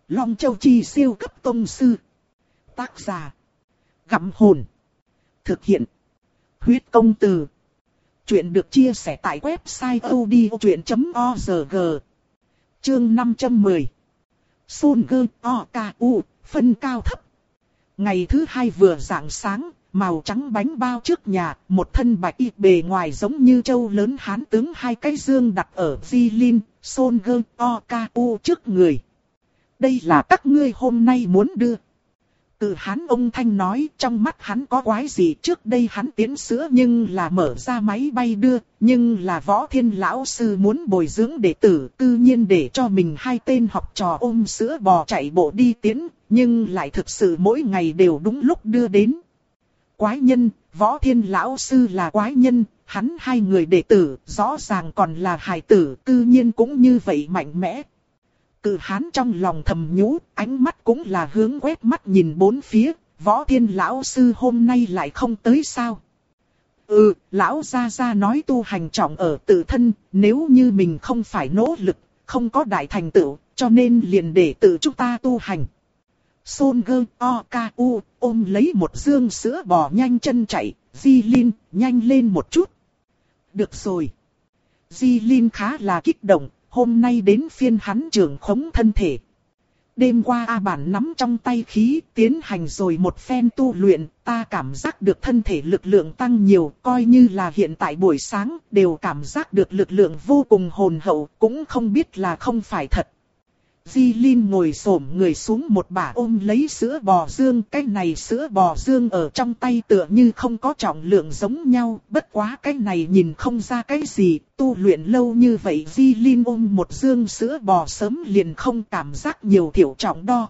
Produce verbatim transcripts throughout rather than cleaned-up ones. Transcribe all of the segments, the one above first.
Long Châu Chi siêu cấp tông sư. Tác giả. Gặm hồn. Thực hiện. Huyết công từ. Chuyện được chia sẻ tại website audiochuyện chấm org. Chương năm trăm mười. Son Gơ O K U, phân cao thấp. Ngày thứ hai vừa rạng sáng, màu trắng bánh bao trước nhà, một thân bạch y bề ngoài giống như châu lớn hán tướng, hai cái dương đặt ở Jilin, Son Gơ O K U trước người. Đây là các ngươi hôm nay muốn đưa. Từ hán ông Thanh nói, trong mắt hắn có quái gì, trước đây hắn tiến sữa nhưng là mở ra máy bay đưa, nhưng là Võ Thiên lão sư muốn bồi dưỡng đệ tử, tự nhiên để cho mình hai tên học trò ôm sữa bò chạy bộ đi tiến, nhưng lại thực sự mỗi ngày đều đúng lúc đưa đến. Quái nhân, Võ Thiên lão sư là quái nhân, hắn hai người đệ tử, rõ ràng còn là hài tử, tự nhiên cũng như vậy mạnh mẽ. Cự hán trong lòng thầm nhủ, ánh mắt cũng là hướng quét mắt nhìn bốn phía, Võ Thiên lão sư hôm nay lại không tới sao? Ừ, lão gia gia nói tu hành trọng ở tự thân, nếu như mình không phải nỗ lực, không có đại thành tựu, cho nên liền để tự chúng ta tu hành. Son Gơ O K U ôm lấy một dương sữa bò nhanh chân chạy, Jilin, nhanh lên một chút. Được rồi. Jilin khá là kích động. Hôm nay đến phiên hắn trưởng khống thân thể. Đêm qua A Bản nắm trong tay khí tiến hành rồi một phen tu luyện, ta cảm giác được thân thể lực lượng tăng nhiều, coi như là hiện tại buổi sáng đều cảm giác được lực lượng vô cùng hồn hậu, cũng không biết là không phải thật. Jilin ngồi xổm người xuống một bả ôm lấy sữa bò dương, cái này sữa bò dương ở trong tay tựa như không có trọng lượng giống nhau, bất quá cái này nhìn không ra cái gì, tu luyện lâu như vậy Jilin ôm một dương sữa bò sớm liền không cảm giác nhiều thiểu trọng đo.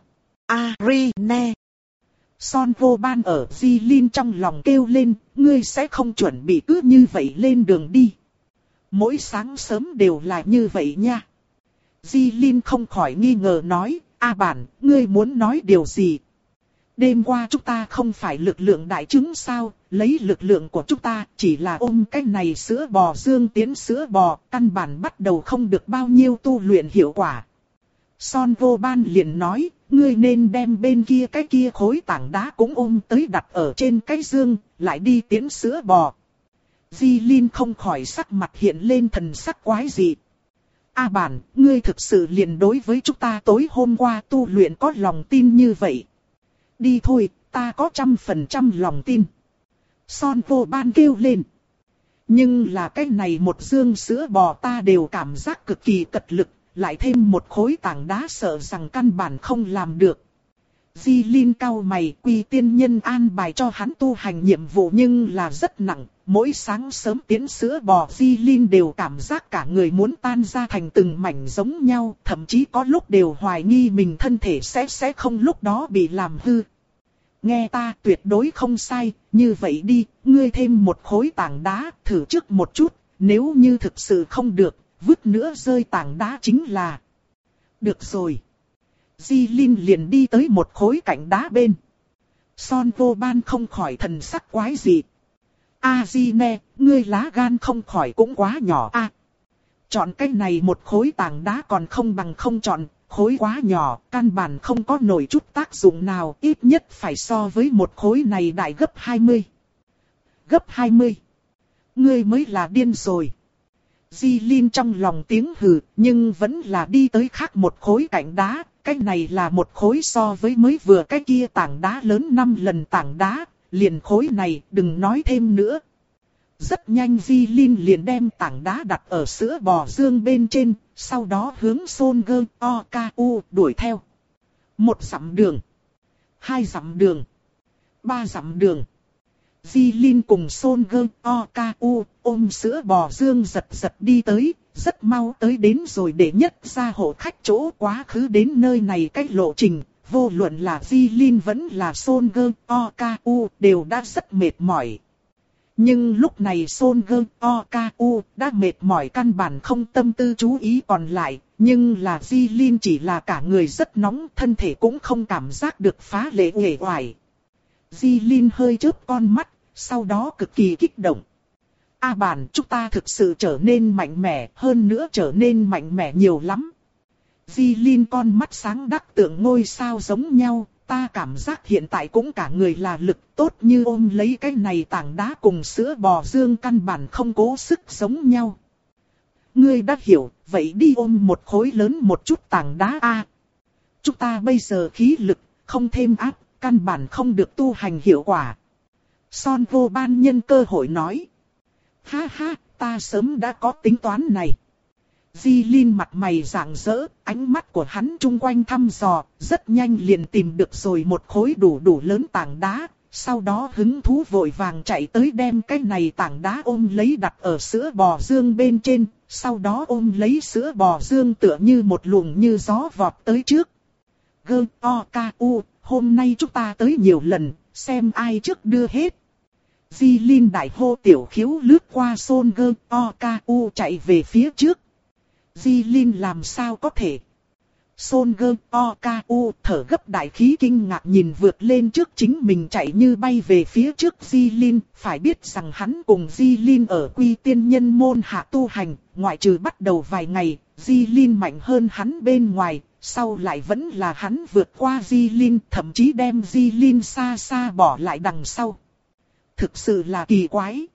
Arine. Son vô ban ở Jilin trong lòng kêu lên, ngươi sẽ không chuẩn bị cứ như vậy lên đường đi. Mỗi sáng sớm đều là như vậy nha. Jilin không khỏi nghi ngờ nói, A Bản, ngươi muốn nói điều gì? Đêm qua chúng ta không phải lực lượng đại trứng sao, lấy lực lượng của chúng ta chỉ là ôm cái này sữa bò dương tiến sữa bò, căn bản bắt đầu không được bao nhiêu tu luyện hiệu quả. Son vô ban liền nói, ngươi nên đem bên kia cái kia khối tảng đá cũng ôm tới đặt ở trên cái dương, lại đi tiến sữa bò. Jilin không khỏi sắc mặt hiện lên thần sắc quái dị. A Bản, ngươi thực sự liền đối với chúng ta tối hôm qua tu luyện có lòng tin như vậy. Đi thôi, ta có trăm phần trăm lòng tin. Son vô ban kêu lên. Nhưng là cái này một dương sữa bò ta đều cảm giác cực kỳ cật lực, lại thêm một khối tảng đá sợ rằng căn bản không làm được. Jilin cau mày, Quy tiên nhân an bài cho hắn tu hành nhiệm vụ nhưng là rất nặng. Mỗi sáng sớm tiến sữa bò Jilin đều cảm giác cả người muốn tan ra thành từng mảnh giống nhau, thậm chí có lúc đều hoài nghi mình thân thể sẽ sẽ không lúc đó bị làm hư. Nghe ta tuyệt đối không sai, như vậy đi, ngươi thêm một khối tảng đá, thử trước một chút, nếu như thực sự không được, vứt nữa rơi tảng đá chính là. Được rồi. Jilin liền đi tới một khối cạnh đá bên. Son vô ban không khỏi thần sắc quái dị. A Di nè, ngươi lá gan không khỏi cũng quá nhỏ a. À, chọn cái này một khối tảng đá còn không bằng không chọn, khối quá nhỏ, căn bản không có nổi chút tác dụng nào, ít nhất phải so với một khối này đại gấp hai mươi. Gấp hai mươi. Ngươi mới là điên rồi. Jilin trong lòng tiếng hừ, nhưng vẫn là đi tới khác một khối cạnh đá, cái này là một khối so với mới vừa cái kia tảng đá lớn năm lần tảng đá. Liền khối này đừng nói thêm nữa. Rất nhanh Jilin liền đem tảng đá đặt ở sữa bò dương bên trên, sau đó hướng Son Gơ O K U đuổi theo. Một dặm đường, hai dặm đường, ba dặm đường. Jilin cùng Son Gơ O K U ôm sữa bò dương giật giật đi tới, rất mau tới đến rồi để nhất ra hộ khách chỗ. Quá khứ đến nơi này cách lộ trình. Vô luận là Jilin vẫn là Son Gơ O K U đều đã rất mệt mỏi. Nhưng lúc này Son Gơ O K U đã mệt mỏi căn bản không tâm tư chú ý còn lại. Nhưng là Jilin chỉ là cả người rất nóng, thân thể cũng không cảm giác được phá lệ uể oải. Jilin hơi chớp con mắt, sau đó cực kỳ kích động. A Bản, chúng ta thực sự trở nên mạnh mẽ, hơn nữa trở nên mạnh mẽ nhiều lắm. Di Linh con mắt sáng đắc tượng ngôi sao giống nhau, ta cảm giác hiện tại cũng cả người là lực tốt như ôm lấy cái này tảng đá cùng sữa bò dương căn bản không cố sức giống nhau. Ngươi đã hiểu, vậy đi ôm một khối lớn một chút tảng đá a. Chúng ta bây giờ khí lực, không thêm áp, căn bản không được tu hành hiệu quả. Son vô ban nhân cơ hội nói. Ha ha, ta sớm đã có tính toán này. Di Linh mặt mày rạng rỡ, ánh mắt của hắn chung quanh thăm dò, rất nhanh liền tìm được rồi một khối đủ đủ lớn tảng đá. Sau đó hứng thú vội vàng chạy tới đem cái này tảng đá ôm lấy đặt ở sữa bò dương bên trên. Sau đó ôm lấy sữa bò dương tựa như một luồng như gió vọt tới trước. Gơ o ca u, hôm nay chúng ta tới nhiều lần, xem ai trước đưa hết. Di Linh đại hô tiểu khiếu lướt qua Son Gơ o ca u chạy về phía trước. Di Linh làm sao có thể? Son Gơ o ca u thở gấp đại khí kinh ngạc nhìn vượt lên trước chính mình chạy như bay về phía trước Di Linh. Phải biết rằng hắn cùng Di Linh ở quy tiên nhân môn hạ tu hành, ngoại trừ bắt đầu vài ngày, Di Linh mạnh hơn hắn bên ngoài, sau lại vẫn là hắn vượt qua Di Linh, thậm chí đem Di Linh xa xa bỏ lại đằng sau. Thực sự là kỳ quái.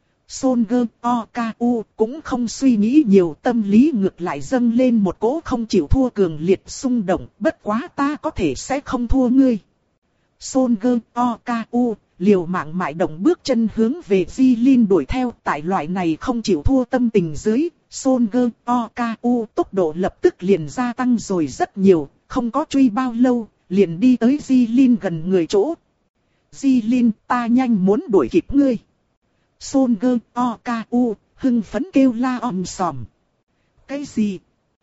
Son Gơ o ca u cũng không suy nghĩ nhiều, tâm lý ngược lại dâng lên một cỗ không chịu thua cường liệt xung động, bất quá ta có thể sẽ không thua ngươi. Son Gơ o ca u liều mạng mại động bước chân hướng về Di Linh đuổi theo, tại loại này không chịu thua tâm tình dưới, Son Gơ o ca u tốc độ lập tức liền gia tăng rồi rất nhiều, không có truy bao lâu, liền đi tới Di Linh gần người chỗ. Di Linh, ta nhanh muốn đuổi kịp ngươi. Son Gơ o ca u hưng phấn kêu la om sòm. Cái gì?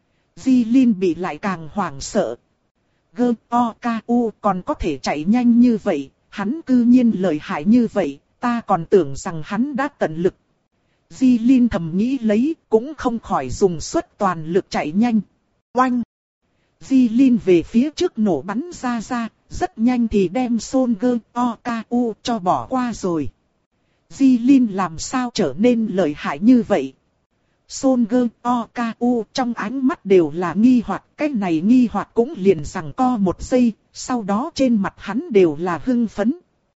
Di Linh bị lại càng hoảng sợ. Gơ o ca u còn có thể chạy nhanh như vậy, hắn cư nhiên lợi hại như vậy, ta còn tưởng rằng hắn đã tận lực. Di Linh thầm nghĩ lấy, cũng không khỏi dùng suất toàn lực chạy nhanh. Oanh! Di Linh về phía trước nổ bắn ra ra, rất nhanh thì đem Son Gơ o ca u cho bỏ qua rồi. Di Linh làm sao trở nên lợi hại như vậy? Son Gơ o ca u trong ánh mắt đều là nghi hoặc, cái này nghi hoặc cũng liền giằng co một giây, sau đó trên mặt hắn đều là hưng phấn.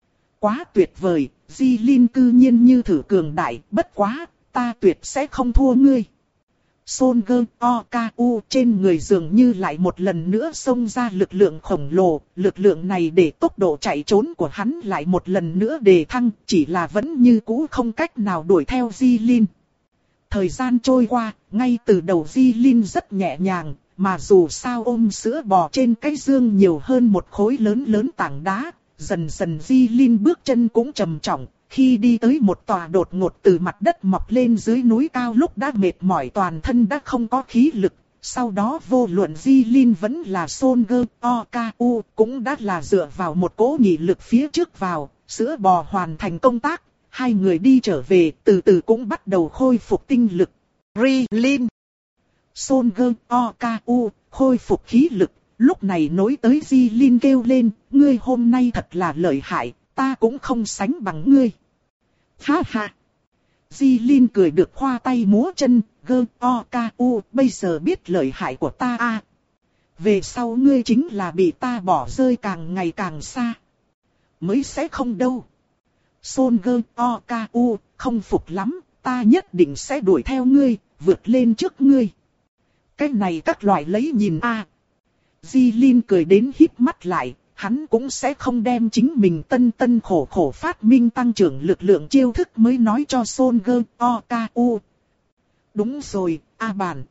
Quá tuyệt vời, Di Linh cư nhiên như thử cường đại, bất quá, ta tuyệt sẽ không thua ngươi. Son Gơ o ca u trên người dường như lại một lần nữa xông ra lực lượng khổng lồ, lực lượng này để tốc độ chạy trốn của hắn lại một lần nữa đề thăng, chỉ là vẫn như cũ không cách nào đuổi theo Di Linh. Thời gian trôi qua, ngay từ đầu Di Linh rất nhẹ nhàng, mà dù sao ôm sữa bò trên cái dương nhiều hơn một khối lớn lớn tảng đá, dần dần Di Linh bước chân cũng trầm trọng. Khi đi tới một tòa đột ngột từ mặt đất mọc lên dưới núi cao lúc đã mệt mỏi toàn thân đã không có khí lực, sau đó vô luận Di Linh vẫn là Son Gơ o ca u cũng đã là dựa vào một cỗ nghị lực phía trước vào, sữa bò hoàn thành công tác, hai người đi trở về từ từ cũng bắt đầu khôi phục tinh lực. Ri Linh, Son Gơ o ca u khôi phục khí lực, lúc này nối tới Di Linh kêu lên, ngươi hôm nay thật là lợi hại, ta cũng không sánh bằng ngươi. Ha ha! Di Linh cười được khoa tay múa chân, Gơ o ca u bây giờ biết lợi hại của ta a. À. Về sau ngươi chính là bị ta bỏ rơi càng ngày càng xa. Mới sẽ không đâu. Son Gơ o ca u không phục lắm, ta nhất định sẽ đuổi theo ngươi, vượt lên trước ngươi. Cái này các loại lấy nhìn a. À. Di Linh cười đến híp mắt lại. Hắn cũng sẽ không đem chính mình tân tân khổ khổ phát minh tăng trưởng lực lượng chiêu thức mới nói cho Son Gơ o ca u. Đúng rồi, A Bản.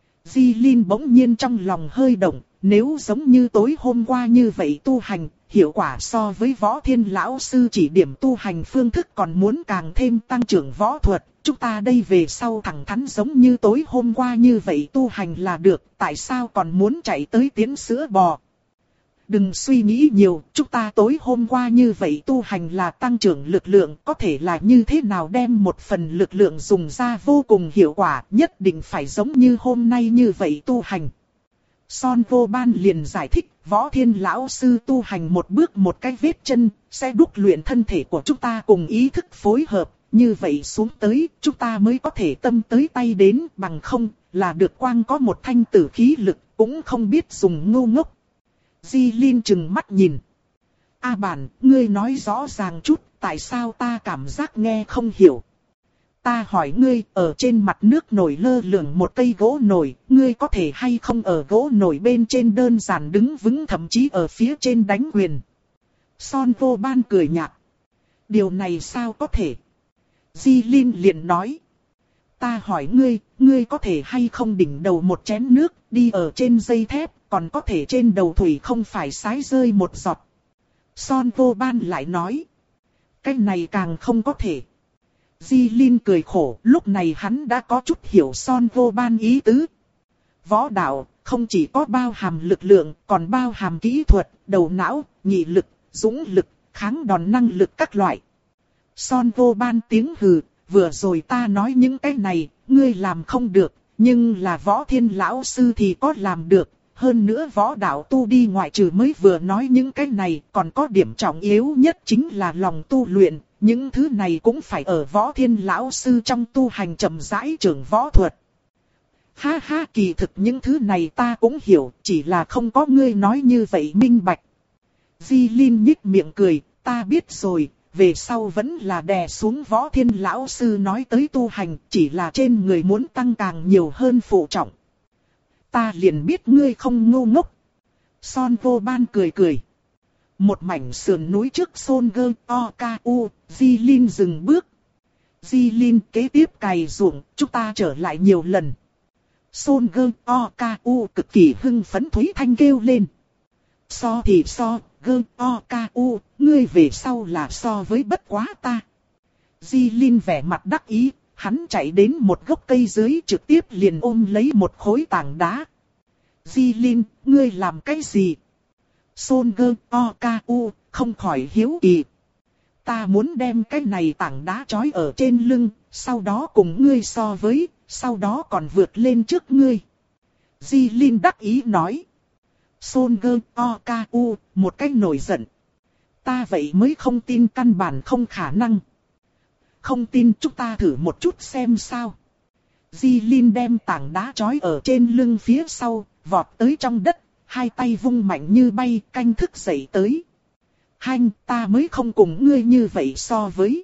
Di Linh bỗng nhiên trong lòng hơi động, nếu giống như tối hôm qua như vậy tu hành, hiệu quả so với Võ Thiên lão sư chỉ điểm tu hành phương thức còn muốn càng thêm tăng trưởng võ thuật. Chúng ta đây về sau thẳng thắn giống như tối hôm qua như vậy tu hành là được, tại sao còn muốn chạy tới tiến sữa bò? Đừng suy nghĩ nhiều, chúng ta tối hôm qua như vậy tu hành là tăng trưởng lực lượng, có thể là như thế nào đem một phần lực lượng dùng ra vô cùng hiệu quả, nhất định phải giống như hôm nay như vậy tu hành. Son Vô Ban liền giải thích, Võ Thiên lão sư tu hành một bước một cái vết chân, sẽ đúc luyện thân thể của chúng ta cùng ý thức phối hợp, như vậy xuống tới, chúng ta mới có thể tâm tới tay đến, bằng không, là được quang có một thanh tử khí lực, cũng không biết dùng ngu ngốc. Di Linh trừng mắt nhìn. A bản, ngươi nói rõ ràng chút, tại sao ta cảm giác nghe không hiểu. Ta hỏi ngươi, ở trên mặt nước nổi lơ lửng một cây gỗ nổi, ngươi có thể hay không ở gỗ nổi bên trên đơn giản đứng vững, thậm chí ở phía trên đánh quyền. Son Vô Ban cười nhạt. Điều này sao có thể? Di Linh liền nói. Ta hỏi ngươi, ngươi có thể hay không đỉnh đầu một chén nước, đi ở trên dây thép, còn có thể trên đầu thủy không phải sái rơi một giọt. Son Vô Ban lại nói. Cái này càng không có thể. Di Linh cười khổ, lúc này hắn đã có chút hiểu Son Vô Ban ý tứ. Võ đạo, không chỉ có bao hàm lực lượng, còn bao hàm kỹ thuật, đầu não, nhị lực, dũng lực, kháng đòn năng lực các loại. Son Vô Ban tiếng hừ, vừa rồi ta nói những cái này, ngươi làm không được, nhưng là Võ Thiên lão sư thì có làm được. Hơn nữa võ đạo tu đi ngoại trừ mới vừa nói những cái này, còn có điểm trọng yếu nhất chính là lòng tu luyện. Những thứ này cũng phải ở Võ Thiên lão sư trong tu hành chậm rãi trưởng võ thuật. Ha ha, kỳ thực những thứ này ta cũng hiểu, chỉ là không có ngươi nói như vậy minh bạch. Di Linh nhích miệng cười, ta biết rồi, về sau vẫn là đè xuống Võ Thiên lão sư nói tới tu hành, chỉ là trên người muốn tăng càng nhiều hơn phụ trọng. Ta liền biết ngươi không ngu ngốc. Son Vô Ban cười cười. Một mảnh sườn núi trước Son Gơ O K U, Di Linh dừng bước. Di Linh kế tiếp cày ruộng, chúng ta trở lại nhiều lần. Son Gơ O K U cực kỳ hưng phấn Thúy Thanh kêu lên. So thì so, Gơ O K U, ngươi về sau là so với bất quá ta. Di Linh vẻ mặt đắc ý. Hắn chạy đến một gốc cây dưới trực tiếp liền ôm lấy một khối tảng đá. Di Linh, ngươi làm cái gì? Son Gơ O K U, không khỏi hiếu kỳ. Ta muốn đem cái này tảng đá trói ở trên lưng, sau đó cùng ngươi so với, sau đó còn vượt lên trước ngươi. Di Linh đắc ý nói. Son Gơ O K U, một cách nổi giận. Ta vậy mới không tin, căn bản không khả năng. Không tin chúng ta thử một chút xem sao. Di Linh đem tảng đá trói ở trên lưng phía sau, vọt tới trong đất, hai tay vung mạnh như bay, canh thức dậy tới. Hanh, ta mới không cùng ngươi như vậy so với.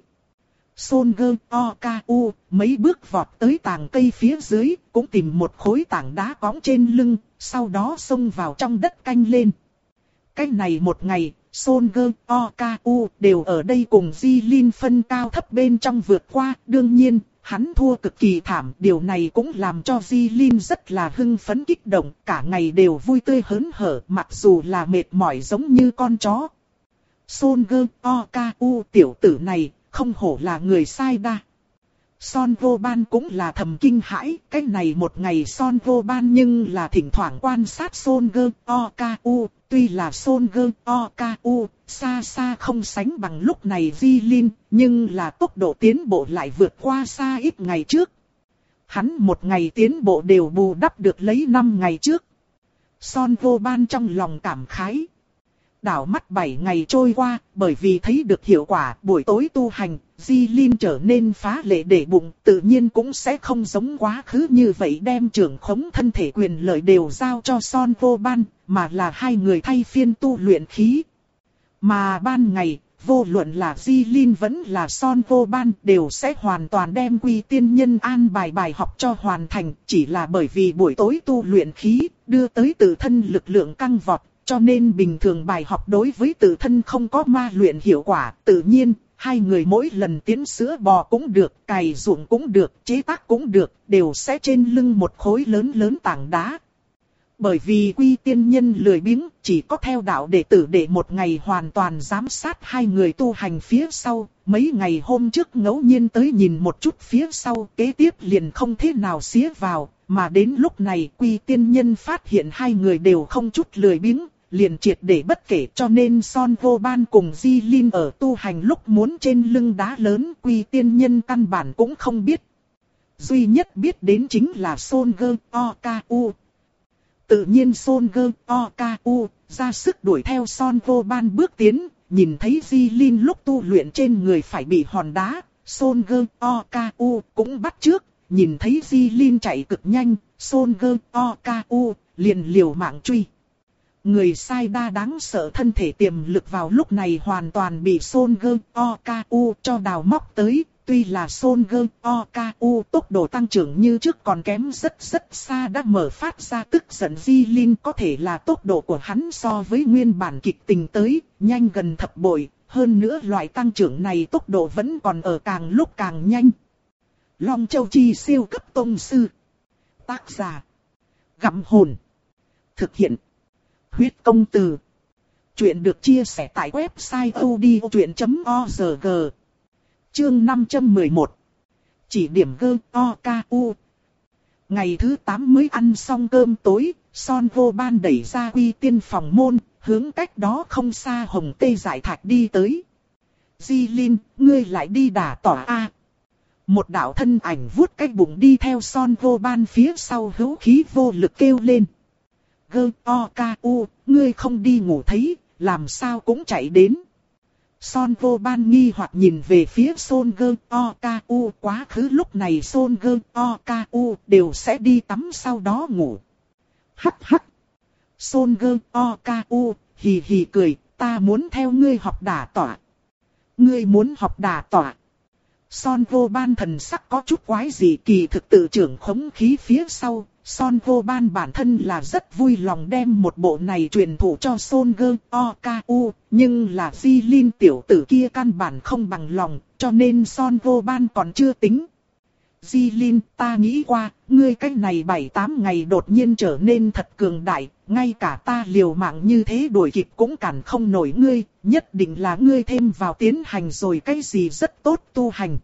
Son Gơ O K U, mấy bước vọt tới tàng cây phía dưới, cũng tìm một khối tảng đá cõng trên lưng, sau đó xông vào trong đất canh lên. Cái này một ngày, Son Gơ O K U đều ở đây cùng Di Linh phân cao thấp bên trong vượt qua. Đương nhiên, hắn thua cực kỳ thảm. Điều này cũng làm cho Di Linh rất là hưng phấn kích động. Cả ngày đều vui tươi hớn hở, mặc dù là mệt mỏi giống như con chó. Son Gơ O K U tiểu tử này, không hổ là người sai đa. Son Vô Ban cũng là thầm kinh hãi, cái này một ngày Son Vô Ban nhưng là thỉnh thoảng quan sát Son Gơ O K U, tuy là Son Gơ O K U, xa xa không sánh bằng lúc này Di Linh, nhưng là tốc độ tiến bộ lại vượt qua xa ít ngày trước. Hắn một ngày tiến bộ đều bù đắp được lấy năm ngày trước. Son Vô Ban trong lòng cảm khái. Đảo mắt bảy ngày trôi qua, bởi vì thấy được hiệu quả, buổi tối tu hành, Di Linh trở nên phá lệ để bụng, tự nhiên cũng sẽ không giống quá khứ như vậy đem trưởng khống thân thể quyền lợi đều giao cho Son Vô Ban, mà là hai người thay phiên tu luyện khí. Mà ban ngày, vô luận là Di Linh vẫn là Son Vô Ban đều sẽ hoàn toàn đem Quy Tiên Nhân an bài bài học cho hoàn thành, chỉ là bởi vì buổi tối tu luyện khí, đưa tới tự thân lực lượng căng vọt. Cho nên bình thường bài học đối với tự thân không có ma luyện hiệu quả, tự nhiên, hai người mỗi lần tiến sữa bò cũng được, cày ruộng cũng được, chế tác cũng được, đều sẽ trên lưng một khối lớn lớn tảng đá. Bởi vì Quy Tiên Nhân lười biếng, chỉ có theo đạo đệ tử để một ngày hoàn toàn giám sát hai người tu hành phía sau, mấy ngày hôm trước ngẫu nhiên tới nhìn một chút phía sau, kế tiếp liền không thế nào xía vào, mà đến lúc này Quy Tiên Nhân phát hiện hai người đều không chút lười biếng. Liền triệt để bất kể, cho nên Son Vô Ban cùng Di Linh ở tu hành lúc muốn trên lưng đá lớn, Quy Tiên Nhân căn bản cũng không biết. Duy nhất biết đến chính là Son Gơ O K U. Tự nhiên Son Gơ O K U ra sức đuổi theo Son Vô Ban bước tiến, nhìn thấy Di Linh lúc tu luyện trên người phải bị hòn đá, Son Gơ O K U cũng bắt trước, nhìn thấy Di Linh chạy cực nhanh, Son Gơ O K U liền liều mạng truy. Người sai đa đáng sợ thân thể tiềm lực vào lúc này hoàn toàn bị Son Goku Okaku cho đào móc tới. Tuy là Son Goku Okaku tốc độ tăng trưởng như trước còn kém rất rất xa đã mở phát ra tức giận Jilin, có thể là tốc độ của hắn so với nguyên bản kịch tình tới, nhanh gần thập bội, hơn nữa loại tăng trưởng này tốc độ vẫn còn ở càng lúc càng nhanh. Long Châu Chi siêu cấp tông sư. Tác giả: Gặm Hồn. Thực hiện: Huyết Công Từ. Chuyện được chia sẻ tại website odchuyện chấm org. Chương năm trăm mười một. Chỉ điểm Goku Okaku. Ngày thứ tám mới ăn xong cơm tối, Son Vô Ban đẩy ra Quy Tiên phòng môn, hướng cách đó không xa Hồng Tê Giải Thạch đi tới. Jilin, ngươi lại đi đả tỏa a? Một đạo thân ảnh vuốt cái bụng đi theo Son Vô Ban phía sau hữu khí vô lực kêu lên. Goku Okaku, ngươi không đi ngủ thấy, làm sao cũng chạy đến. Son Vô Ban nghi hoặc nhìn về phía Son Goku Okaku, quá khứ lúc này Son Goku Okaku đều sẽ đi tắm sau đó ngủ. Hắc hắc. Son Goku Okaku hì hì cười, ta muốn theo ngươi học đả tỏa. Ngươi muốn học đả tỏa? Son Vô Ban thần sắc có chút quái dị, kỳ thực tự trưởng khống khí phía sau. Son Vô Ban bản thân là rất vui lòng đem một bộ này truyền thụ cho Son Goku Okaku, nhưng là Jilin tiểu tử kia căn bản không bằng lòng, cho nên Son Vô Ban còn chưa tính. Jilin, ta nghĩ qua, ngươi cách này bảy tám ngày đột nhiên trở nên thật cường đại, ngay cả ta liều mạng như thế đuổi kịp cũng cản không nổi ngươi, nhất định là ngươi thêm vào tiến hành rồi cái gì rất tốt tu hành.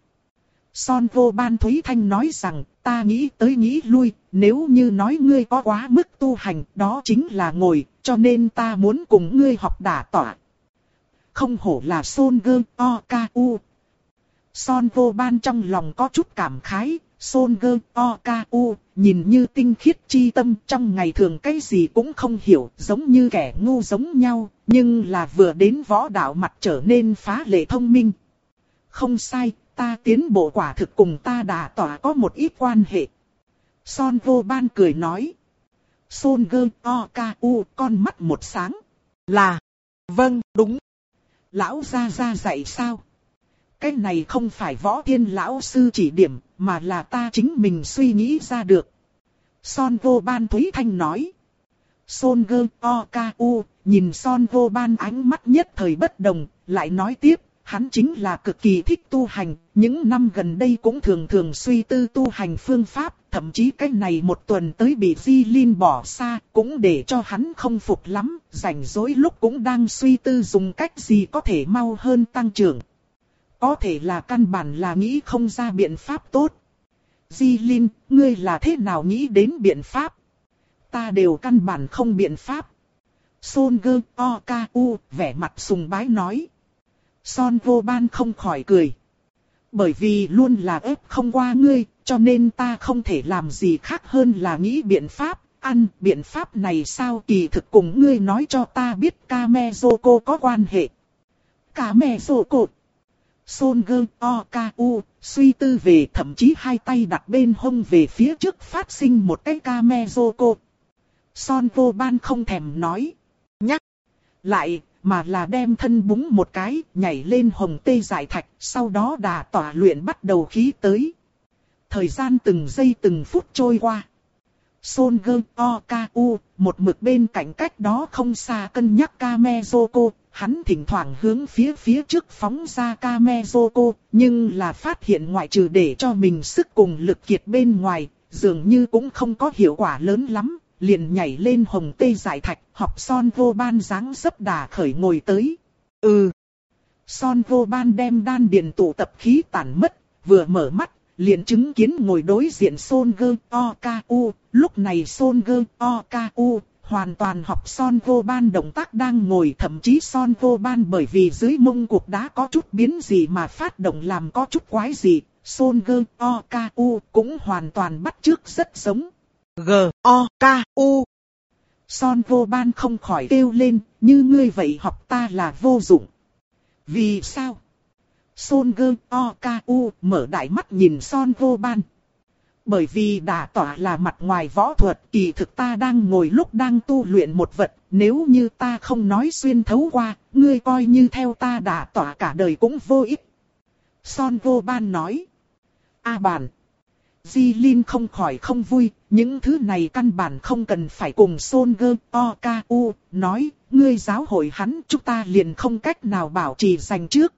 Son Vô Ban Thúy Thanh nói rằng, ta nghĩ tới nghĩ lui, nếu như nói ngươi có quá mức tu hành, đó chính là ngồi, cho nên ta muốn cùng ngươi học đả tỏa. Không hổ là Son Goku Okaku. Son Vô Ban trong lòng có chút cảm khái, Son Goku Okaku, nhìn như tinh khiết chi tâm, trong ngày thường cái gì cũng không hiểu, giống như kẻ ngu giống nhau, nhưng là vừa đến võ đạo mặt trở nên phá lệ thông minh. Không sai, ta tiến bộ quả thực cùng ta đả tỏa có một ít quan hệ. Son Vô Ban cười nói. Son Goku Okaku con mắt một sáng. Là, vâng, đúng. Lão gia gia dạy sao? Cái này không phải Võ Thiên lão sư chỉ điểm, mà là ta chính mình suy nghĩ ra được. Son Vô Ban Thúy Thanh nói. Son Goku Okaku nhìn Son Vô Ban ánh mắt nhất thời bất đồng, lại nói tiếp. Hắn chính là cực kỳ thích tu hành, những năm gần đây cũng thường thường suy tư tu hành phương pháp, thậm chí cái này một tuần tới bị Jilin bỏ xa, cũng để cho hắn không phục lắm, rảnh rỗi lúc cũng đang suy tư dùng cách gì có thể mau hơn tăng trưởng. Có thể là căn bản là nghĩ không ra biện pháp tốt. Jilin, ngươi là thế nào nghĩ đến biện pháp? Ta đều căn bản không biện pháp. Son Goku Okaku vẻ mặt sùng bái nói. Son Vô Ban không khỏi cười. Bởi vì luôn là ép không qua ngươi, cho nên ta không thể làm gì khác hơn là nghĩ biện pháp. Ăn, biện pháp này sao kỳ thực cùng ngươi nói cho ta biết Kamezoko có quan hệ. Kamezoko. Son Goku Okaku suy tư về, thậm chí hai tay đặt bên hông về phía trước phát sinh một cái Kamezoko. Son Vô Ban không thèm nói. Nhắc lại. Mà là đem thân búng một cái, nhảy lên Hồng Tê Giải Thạch, sau đó đả tỏa luyện bắt đầu khí tới. Thời gian từng giây từng phút trôi qua. Son Goku Okaku, một mực bên cạnh cách đó không xa cân nhắc Kamezoko, hắn thỉnh thoảng hướng phía phía trước phóng ra Kamezoko, nhưng là phát hiện ngoại trừ để cho mình sức cùng lực kiệt bên ngoài, dường như cũng không có hiệu quả lớn lắm. Liền nhảy lên Hồng Tê Giải Thạch, học Son Vô Ban dáng dấp đà khởi ngồi tới. Ừ. Son Vô Ban đem đan điền tụ tập khí tản mất, vừa mở mắt, liền chứng kiến ngồi đối diện Son Goku Okaku. Lúc này Son Goku Okaku hoàn toàn học Son Vô Ban động tác đang ngồi, thậm chí Son Vô Ban bởi vì dưới mông cục đá có chút biến gì mà phát động làm có chút quái gì. Son Goku Okaku cũng hoàn toàn bắt chước rất giống. G-O-K-U. Son Vô Ban không khỏi kêu lên, như ngươi vậy học ta là vô dụng. Vì sao? Son Goku Okaku mở đại mắt nhìn Son Vô Ban. Bởi vì đả tỏa là mặt ngoài võ thuật, kỳ thực ta đang ngồi lúc đang tu luyện một vật, nếu như ta không nói xuyên thấu qua, ngươi coi như theo ta đả tỏa cả đời cũng vô ích. Son Vô Ban nói. A bản. Di Linh không khỏi không vui, những thứ này căn bản không cần phải cùng Son Gơ O K U nói, ngươi giáo hội hắn chúng ta liền không cách nào bảo trì giành trước.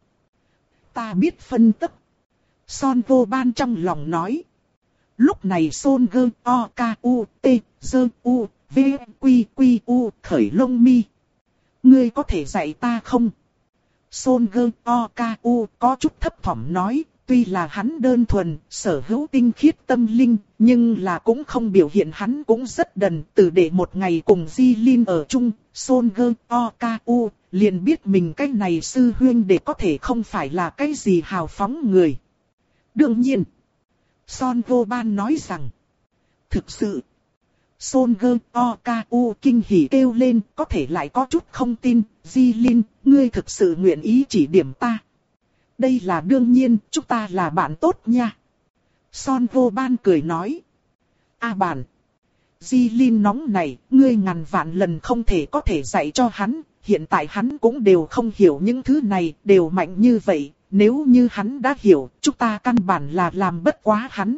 Ta biết phân tích. Son Vô Ban trong lòng nói. Lúc này Son Gơ O K U T Dơ U V Quy Quy U khởi lông mi. Ngươi có thể dạy ta không? Son Gơ O K U có chút thấp thỏm nói. Tuy là hắn đơn thuần, sở hữu tinh khiết tâm linh, nhưng là cũng không biểu hiện hắn cũng rất đần. Từ để một ngày cùng Di Linh ở chung, Son Gơ O K U liền biết mình cái này sư huynh để có thể không phải là cái gì hào phóng người. Đương nhiên, Son Vô Ban nói rằng, thực sự, Son Gơ O K U kinh hỉ kêu lên, có thể lại có chút không tin, Di Linh, ngươi thực sự nguyện ý chỉ điểm ta. Đây là đương nhiên, chúng ta là bạn tốt nha. Son Vô Ban cười nói. A bản. Di Linh nóng này, ngươi ngàn vạn lần không thể có thể dạy cho hắn. Hiện tại hắn cũng đều không hiểu những thứ này, đều mạnh như vậy. Nếu như hắn đã hiểu, chúng ta căn bản là làm bất quá hắn.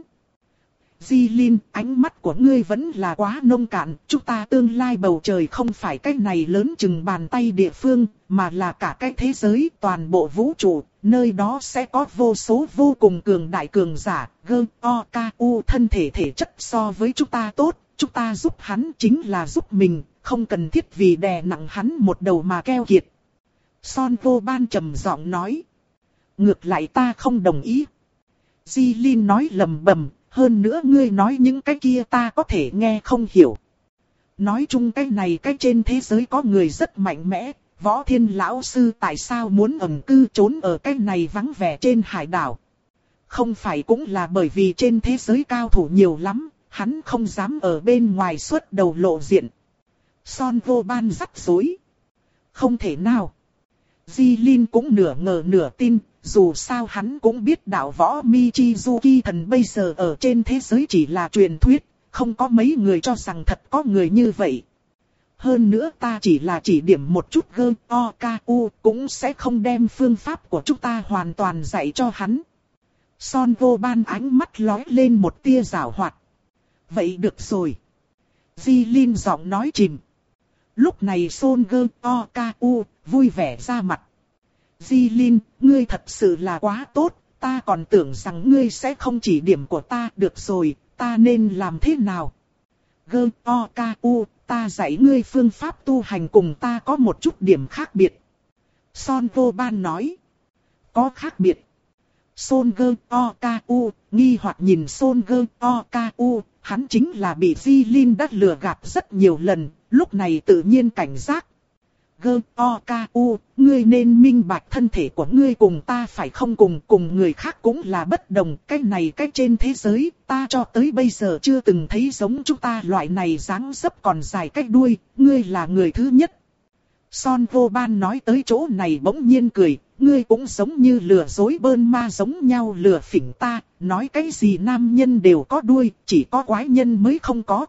Di Linh, ánh mắt của ngươi vẫn là quá nông cạn. Chúng ta tương lai bầu trời không phải cái này lớn chừng bàn tay địa phương, mà là cả cái thế giới, toàn bộ vũ trụ. Nơi đó sẽ có vô số vô cùng cường đại cường giả, Gơ O K U thân thể thể chất so với chúng ta tốt. Chúng ta giúp hắn chính là giúp mình, không cần thiết vì đè nặng hắn một đầu mà keo kiệt. Son Vô Ban trầm giọng nói. Ngược lại ta không đồng ý. Di Linh nói lầm bầm. Hơn nữa ngươi nói những cái kia ta có thể nghe không hiểu. Nói chung cái này cái trên thế giới có người rất mạnh mẽ. Võ Thiên lão sư tại sao muốn ẩn cư trốn ở cái này vắng vẻ trên hải đảo? Không phải cũng là bởi vì trên thế giới cao thủ nhiều lắm, hắn không dám ở bên ngoài xuất đầu lộ diện. Son Vô Ban rắc rối. Không thể nào. Di Linh cũng nửa ngờ nửa tin. Dù sao hắn cũng biết đạo võ Michizuki thần bây giờ ở trên thế giới chỉ là truyền thuyết, không có mấy người cho rằng thật có người như vậy. Hơn nữa ta chỉ là chỉ điểm một chút Gơ O K U cũng sẽ không đem phương pháp của chúng ta hoàn toàn dạy cho hắn. Son Vô Ban ánh mắt lóe lên một tia giảo hoạt. Vậy được rồi. Di Linh giọng nói chìm. Lúc này Son Gơ O K U vui vẻ ra mặt. Di Linh, ngươi thật sự là quá tốt, ta còn tưởng rằng ngươi sẽ không chỉ điểm của ta. Được rồi, ta nên làm thế nào? Gơ O K U, ta dạy ngươi phương pháp tu hành cùng ta có một chút điểm khác biệt. Son Vô Ban nói. Có khác biệt. Son Gơ O K U, nghi hoặc nhìn Son Gơ O K U, hắn chính là bị Di Linh đã lừa gạt rất nhiều lần, lúc này tự nhiên cảnh giác. Gơ O K U, ngươi nên minh bạch thân thể của ngươi cùng ta phải không cùng cùng người khác cũng là bất đồng. Cái này cái trên thế giới, ta cho tới bây giờ chưa từng thấy giống chúng ta loại này dáng dấp còn dài cái đuôi, ngươi là người thứ nhất. Son Vô Ban nói tới chỗ này bỗng nhiên cười, ngươi cũng giống như lừa dối bơn ma giống nhau lừa phỉnh ta, nói cái gì nam nhân đều có đuôi, chỉ có quái nhân mới không có.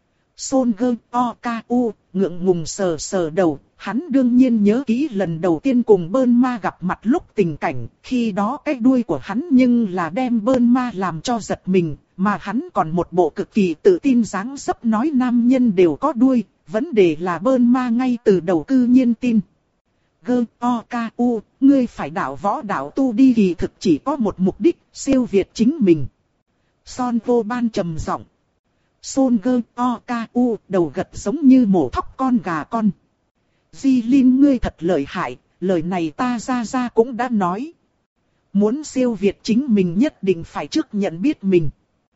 Son Gơ O K U, ngượng ngùng sờ sờ đầu, hắn đương nhiên nhớ kỹ lần đầu tiên cùng bơn ma gặp mặt lúc tình cảnh, khi đó cái đuôi của hắn nhưng là đem bơn ma làm cho giật mình, mà hắn còn một bộ cực kỳ tự tin dáng dấp nói nam nhân đều có đuôi, vấn đề là bơn ma ngay từ đầu cư nhiên tin. Gơ O K U, ngươi phải đạo võ đạo tu đi thì thực chỉ có một mục đích, siêu việt chính mình. Son Vô Ban trầm giọng. Son Gơ O K U đầu gật giống như mổ thóc con gà con. Di Linh ngươi thật lợi hại, lời này ta ra ra cũng đã nói. Muốn siêu việt chính mình nhất định phải trước nhận biết mình.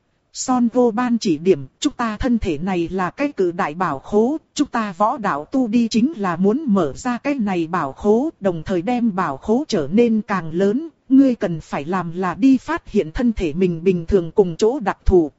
Son Vô Ban chỉ điểm, chúng ta thân thể này là cái cự đại bảo khố, chúng ta võ đạo tu đi chính là muốn mở ra cái này bảo khố, đồng thời đem bảo khố trở nên càng lớn, ngươi cần phải làm là đi phát hiện thân thể mình bình thường cùng chỗ đặc thù.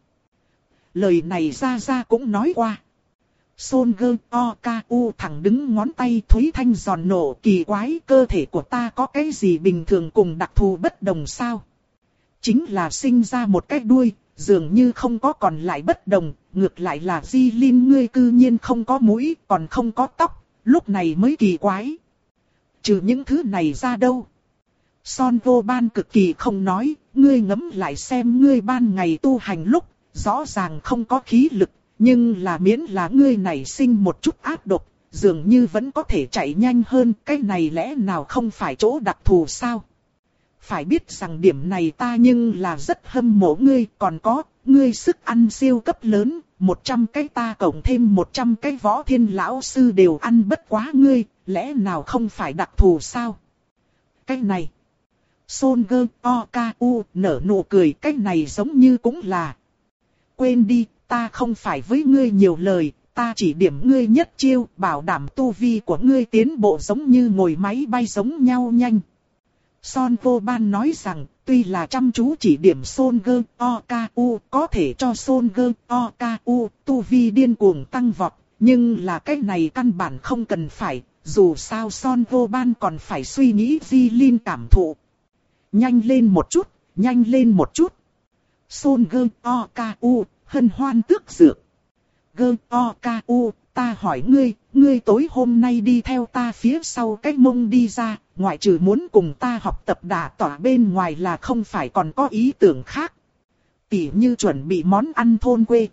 Lời này ra ra cũng nói qua. Son Gơ O K U thẳng đứng ngón tay Thúy Thanh giòn nổ, kỳ quái, cơ thể của ta có cái gì bình thường cùng đặc thù bất đồng sao? Chính là sinh ra một cái đuôi, dường như không có còn lại bất đồng, ngược lại là Di Linh ngươi cư nhiên không có mũi, còn không có tóc, lúc này mới kỳ quái. Trừ những thứ này ra đâu? Son vô ban cực kỳ không nói, ngươi ngẫm lại xem ngươi ban ngày tu hành lúc, rõ ràng không có khí lực, nhưng là miễn là ngươi nảy sinh một chút ác độc, dường như vẫn có thể chạy nhanh hơn, cái này lẽ nào không phải chỗ đặc thù sao? Phải biết rằng điểm này ta nhưng là rất hâm mộ ngươi, còn có, ngươi sức ăn siêu cấp lớn, một trăm cái ta cộng thêm một trăm cái võ thiên lão sư đều ăn bất quá ngươi, lẽ nào không phải đặc thù sao? Cái này, Son Gơ O K U nở nụ cười, cái này giống như cũng là. Quên đi, ta không phải với ngươi nhiều lời, ta chỉ điểm ngươi nhất chiêu, bảo đảm tu vi của ngươi tiến bộ giống như ngồi máy bay giống nhau nhanh. Son vô ban nói rằng, tuy là chăm chú chỉ điểm Son Gơ O K U có thể cho Son Gơ O K U tu vi điên cuồng tăng vọt, nhưng là cái này căn bản không cần phải, dù sao Son vô ban còn phải suy nghĩ Di Linh cảm thụ. Nhanh lên một chút, nhanh lên một chút. Son Gơ O K U hân hoan tước dược. Gơ O K U, ta hỏi ngươi, ngươi tối hôm nay đi theo ta phía sau cái mông đi ra, ngoại trừ muốn cùng ta học tập đả tỏa bên ngoài là không phải còn có ý tưởng khác. Tỉ như chuẩn bị món ăn thôn quê.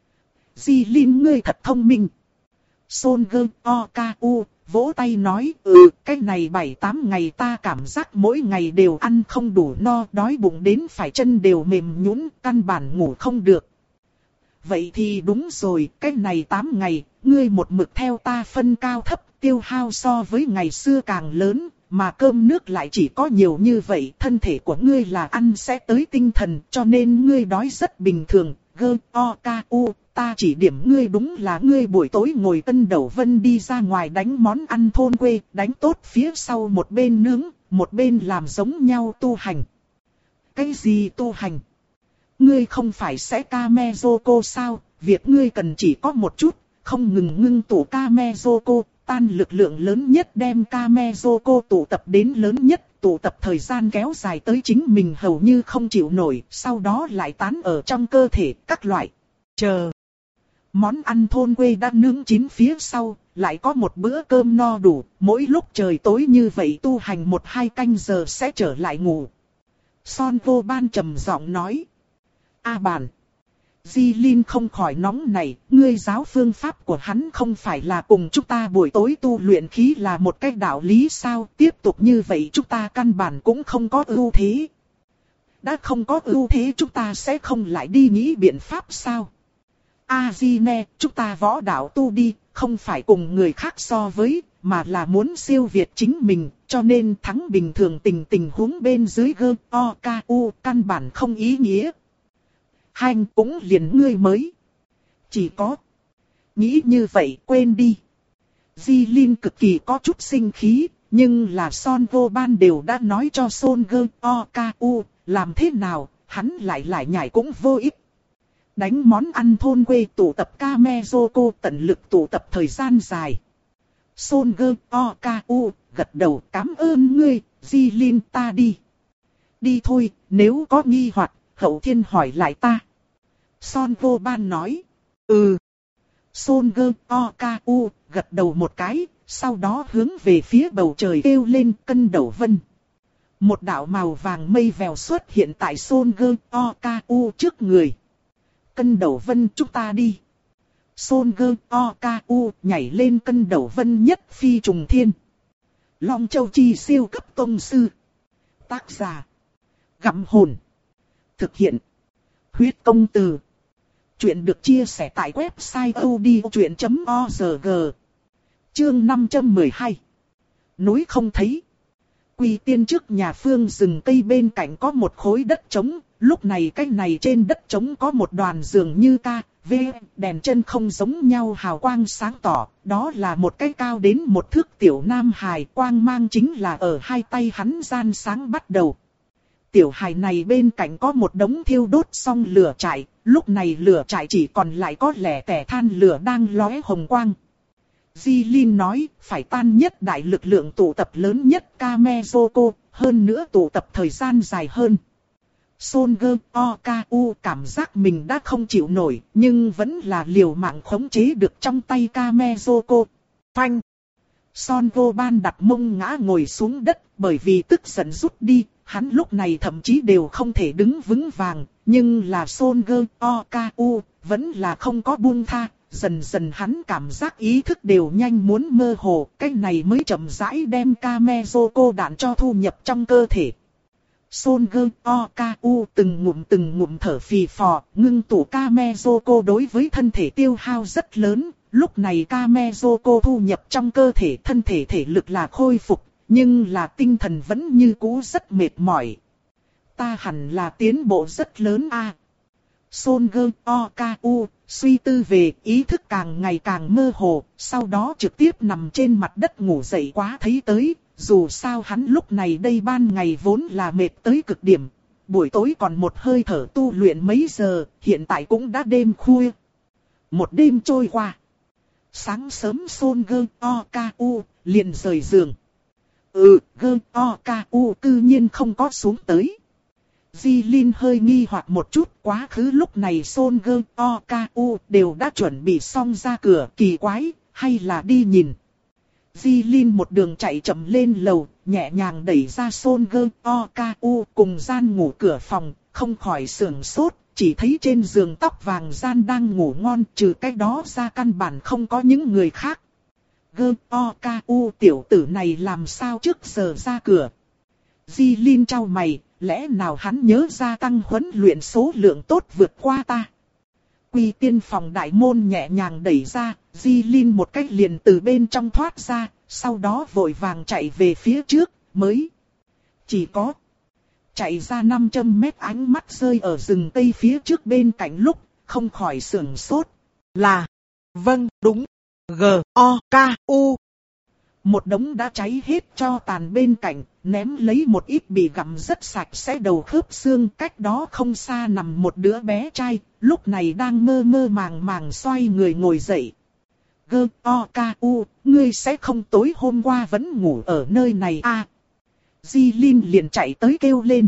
Di Linh ngươi thật thông minh. Son Gơ O K U vỗ tay nói, ừ, cái này bảy tám ngày ta cảm giác mỗi ngày đều ăn không đủ no, đói bụng đến phải chân đều mềm nhũn, căn bản ngủ không được. Vậy thì đúng rồi, cái này tám ngày, ngươi một mực theo ta phân cao thấp, tiêu hao so với ngày xưa càng lớn, mà cơm nước lại chỉ có nhiều như vậy, thân thể của ngươi là ăn sẽ tới tinh thần, cho nên ngươi đói rất bình thường. Gơ O K U, ta chỉ điểm ngươi đúng là ngươi buổi tối ngồi Tân Đẩu Vân đi ra ngoài đánh món ăn thôn quê, đánh tốt phía sau một bên nướng, một bên làm giống nhau tu hành. Cái gì tu hành? Ngươi không phải sẽ Kamezoko sao, việc ngươi cần chỉ có một chút, không ngừng ngưng tụ Kamezoko, tan lực lượng lớn nhất đem Kamezoko tụ tập đến lớn nhất, tụ tập thời gian kéo dài tới chính mình hầu như không chịu nổi, sau đó lại tán ở trong cơ thể các loại. Chờ. Món ăn thôn quê đã nướng chín phía sau, lại có một bữa cơm no đủ, mỗi lúc trời tối như vậy tu hành một hai canh giờ sẽ trở lại ngủ. Son vô ban trầm giọng nói. A bàn. Di Linh không khỏi nóng này, ngươi giáo phương pháp của hắn không phải là cùng chúng ta buổi tối tu luyện khí là một cách đạo lý sao, tiếp tục như vậy chúng ta căn bản cũng không có ưu thế. Đã không có ưu thế chúng ta sẽ không lại đi nghĩ biện pháp sao. A-di-ne, chúng ta võ đạo tu đi, không phải cùng người khác so với, mà là muốn siêu việt chính mình, cho nên thắng bình thường tình tình huống bên dưới gơ o k u căn bản không ý nghĩa. Hành cũng liền ngươi mới. Chỉ có. Nghĩ như vậy quên đi. Di Linh cực kỳ có chút sinh khí, nhưng là Son vô ban đều đã nói cho Son gơ o k u, làm thế nào, hắn lại lại nhảy cũng vô ích. Đánh món ăn thôn quê tụ tập Kamezoko tận lực tụ tập thời gian dài. Son gơ o k u gật đầu cảm ơn ngươi, Di Linh ta đi. Đi thôi, nếu có nghi hoặc, Hậu Thiên hỏi lại ta. Son vô ban nói. Ừ. Son gơ o k u gật đầu một cái, sau đó hướng về phía bầu trời kêu lên Cân Đẩu Vân. Một đạo màu vàng mây vèo xuất hiện tại Son gơ o k u trước người. Cân Đẩu Vân chúng ta đi. Son gơ o k u nhảy lên Cân Đẩu Vân nhất phi trùng thiên. Long Châu Chi siêu cấp tông sư. Tác giả. Gặm hồn. Thực hiện. Huyết công từ. Chuyện được chia sẻ tại website odchuyện chấm org. Chương năm trăm mười hai. Núi không thấy. Quy Tiên trước nhà Phương rừng cây bên cạnh có một khối đất trống. Lúc này cái này trên đất trống có một đoàn dường như ca, vê, đèn chân không giống nhau hào quang sáng tỏ. Đó là một cái cao đến một thước tiểu nam hài, quang mang chính là ở hai tay hắn gian sáng bắt đầu. Tiểu hài này bên cạnh có một đống thiêu đốt xong lửa trại, lúc này lửa trại chỉ còn lại có lẻ tẻ than lửa đang lóe hồng quang. Di Linh nói, phải tan nhất đại lực lượng tụ tập lớn nhất Kamezoko, hơn nữa tụ tập thời gian dài hơn. Son Gơ Oku cảm giác mình đã không chịu nổi, nhưng vẫn là liều mạng khống chế được trong tay Kamezoko. Phanh! Son Goban đặt mông ngã ngồi xuống đất, bởi vì tức giận rút đi, hắn lúc này thậm chí đều không thể đứng vững vàng, nhưng là Son Gơ Oku vẫn là không có buông tha. Dần dần hắn cảm giác ý thức đều nhanh muốn mơ hồ, cái này mới chậm rãi đem Kamezoko đạn cho thu nhập trong cơ thể. Son Gơ Oku từng ngụm từng ngụm thở phì phò, ngưng tụ Kamezoko đối với thân thể tiêu hao rất lớn. Lúc này Kamezoko thu nhập trong cơ thể, thân thể thể lực là khôi phục, nhưng là tinh thần vẫn như cũ rất mệt mỏi. Ta hẳn là tiến bộ rất lớn a. À. Son Gơ Oku suy tư về, ý thức càng ngày càng mơ hồ, sau đó trực tiếp nằm trên mặt đất ngủ dậy quá thấy tới. Dù sao hắn lúc này đây ban ngày vốn là mệt tới cực điểm, buổi tối còn một hơi thở tu luyện mấy giờ, hiện tại cũng đã đêm khuya. Một đêm trôi qua. Sáng sớm Son Gơ Oku liền rời giường. Ừ, Gơ Oku cư nhiên không có xuống tới. Di Linh hơi nghi hoặc một chút, quá khứ lúc này Son Gơ Oku đều đã chuẩn bị xong ra cửa, kỳ quái, hay là đi nhìn. Di Linh một đường chạy chậm lên lầu, nhẹ nhàng đẩy ra Son Gơ Oku cùng gian ngủ cửa phòng, không khỏi sưởng sốt, chỉ thấy trên giường tóc vàng gian đang ngủ ngon, trừ cái đó ra căn bản không có những người khác. Gơ Oku tiểu tử này làm sao trước giờ ra cửa. Di Linh trao mày, lẽ nào hắn nhớ ra tăng huấn luyện số lượng tốt vượt qua ta. Quy tiên phòng đại môn nhẹ nhàng đẩy ra, Di Linh một cách liền từ bên trong thoát ra, sau đó vội vàng chạy về phía trước, mới chỉ có chạy ra năm trăm mét, ánh mắt rơi ở rừng cây phía trước bên cạnh lúc, không khỏi sưởng sốt. Là, vâng, đúng, G-O-K-U. Một đống đã cháy hết tro tàn bên cạnh, ném lấy một ít bị gặm rất sạch sẽ đầu khớp xương, cách đó không xa nằm một đứa bé trai, lúc này đang mơ mơ màng màng xoay người ngồi dậy. G-O-K-U, ngươi sẽ không tối hôm qua vẫn ngủ ở nơi này à? Di Linh liền chạy tới kêu lên.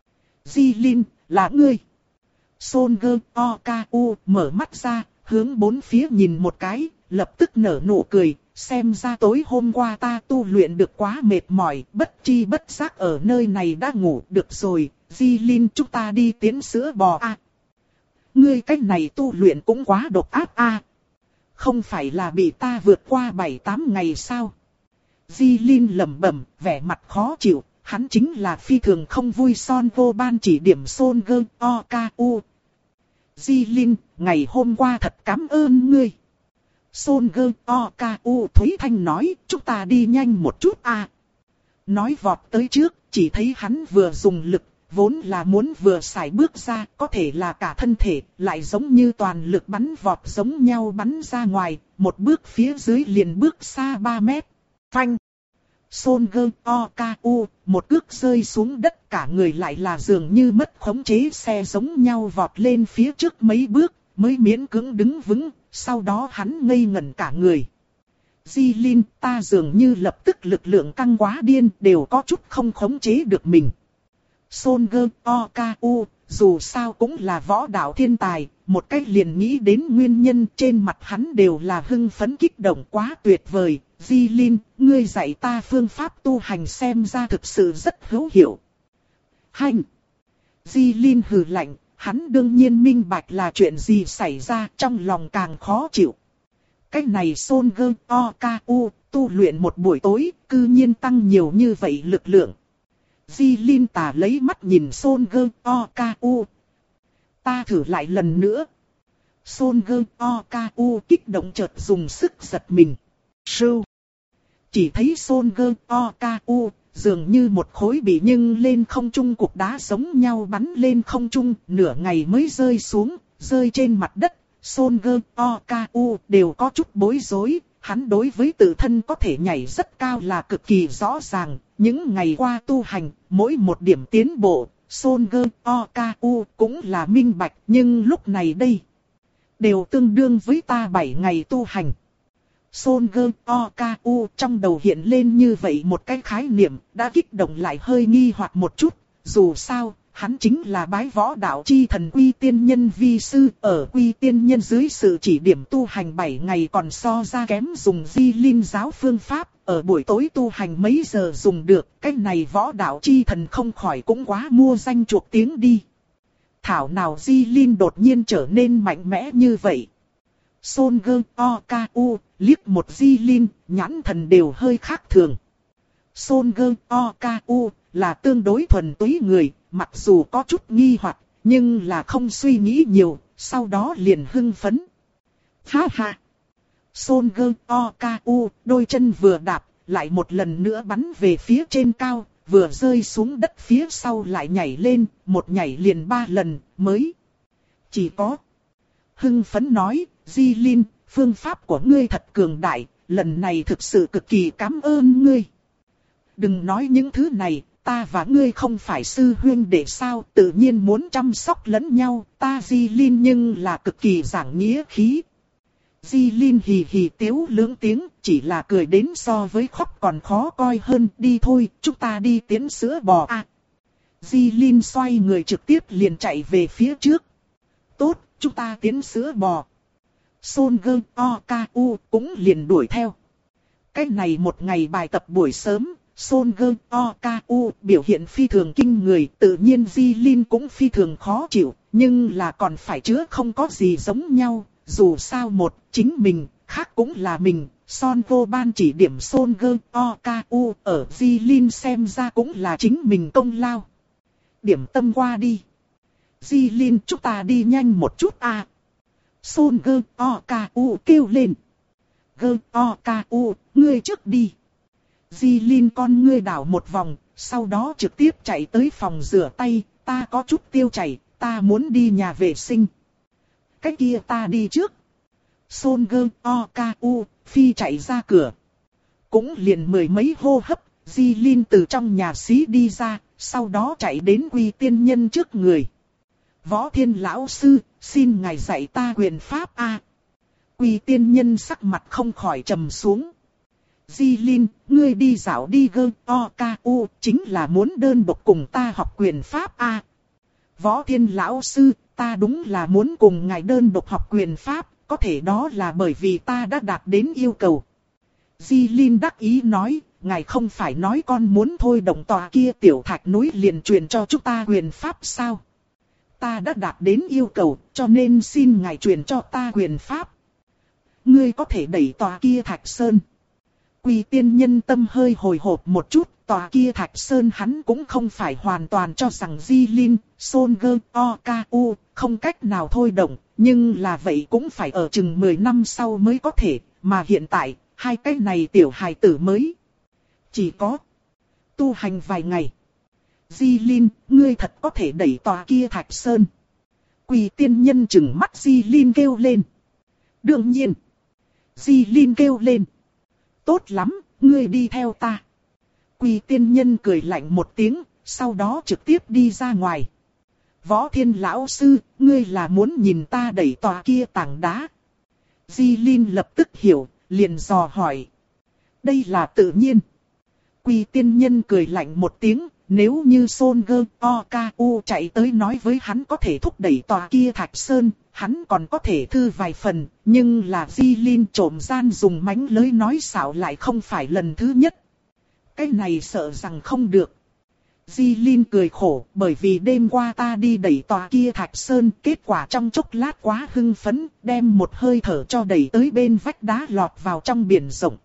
Di Linh, là ngươi. Son G-O-K-U mở mắt ra, hướng bốn phía nhìn một cái, lập tức nở nụ cười. Xem ra tối hôm qua ta tu luyện được quá mệt mỏi, bất chi bất giác ở nơi này đã ngủ được rồi. Di Linh, chúng ta đi tiến sữa bò à? Ngươi cách này tu luyện cũng quá độc ác à? Không phải là bị ta vượt qua bảy tám ngày sao? Di Linh lẩm bẩm, vẻ mặt khó chịu, hắn chính là phi thường không vui Son Goban chỉ điểm Son Gơ Oku. Di Linh, ngày hôm qua thật cảm ơn ngươi. Son Gơ Oku Thúy Thanh nói, chúng ta đi nhanh một chút à. Nói vọt tới trước, chỉ thấy hắn vừa dùng lực, vốn là muốn vừa sải bước ra, có thể là cả thân thể, lại giống như toàn lực bắn vọt giống nhau bắn ra ngoài, một bước phía dưới liền bước xa ba mét. Phanh! Son Gơ Oku, một cước rơi xuống đất, cả người lại là dường như mất khống chế xe giống nhau vọt lên phía trước mấy bước, mới miễn cưỡng đứng vững, sau đó hắn ngây ngẩn cả người. Di Linh, ta dường như lập tức lực lượng căng quá điên, đều có chút không khống chế được mình. Son Gơ Oku, dù sao cũng là võ đạo thiên tài, một cách liền nghĩ đến nguyên nhân, trên mặt hắn đều là hưng phấn kích động, quá tuyệt vời. Di Linh, ngươi dạy ta phương pháp tu hành xem ra thực sự rất hữu hiệu. Hành! Di Linh hừ lạnh, hắn đương nhiên minh bạch là chuyện gì xảy ra, trong lòng càng khó chịu. Cách này Son Gơ Oku, tu luyện một buổi tối, cư nhiên tăng nhiều như vậy lực lượng. Di Linh tà lấy mắt nhìn Son Gơ Oku. Ta thử lại lần nữa. Son Gơ Oku kích động chợt dùng sức giật mình. Sưu. Chỉ thấy Son Gơ Oku dường như một khối bị nhưng lên không trung cục đá giống nhau bắn lên không trung, nửa ngày mới rơi xuống, rơi trên mặt đất. Son Gơ Oku đều có chút bối rối, hắn đối với tự thân có thể nhảy rất cao là cực kỳ rõ ràng. Những ngày qua tu hành, mỗi một điểm tiến bộ, Son Gơ Oku cũng là minh bạch, nhưng lúc này đây, đều tương đương với ta bảy ngày tu hành. Son Gơ Oku trong đầu hiện lên như vậy một cái khái niệm, đã kích động lại hơi nghi hoặc một chút. Dù sao, hắn chính là bái võ đạo chi thần Quy Tiên Nhân vi sư, ở Quy Tiên Nhân dưới sự chỉ điểm tu hành bảy ngày còn so ra kém dùng Di Linh giáo phương pháp, ở buổi tối tu hành mấy giờ dùng được, cái này võ đạo chi thần không khỏi cũng quá mua danh chuộc tiếng đi. Thảo nào Di Linh đột nhiên trở nên mạnh mẽ như vậy. Son Gơ O K U liếc một Di Linh, nhãn thần đều hơi khác thường. Son Gơ O K U là tương đối thuần túy người, mặc dù có chút nghi hoặc, nhưng là không suy nghĩ nhiều, sau đó liền hưng phấn. Ha ha! Son Gơ O K U đôi chân vừa đạp, lại một lần nữa bắn về phía trên cao, vừa rơi xuống đất phía sau lại nhảy lên, một nhảy liền ba lần, mới. Chỉ có. Hưng phấn nói, Di Linh, phương pháp của ngươi thật cường đại, lần này thực sự cực kỳ cảm ơn ngươi. Đừng nói những thứ này, ta và ngươi không phải sư huynh đệ sao, tự nhiên muốn chăm sóc lẫn nhau, ta Di Linh nhưng là cực kỳ giảng nghĩa khí. Di Linh hì hì tiếu lưỡng tiếng, chỉ là cười đến so với khóc còn khó coi hơn, đi thôi, chúng ta đi tiến sữa bò à. Di Linh xoay người trực tiếp liền chạy về phía trước. Tốt, chúng ta tiến sữa bò. Son Gơ O K U cũng liền đuổi theo. Cái này một ngày bài tập buổi sớm, Son Gơ O K U biểu hiện phi thường kinh người, tự nhiên Di Linh cũng phi thường khó chịu, nhưng là còn phải chứa không có gì giống nhau. Dù sao một, chính mình, khác cũng là mình, Son vô ban chỉ điểm Son Gơ O K U ở Di Linh xem ra cũng là chính mình công lao. Điểm tâm qua đi. Di Linh chúng ta đi nhanh một chút à. Son Gơ O K U kêu lên. Gơ O K U, ngươi trước đi. Di Linh con ngươi đảo một vòng, sau đó trực tiếp chạy tới phòng rửa tay, ta có chút tiêu chảy, ta muốn đi nhà vệ sinh. Cái kia ta đi trước. Son Gơ O K U phi chạy ra cửa. Cũng liền mười mấy hô hấp, Di Linh từ trong nhà xí đi ra, sau đó chạy đến Quy Tiên Nhân trước người. Võ Thiên lão sư, xin ngài dạy ta quyền pháp a. Quy Tiên Nhân sắc mặt không khỏi trầm xuống. Di Linh, ngươi đi dạo đi Gơ O K U, chính là muốn đơn độc cùng ta học quyền pháp a. Võ Thiên lão sư, ta đúng là muốn cùng ngài đơn độc học quyền pháp, có thể đó là bởi vì ta đã đạt đến yêu cầu. Di Linh đắc ý nói, ngài không phải nói con muốn thôi động tòa kia tiểu thạch núi liền truyền cho chúng ta quyền pháp sao? Ta đã đạt đến yêu cầu, cho nên xin ngài truyền cho ta quyền pháp. Ngươi có thể đẩy tòa kia thạch sơn. Quy Tiên Nhân tâm hơi hồi hộp một chút, tòa kia thạch sơn hắn cũng không phải hoàn toàn cho rằng Di Linh, Son Gơ O K U không cách nào thôi động, nhưng là vậy cũng phải ở chừng mười năm sau mới có thể, mà hiện tại, hai cái này tiểu hài tử mới. Chỉ có tu hành vài ngày. Di Linh, ngươi thật có thể đẩy tòa kia thạch sơn. Quy Tiên Nhân chừng mắt Di Linh kêu lên. Đương nhiên. Di Linh kêu lên. Tốt lắm, ngươi đi theo ta. Quy Tiên Nhân cười lạnh một tiếng, sau đó trực tiếp đi ra ngoài. Võ Thiên lão sư, ngươi là muốn nhìn ta đẩy tòa kia tảng đá. Di Linh lập tức hiểu, liền dò hỏi. Đây là tự nhiên. Quy Tiên Nhân cười lạnh một tiếng, nếu như Son Gơ O K U chạy tới nói với hắn có thể thúc đẩy tòa kia thạch sơn, hắn còn có thể thư vài phần, nhưng là Di Linh trộm gian dùng mánh lưới nói xạo lại không phải lần thứ nhất. Cái này sợ rằng không được. Di Linh cười khổ, bởi vì đêm qua ta đi đẩy tòa kia thạch sơn, kết quả trong chốc lát quá hưng phấn, đem một hơi thở cho đẩy tới bên vách đá lọt vào trong biển rộng.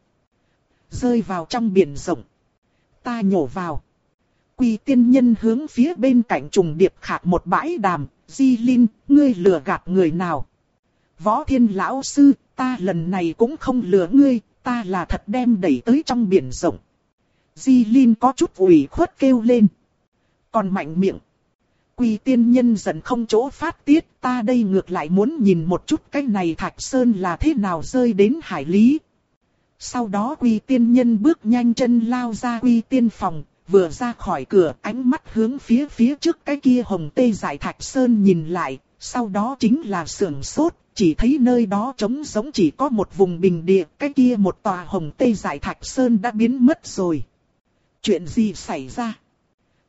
Rơi vào trong biển rộng. Ta nhổ vào. Quy Tiên Nhân hướng phía bên cạnh trùng điệp khạc một bãi đàm, Di Linh, ngươi lừa gạt người nào? Võ Thiên lão sư, ta lần này cũng không lừa ngươi, ta là thật đem đẩy tới trong biển rộng. Di Linh có chút ủy khuất kêu lên. Còn mạnh miệng. Quy Tiên Nhân giận không chỗ phát tiết, ta đây ngược lại muốn nhìn một chút cái này thạch sơn là thế nào rơi đến hải lý. Sau đó Quy Tiên Nhân bước nhanh chân lao ra Quy Tiên phòng, vừa ra khỏi cửa ánh mắt hướng phía phía trước cái kia hồng tê dại thạch sơn nhìn lại, sau đó chính là sưởng sốt, chỉ thấy nơi đó trống giống chỉ có một vùng bình địa, cái kia một tòa hồng tê dại thạch sơn đã biến mất rồi. Chuyện gì xảy ra?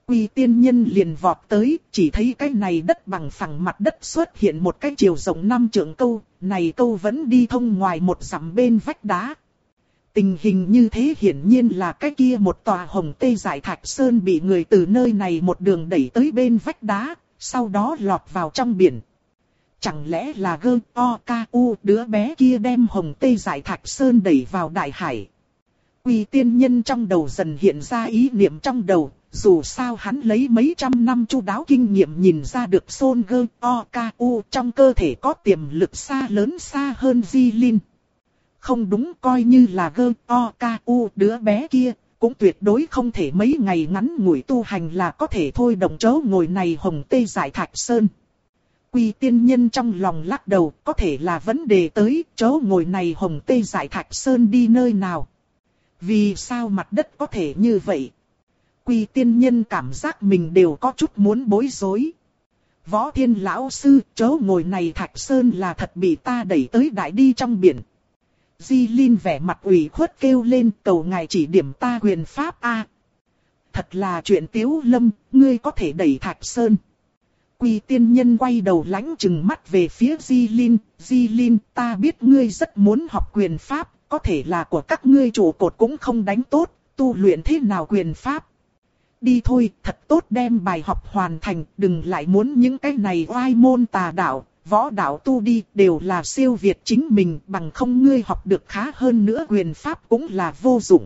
Quy tiên nhân liền vọt tới, chỉ thấy cái này đất bằng phẳng mặt đất xuất hiện một cái chiều rộng năm trượng câu, này câu vẫn đi thông ngoài một dặm bên vách đá. Tình hình như thế hiển nhiên là cái kia một tòa hồng tê giải thạch sơn bị người từ nơi này một đường đẩy tới bên vách đá, sau đó lọt vào trong biển. Chẳng lẽ là gơ o ca u đứa bé kia đem hồng tê giải thạch sơn đẩy vào đại hải? Quy tiên nhân trong đầu dần hiện ra ý niệm trong đầu, dù sao hắn lấy mấy trăm năm chu đáo kinh nghiệm nhìn ra được Son gơ o ca u trong cơ thể có tiềm lực xa lớn xa hơn Di Linh. Không đúng, coi như là gơ o ca u đứa bé kia, cũng tuyệt đối không thể mấy ngày ngắn ngủi tu hành là có thể thôi động chỗ ngồi này hồng tê giải thạch sơn. Quy tiên nhân trong lòng lắc đầu, có thể là vấn đề tới chỗ ngồi này hồng tê giải thạch sơn đi nơi nào. Vì sao mặt đất có thể như vậy? Quy tiên nhân cảm giác mình đều có chút muốn bối rối. Võ Thiên lão sư, chỗ ngồi này thạch sơn là thật bị ta đẩy tới đại đi trong biển. Di Linh vẻ mặt ủy khuất kêu lên, cầu ngài chỉ điểm ta quyền pháp a. Thật là chuyện Tiếu Lâm, ngươi có thể đẩy thạch sơn. Quy tiên nhân quay đầu lãnh chừng mắt về phía Di Linh, Di Linh, ta biết ngươi rất muốn học quyền pháp, có thể là của các ngươi trụ cột cũng không đánh tốt, tu luyện thế nào quyền pháp. Đi thôi, thật tốt đem bài học hoàn thành, đừng lại muốn những cái này oai môn tà đạo, võ đạo tu đi, đều là siêu việt chính mình, bằng không ngươi học được khá hơn nữa quyền pháp cũng là vô dụng.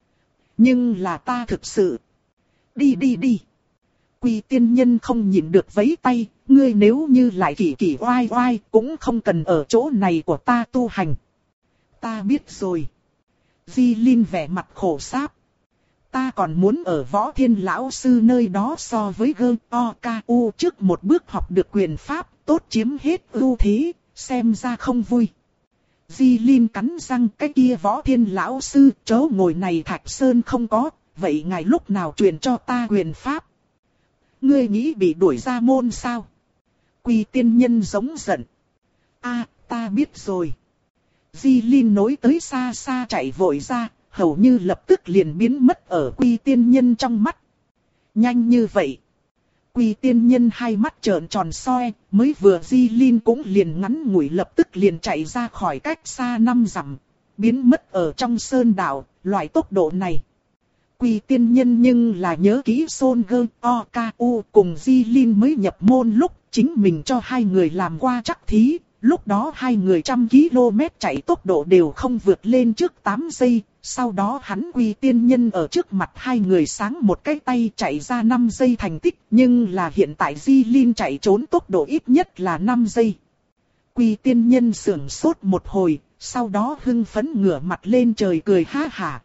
Nhưng là ta thực sự. Đi đi đi. Quy tiên nhân không nhịn được vẫy tay, ngươi nếu như lại kỳ kỳ oai oai, cũng không cần ở chỗ này của ta tu hành. Ta biết rồi. Di Linh vẻ mặt khổ sáp. Ta còn muốn ở Võ Thiên lão sư nơi đó so với gơ o ca u trước một bước học được quyền pháp, tốt chiếm hết ưu thế, xem ra không vui. Di Linh cắn răng, cái kia Võ Thiên lão sư, chỗ ngồi này thạch sơn không có, vậy ngài lúc nào truyền cho ta quyền pháp? Ngươi nghĩ bị đuổi ra môn sao? Quy tiên nhân giống giận. A, ta biết rồi. Di Linh nối tới xa xa chạy vội ra, hầu như lập tức liền biến mất ở Quy tiên nhân trong mắt. Nhanh như vậy. Quy tiên nhân hai mắt trợn tròn soi, mới vừa Di Linh cũng liền ngắn ngủi lập tức liền chạy ra khỏi cách xa năm dặm, biến mất ở trong sơn đảo, loại tốc độ này. Quy tiên nhân nhưng là nhớ kỹ Son gơ o ca u cùng Di Linh mới nhập môn lúc chính mình cho hai người làm qua trắc thí, lúc đó hai người trăm ki-lô-mét chạy tốc độ đều không vượt lên trước tám giây, sau đó hắn Quy tiên nhân ở trước mặt hai người sáng một cái tay chạy ra năm giây thành tích, nhưng là hiện tại Di Linh chạy trốn tốc độ ít nhất là năm giây. Quy tiên nhân sưởng sốt một hồi, sau đó hưng phấn ngửa mặt lên trời cười ha hả.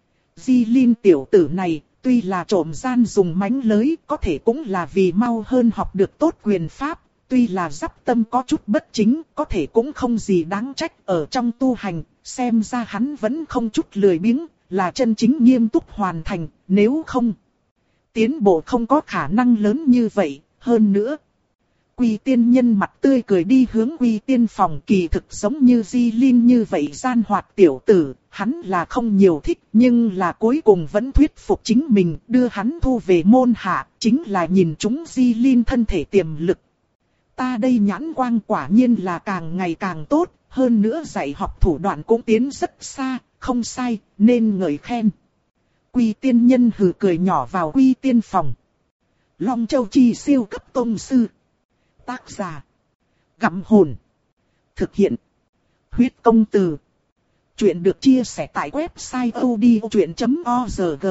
Di Linh tiểu tử này, tuy là trộm gian dùng mánh lới, có thể cũng là vì mau hơn học được tốt quyền pháp, tuy là dắp tâm có chút bất chính, có thể cũng không gì đáng trách ở trong tu hành, xem ra hắn vẫn không chút lười biếng, là chân chính nghiêm túc hoàn thành, nếu không, tiến bộ không có khả năng lớn như vậy, hơn nữa. Quy tiên nhân mặt tươi cười đi hướng Quy tiên phòng, kỳ thực giống như Di Linh như vậy gian hoạt tiểu tử, hắn là không nhiều thích, nhưng là cuối cùng vẫn thuyết phục chính mình, đưa hắn thu về môn hạ, chính là nhìn chúng Di Linh thân thể tiềm lực. Ta đây nhãn quang quả nhiên là càng ngày càng tốt, hơn nữa dạy học thủ đoạn cũng tiến rất xa, không sai, nên ngợi khen. Quy tiên nhân hừ cười nhỏ vào Quy tiên phòng. Long Châu Chi siêu cấp tông sư. Tác giả. Gặm hồn. Thực hiện. Huyết công từ. Chuyện được chia sẻ tại website odchuyện chấm org.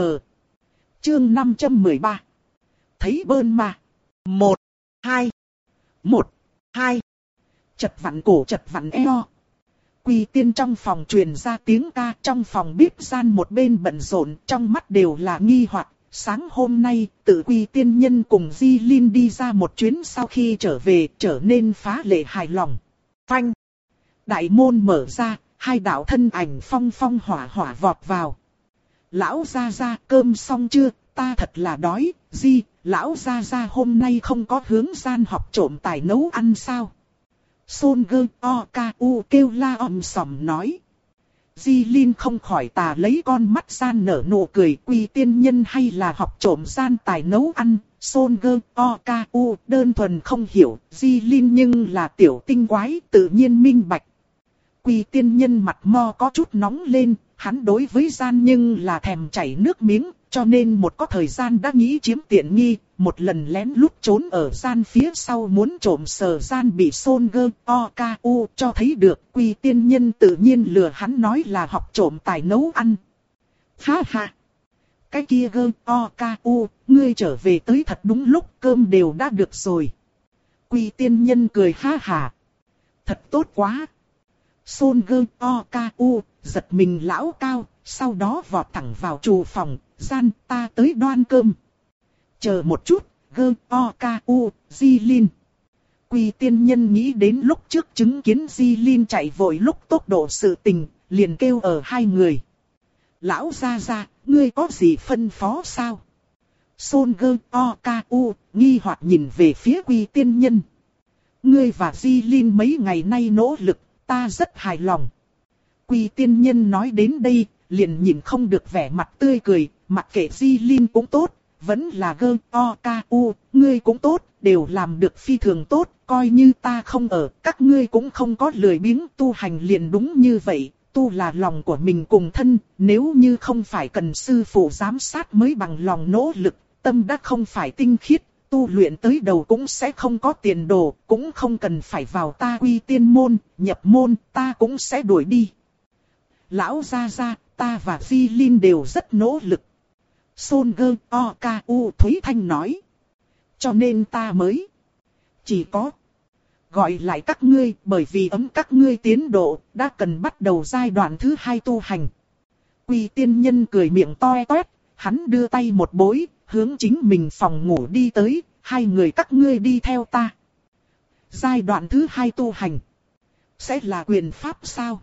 Chương năm trăm mười ba. Thấy bơn mà. Một. Hai. Một. Hai. Chật vặn cổ chật vặn eo. Quy tiên trong phòng truyền ra tiếng ca, trong phòng bếp gian một bên bận rộn, trong mắt đều là nghi hoặc. Sáng hôm nay, tự Quy tiên nhân cùng Di Linh đi ra một chuyến, sau khi trở về, trở nên phá lệ hài lòng. Phanh! Đại môn mở ra, hai đạo thân ảnh phong phong hỏa hỏa vọt vào. Lão gia gia, cơm xong chưa? Ta thật là đói. Di, lão gia gia hôm nay không có hướng gian học trộm tài nấu ăn sao? Son gơ o ca u kêu la om sòm nói. Di Linh không khỏi tà lấy con mắt gian nở nụ cười. Quy tiên nhân hay là học trộm gian tài nấu ăn. Son gơ o ca u đơn thuần không hiểu. Di Linh nhưng là tiểu tinh quái tự nhiên minh bạch. Quy tiên nhân mặt mo có chút nóng lên. Hắn đối với gian nhưng là thèm chảy nước miếng. Cho nên một có thời gian đã nghĩ chiếm tiện nghi. Một lần lén lút trốn ở gian phía sau muốn trộm sờ gian bị Son gơ o ca u cho thấy được. Quy tiên nhân tự nhiên lừa hắn nói là học trộm tài nấu ăn. Ha ha! Cái kia gơ o ca u, ngươi trở về tới thật đúng lúc, cơm đều đã được rồi. Quy tiên nhân cười ha ha. Thật tốt quá! Son gơ o ca u, giật mình lão cao, sau đó vọt thẳng vào trù phòng, gian ta tới đoan cơm. Chờ một chút, gơ o ca u, Di Linh. Quy tiên nhân nghĩ đến lúc trước chứng kiến Di Linh chạy vội lúc tốc độ sự tình, liền kêu ở hai người. Lão gia gia, ngươi có gì phân phó sao? Son gơ o ca u, nghi hoặc nhìn về phía quy tiên nhân. Ngươi và Di Linh mấy ngày nay nỗ lực, ta rất hài lòng. Quy tiên nhân nói đến đây, liền nhìn không được vẻ mặt tươi cười, mặc kệ Di Linh cũng tốt, vẫn là gơ o ca u, ngươi cũng tốt, đều làm được phi thường tốt, coi như ta không ở, các ngươi cũng không có lười biếng tu hành liền đúng như vậy, tu là lòng của mình cùng thân, nếu như không phải cần sư phụ giám sát mới bằng lòng nỗ lực, tâm đã không phải tinh khiết, tu luyện tới đầu cũng sẽ không có tiền đồ, cũng không cần phải vào ta quy tiên môn, nhập môn, ta cũng sẽ đuổi đi. Lão gia gia, ta và Di Linh đều rất nỗ lực. Son gơ o ca u Thúy Thanh nói. Cho nên ta mới chỉ có gọi lại các ngươi, bởi vì ấm các ngươi tiến độ đã cần bắt đầu giai đoạn thứ hai tu hành. Quy tiên nhân cười miệng toe toét, hắn đưa tay một bối, hướng chính mình phòng ngủ đi tới, hai người các ngươi đi theo ta. Giai đoạn thứ hai tu hành sẽ là quyền pháp sao?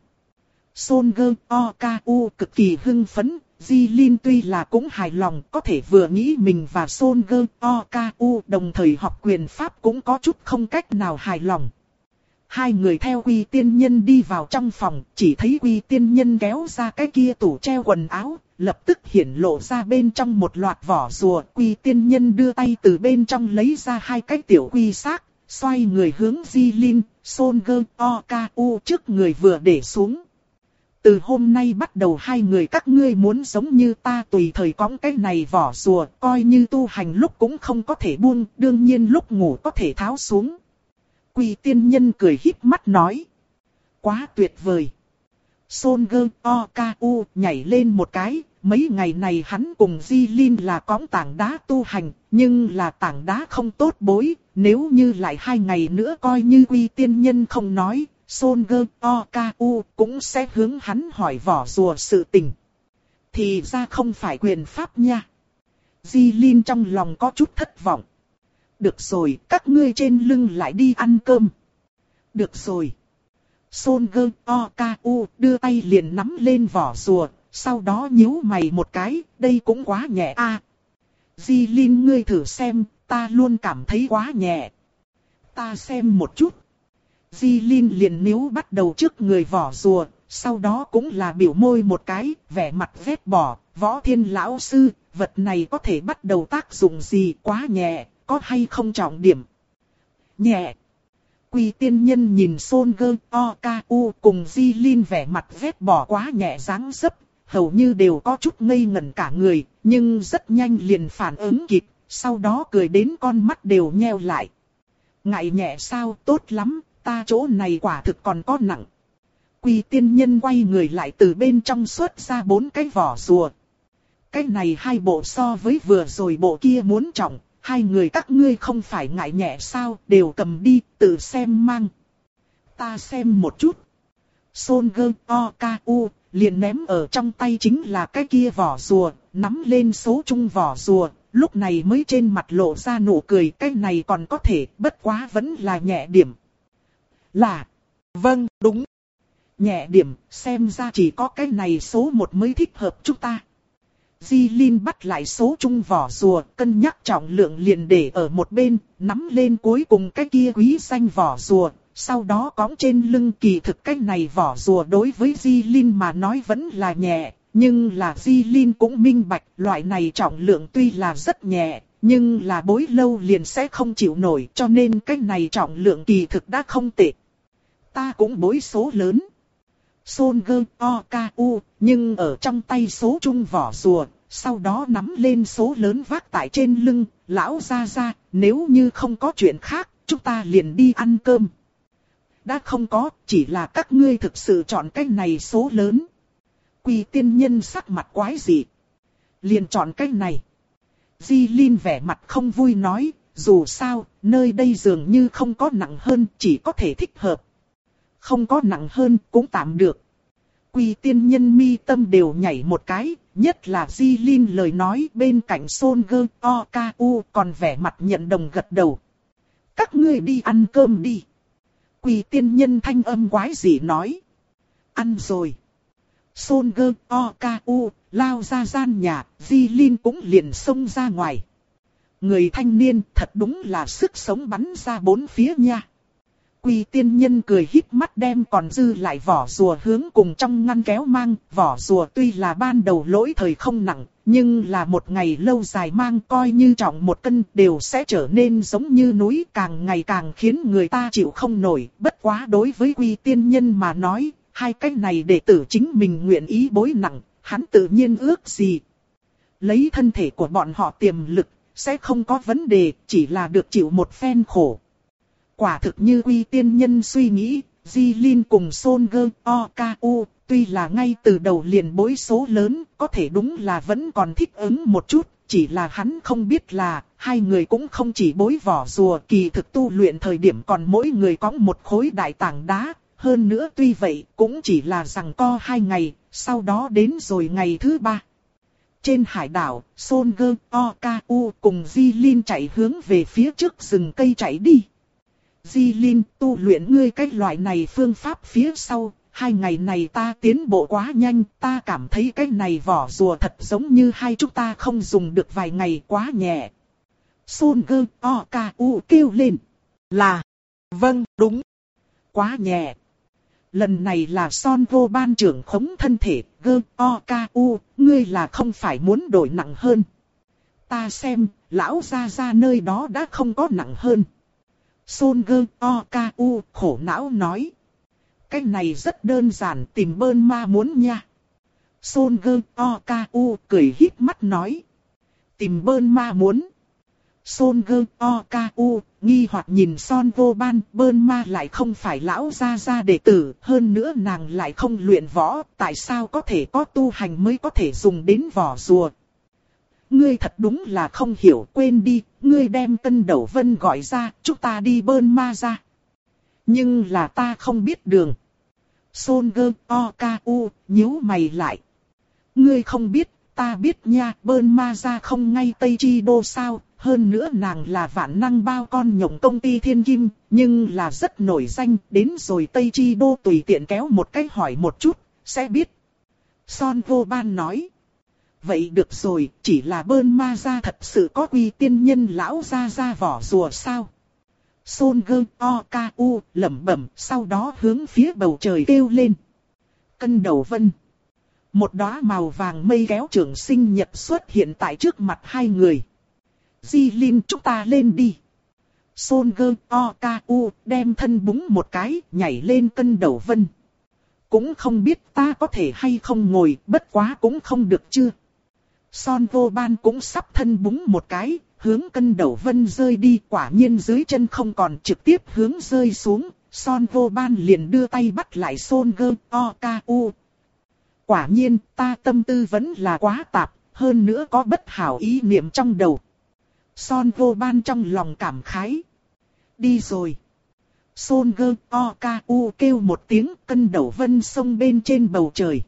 Son gơ o ca u cực kỳ hưng phấn. Di Linh tuy là cũng hài lòng, có thể vừa nghĩ mình và Son gơ o ca u đồng thời học quyền pháp cũng có chút không cách nào hài lòng. Hai người theo Quy tiên nhân đi vào trong phòng, chỉ thấy Quy tiên nhân kéo ra cái kia tủ treo quần áo, lập tức hiển lộ ra bên trong một loạt vỏ rùa. Quy tiên nhân đưa tay từ bên trong lấy ra hai cái tiểu quy xác, xoay người hướng Di Linh, Son gơ o ca u trước người vừa để xuống. Từ hôm nay bắt đầu hai người các ngươi muốn giống như ta tùy thời cõng cái này vỏ rùa, coi như tu hành lúc cũng không có thể buông, đương nhiên lúc ngủ có thể tháo xuống. Quy tiên nhân cười híp mắt nói. Quá tuyệt vời. Son gơ o ca u nhảy lên một cái, mấy ngày này hắn cùng Di Linh là cõng tảng đá tu hành, nhưng là tảng đá không tốt bối, nếu như lại hai ngày nữa coi như Quy tiên nhân không nói. Son gơ o ca u cũng sẽ hướng hắn hỏi vỏ rùa sự tình. Thì ra không phải quyền pháp nha. Di Linh trong lòng có chút thất vọng. Được rồi, các ngươi trên lưng lại đi ăn cơm. Được rồi. Son gơ o ca u đưa tay liền nắm lên vỏ rùa, sau đó nhíu mày một cái, đây cũng quá nhẹ a. À, Di Linh ngươi thử xem, ta luôn cảm thấy quá nhẹ. Ta xem một chút. Di Linh liền níu bắt đầu trước người vỏ rùa, sau đó cũng là biểu môi một cái, vẻ mặt vét bỏ, Võ Thiên lão sư, vật này có thể bắt đầu tác dụng gì, quá nhẹ, có hay không trọng điểm? Nhẹ. Quy tiên nhân nhìn Son gơ o ca u cùng Di Linh vẻ mặt vét bỏ quá nhẹ dáng dấp, hầu như đều có chút ngây ngẩn cả người, nhưng rất nhanh liền phản ứng kịp, sau đó cười đến con mắt đều nheo lại. Ngại nhẹ sao, tốt lắm. Ta chỗ này quả thực còn có nặng. Quy tiên nhân quay người lại từ bên trong xuất ra bốn cái vỏ rùa. Cái này hai bộ so với vừa rồi bộ kia muốn trọng, hai người các ngươi không phải ngại nhẹ sao, đều cầm đi, tự xem mang. Ta xem một chút. Son gơ o ca u liền ném ở trong tay chính là cái kia vỏ rùa, nắm lên số chung vỏ rùa, lúc này mới trên mặt lộ ra nụ cười, cái này còn có thể, bất quá vẫn là nhẹ điểm. Là, vâng, đúng. Nhẹ điểm, xem ra chỉ có cái này số một mới thích hợp chúng ta. Di Linh bắt lại số chung vỏ rùa, cân nhắc trọng lượng liền để ở một bên, nắm lên cuối cùng cái kia quý danh vỏ rùa, sau đó cõng trên lưng. Kỳ thực cái này vỏ rùa đối với Di Linh mà nói vẫn là nhẹ, nhưng là Di Linh cũng minh bạch loại này trọng lượng tuy là rất nhẹ, nhưng là bối lâu liền sẽ không chịu nổi, cho nên cái này trọng lượng kỳ thực đã không tệ. Ta cũng bối số lớn. Son Gơ O K U, nhưng ở trong tay số trung vỏ rùa, sau đó nắm lên số lớn vác tại trên lưng. Lão gia gia, nếu như không có chuyện khác, chúng ta liền đi ăn cơm. Đã không có, chỉ là các ngươi thực sự chọn cái này số lớn. Quỳ tiên nhân sắc mặt quái dị. Liền chọn cái này. Di Linh vẻ mặt không vui nói, dù sao, nơi đây dường như không có nặng hơn, chỉ có thể thích hợp. Không có nặng hơn, cũng tạm được. Quỳ tiên nhân mi tâm đều nhảy một cái, nhất là Di Linh lời nói bên cạnh Son Gơ O K U còn vẻ mặt nhận đồng gật đầu. Các ngươi đi ăn cơm đi. Quỳ tiên nhân thanh âm quái dị nói. Ăn rồi. Son Gơ O K U lao ra gian nhà, Di Linh cũng liền xông ra ngoài. Người thanh niên thật đúng là sức sống bắn ra bốn phía nha. Quỳ tiên nhân cười híp mắt đem còn dư lại vỏ rùa hướng cùng trong ngăn kéo mang. Vỏ rùa tuy là ban đầu lỗi thời không nặng, nhưng là một ngày lâu dài mang coi như trọng một cân đều sẽ trở nên giống như núi, càng ngày càng khiến người ta chịu không nổi. Bất quá đối với Quỳ tiên nhân mà nói, hai cái này đệ tử chính mình nguyện ý bối nặng, hắn tự nhiên ước gì. Lấy thân thể của bọn họ tiềm lực, sẽ không có vấn đề, chỉ là được chịu một phen khổ. Quả thực như Quỳ tiên nhân suy nghĩ, Di Linh cùng Son Gơ O K U, tuy là ngay từ đầu liền bối số lớn, có thể đúng là vẫn còn thích ứng một chút, chỉ là hắn không biết là, hai người cũng không chỉ bối vỏ rùa, kỳ thực tu luyện thời điểm còn mỗi người cõng một khối đại tảng đá. Hơn nữa tuy vậy, cũng chỉ là giằng co hai ngày, sau đó đến rồi ngày thứ ba. Trên hải đảo, Son Gơ O K U cùng Di Linh chạy hướng về phía trước rừng cây chạy đi. Di Linh, tu luyện ngươi cái loại này phương pháp phía sau, hai ngày này ta tiến bộ quá nhanh, ta cảm thấy cái này vỏ rùa thật giống như hai chúng ta không dùng được vài ngày, quá nhẹ. Son Gơ O K U kêu lên. Là, vâng, đúng, quá nhẹ. Lần này là Son Vô ban trưởng khống thân thể, Gơ O K U, ngươi là không phải muốn đổi nặng hơn. Ta xem, lão gia gia nơi đó đã không có nặng hơn. Son Gơ O K U khổ não nói. Cái này rất đơn giản, tìm bơn ma muốn nha. Son Gơ O K U cười híp mắt nói. Tìm bơn ma muốn. Son Gơ O K U nghi hoặc nhìn Son Vô ban, bơn ma lại không phải lão gia gia đệ tử, hơn nữa nàng lại không luyện võ, tại sao có thể có tu hành mới có thể dùng đến vỏ rùa. Ngươi thật đúng là không hiểu, quên đi, ngươi đem Cân Đầu Vân gọi ra, chúng ta đi bơn ma ra. Nhưng là ta không biết đường. Son Gơ O K U nhíu mày lại. Ngươi không biết, ta biết nha, bơn ma ra không ngay Tây Chi Đô sao, hơn nữa nàng là vạn năng bao con nhộng công ty Thiên Kim, nhưng là rất nổi danh, đến rồi Tây Chi Đô tùy tiện kéo một cái hỏi một chút, sẽ biết. Son Vô ban nói. Vậy được rồi, chỉ là bơn ma ra thật sự có Quỳ tiên nhân lão ra ra vỏ rùa sao? Son Gơ O K U lẩm bẩm, sau đó hướng phía bầu trời kêu lên. Cân Đầu Vân. Một đóa màu vàng mây kéo trưởng sinh nhật xuất hiện tại trước mặt hai người. Di Linh, chúng ta lên đi. Son Gơ O K U đem thân búng một cái, nhảy lên Cân Đầu Vân. Cũng không biết ta có thể hay không ngồi, bất quá cũng không được chưa. Son Vô ban cũng sắp thân búng một cái, hướng Cân Đầu Vân rơi đi, quả nhiên dưới chân không còn, trực tiếp hướng rơi xuống. Son Vô ban liền đưa tay bắt lại Son Gơ O K U. Quả nhiên, ta tâm tư vẫn là quá tạp, hơn nữa có bất hảo ý niệm trong đầu. Son Vô ban trong lòng cảm khái. Đi rồi. Son Gơ O K U kêu một tiếng, Cân Đầu Vân xông bên trên bầu trời.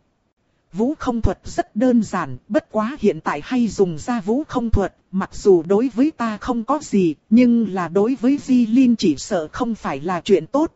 Vũ không thuật rất đơn giản, bất quá hiện tại hay dùng ra vũ không thuật, mặc dù đối với ta không có gì, nhưng là đối với Di Linh chỉ sợ không phải là chuyện tốt.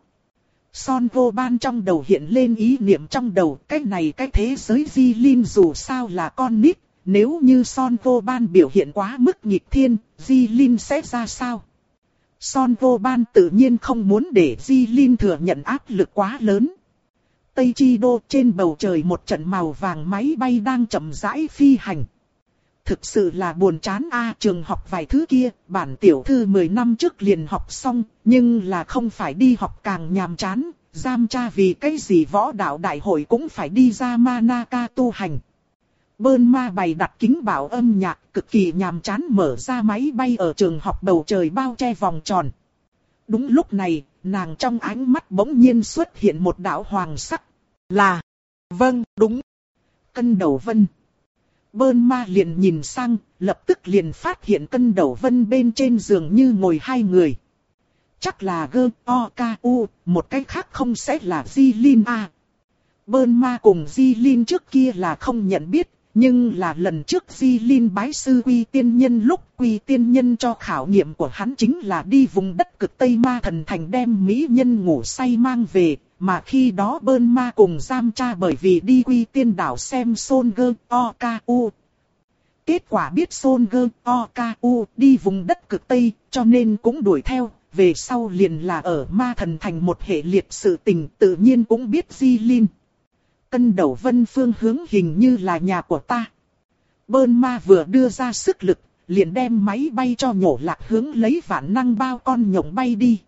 Son Vô ban trong đầu hiện lên ý niệm trong đầu, cái này cái thế giới Di Linh dù sao là con nít, nếu như Son Vô ban biểu hiện quá mức nghịch thiên, Di Linh sẽ ra sao? Son vô ban tự nhiên không muốn để Di Linh thừa nhận áp lực quá lớn. Tây Chi Đô trên bầu trời một trận màu vàng máy bay đang chậm rãi phi hành. Thực sự là buồn chán a, trường học vài thứ kia, bản tiểu thư mười năm trước liền học xong, nhưng là không phải đi học càng nhàm chán, giam cha vì cái gì võ đạo đại hội cũng phải đi ra Manaka tu hành. Bơn ma bày đặt kính bảo âm nhạc cực kỳ nhàm chán mở ra máy bay ở trường học bầu trời bao che vòng tròn. Đúng lúc này, nàng trong ánh mắt bỗng nhiên xuất hiện một đạo hoàng sắc. Là, vâng, đúng, Cân Đầu Vân. Bơn ma liền nhìn sang, lập tức liền phát hiện Cân Đầu Vân bên trên giường như ngồi hai người. Chắc là Gơ, O, K, U, một cái khác không sẽ là Di Linh A. Bơn ma cùng Di Linh trước kia là không nhận biết, nhưng là lần trước Di Linh bái sư Quy Tiên Nhân lúc Quy Tiên Nhân cho khảo nghiệm của hắn chính là đi vùng đất cực Tây Ma Thần Thành đem mỹ nhân ngủ say mang về, mà khi đó Bơn ma cùng giam cha bởi vì đi Quy Tiên đảo xem Son Gơ, O, K, U. Kết quả biết Son Gơ, O, K, U đi vùng đất cực Tây, cho nên cũng đuổi theo, về sau liền là ở Ma Thần Thành một hệ liệt sự tình tự nhiên cũng biết Di Linh. Cân Đầu Vân phương hướng hình như là nhà của ta. Bơn ma vừa đưa ra sức lực, liền đem máy bay cho nhổ lạc hướng lấy vạn năng bao con nhộng bay đi.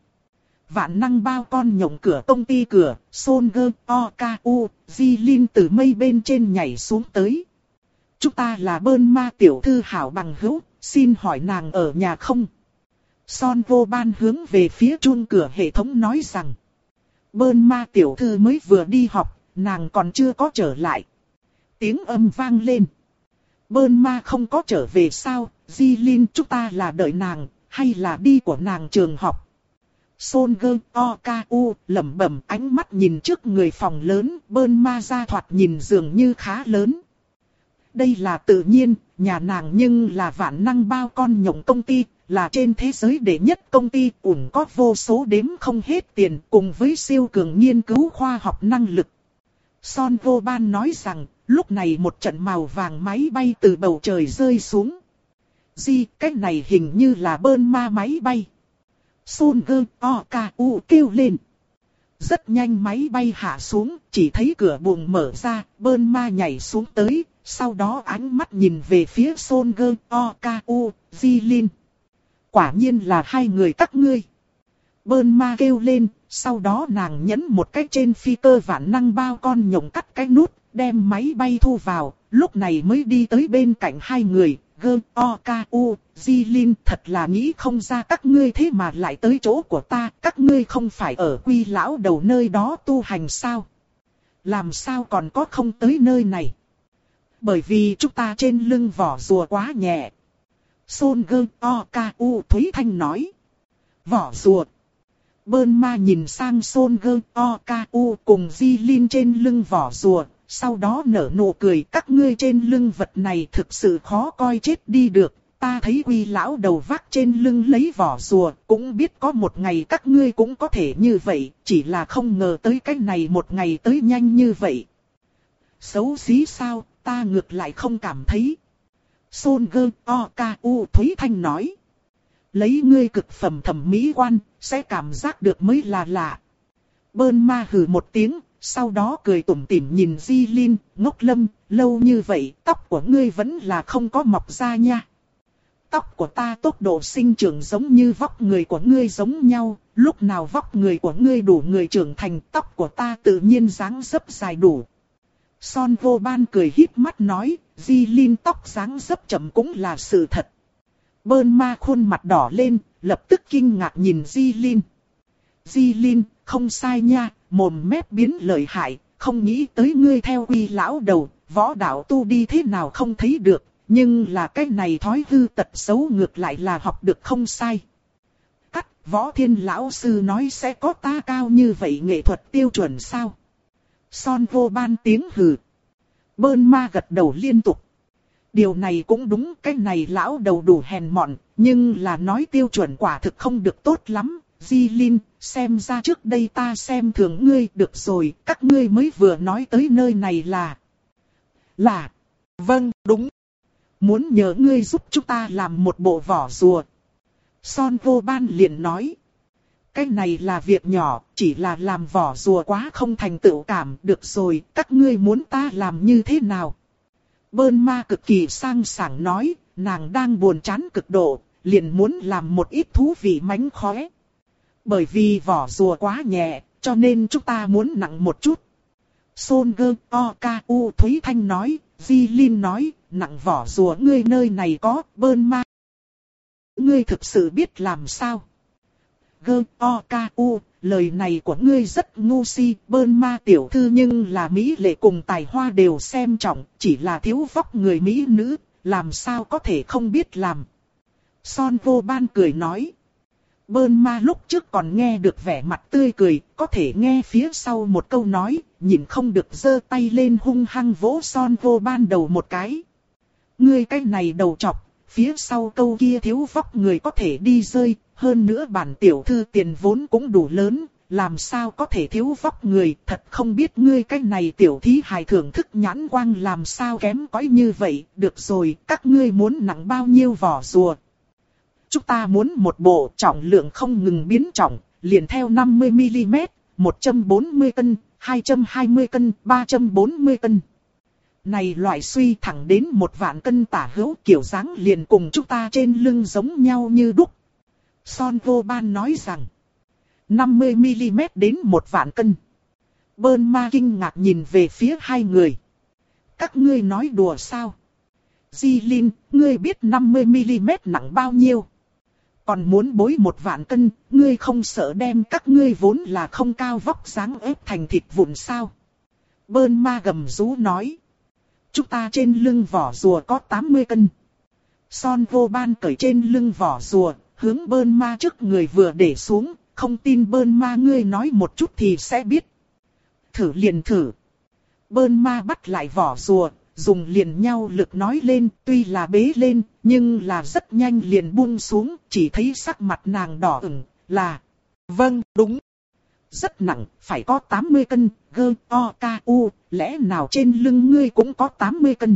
Vạn năng bao con nhộng cửa công ty cửa, Son Gơ, O, K, U, Di Linh từ mây bên trên nhảy xuống tới. Chúng ta là Bơn ma tiểu thư hảo bằng hữu, xin hỏi nàng ở nhà không? Son vô ban hướng về phía chuông cửa hệ thống nói rằng. Bơn ma tiểu thư mới vừa đi học. Nàng còn chưa có trở lại. Tiếng âm vang lên. Bơn ma không có trở về sao? Di Linh chúng ta là đợi nàng, hay là đi của nàng trường học? Son Gơ, O, K, U lẩm bẩm ánh mắt nhìn trước người phòng lớn. Bơn ma ra thoạt nhìn dường như khá lớn. Đây là tự nhiên, nhà nàng nhưng là vạn năng bao con nhộng công ty, là trên thế giới đệ nhất công ty, ủng có vô số đếm không hết tiền cùng với siêu cường nghiên cứu khoa học năng lực. Son vô ban nói rằng, lúc này một trận màu vàng máy bay từ bầu trời rơi xuống. Di, cái này hình như là Bơn ma máy bay. Son Gơ, O, K, U kêu lên. Rất nhanh máy bay hạ xuống, chỉ thấy cửa buồng mở ra, Bơn ma nhảy xuống tới, sau đó ánh mắt nhìn về phía Son Gơ, O, K, U, Di Linh. Quả nhiên là hai người các ngươi. Bơn ma kêu lên, sau đó nàng nhấn một cái trên phi cơ vạn năng bao con nhộng cắt cái nút, đem máy bay thu vào, lúc này mới đi tới bên cạnh hai người, Gơ, O, K, U, Di Linh thật là nghĩ không ra các ngươi thế mà lại tới chỗ của ta, các ngươi không phải ở Quy lão đầu nơi đó tu hành sao? Làm sao còn có không tới nơi này? Bởi vì chúng ta trên lưng vỏ rùa quá nhẹ. Son Gơ, O, K, U Thúy Thanh nói. Vỏ rùa. Bơn ma nhìn sang Son Gơ, O, K, U cùng Di Linh trên lưng vỏ rùa, sau đó nở nụ cười. Các ngươi trên lưng vật này thực sự khó coi chết đi được. Ta thấy Quy lão đầu vác trên lưng lấy vỏ rùa, cũng biết có một ngày các ngươi cũng có thể như vậy, chỉ là không ngờ tới cái này một ngày tới nhanh như vậy. Xấu xí sao, ta ngược lại không cảm thấy. Son Gơ, O, K, U Thúy Thanh nói. Lấy ngươi cực phẩm thẩm mỹ quan, sẽ cảm giác được mới là lạ. Bơn ma hừ một tiếng, sau đó cười tủm tỉm nhìn Di Linh, ngốc lâm, lâu như vậy, tóc của ngươi vẫn là không có mọc ra nha. Tóc của ta tốc độ sinh trưởng giống như vóc người của ngươi giống nhau, lúc nào vóc người của ngươi đủ người trưởng thành, tóc của ta tự nhiên dáng dấp dài đủ. Son vô ban cười híp mắt nói, Di Linh tóc dáng dấp chậm cũng là sự thật. Bơn ma khuôn mặt đỏ lên, lập tức kinh ngạc nhìn Di Linh. Di Linh, không sai nha, mồm mép biến lợi hại, không nghĩ tới ngươi theo Quy lão đầu, võ đạo tu đi thế nào không thấy được, nhưng là cái này thói hư tật xấu ngược lại là học được không sai. Cắt, Võ Thiên lão sư nói sẽ có ta cao như vậy nghệ thuật tiêu chuẩn sao? Son vô ban tiếng hừ. Bơn ma gật đầu liên tục. Điều này cũng đúng, cái này lão đầu đủ hèn mọn, nhưng là nói tiêu chuẩn quả thực không được tốt lắm. Di Linh, xem ra trước đây ta xem thường ngươi, được rồi, các ngươi mới vừa nói tới nơi này là... Là... Vâng, đúng. Muốn nhờ ngươi giúp chúng ta làm một bộ vỏ rùa. Son vô ban liền nói. Cái này là việc nhỏ, chỉ là làm vỏ rùa quá không thành tựu cảm. Được rồi, các ngươi muốn ta làm như thế nào? Bơn ma cực kỳ sang sảng nói, nàng đang buồn chán cực độ, liền muốn làm một ít thú vị mánh khóe. Bởi vì vỏ rùa quá nhẹ, cho nên chúng ta muốn nặng một chút. Son gơ o ca u Thúy Thanh nói, Di Linh nói, nặng vỏ rùa ngươi nơi này có, Bơn ma. Ngươi thực sự biết làm sao? Gơ o ca u, lời này của ngươi rất ngu si, Bơn ma tiểu thư nhưng là mỹ lệ cùng tài hoa đều xem trọng, chỉ là thiếu vóc người mỹ nữ, làm sao có thể không biết làm. Son vô ban cười nói. Bơn ma lúc trước còn nghe được vẻ mặt tươi cười, có thể nghe phía sau một câu nói, nhìn không được giơ tay lên hung hăng vỗ son vô ban đầu một cái. Ngươi cái này đầu chọc, phía sau câu kia thiếu vóc người có thể đi rơi, hơn nữa bản tiểu thư tiền vốn cũng đủ lớn, làm sao có thể thiếu vóc người, thật không biết ngươi cái này tiểu thí hài thưởng thức nhãn quang làm sao kém cỏi như vậy, được rồi, các ngươi muốn nặng bao nhiêu vỏ rùa. Chúng ta muốn một bộ trọng lượng không ngừng biến trọng, liền theo năm mươi mi li mét, một trăm bốn mươi cân, hai trăm hai mươi cân, ba trăm bốn mươi cân. Này loại suy thẳng đến một vạn cân tả hữu kiểu dáng liền cùng chúng ta trên lưng giống nhau như đúc. Son vô ban nói rằng, năm mươi mi li mét đến một vạn cân. Bơn ma kinh ngạc nhìn về phía hai người. Các ngươi nói đùa sao? Di Linh, ngươi biết năm mươi mi li mét nặng bao nhiêu? Còn muốn bối một vạn cân, ngươi không sợ đem các ngươi vốn là không cao vóc dáng ép thành thịt vụn sao? Bơn ma gầm rú nói. Chúng ta trên lưng vỏ rùa có tám mươi cân. Son vô ban cởi trên lưng vỏ rùa, hướng bơn ma trước người vừa để xuống, không tin bơn ma ngươi nói một chút thì sẽ biết. Thử liền thử. Bơn ma bắt lại vỏ rùa, dùng liền nhau lực nói lên, tuy là bế lên, nhưng là rất nhanh liền buông xuống, chỉ thấy sắc mặt nàng đỏ ửng, là, vâng, đúng. Rất nặng, phải có tám mươi cân, gơ, o, ca, u, lẽ nào trên lưng ngươi cũng có tám mươi cân?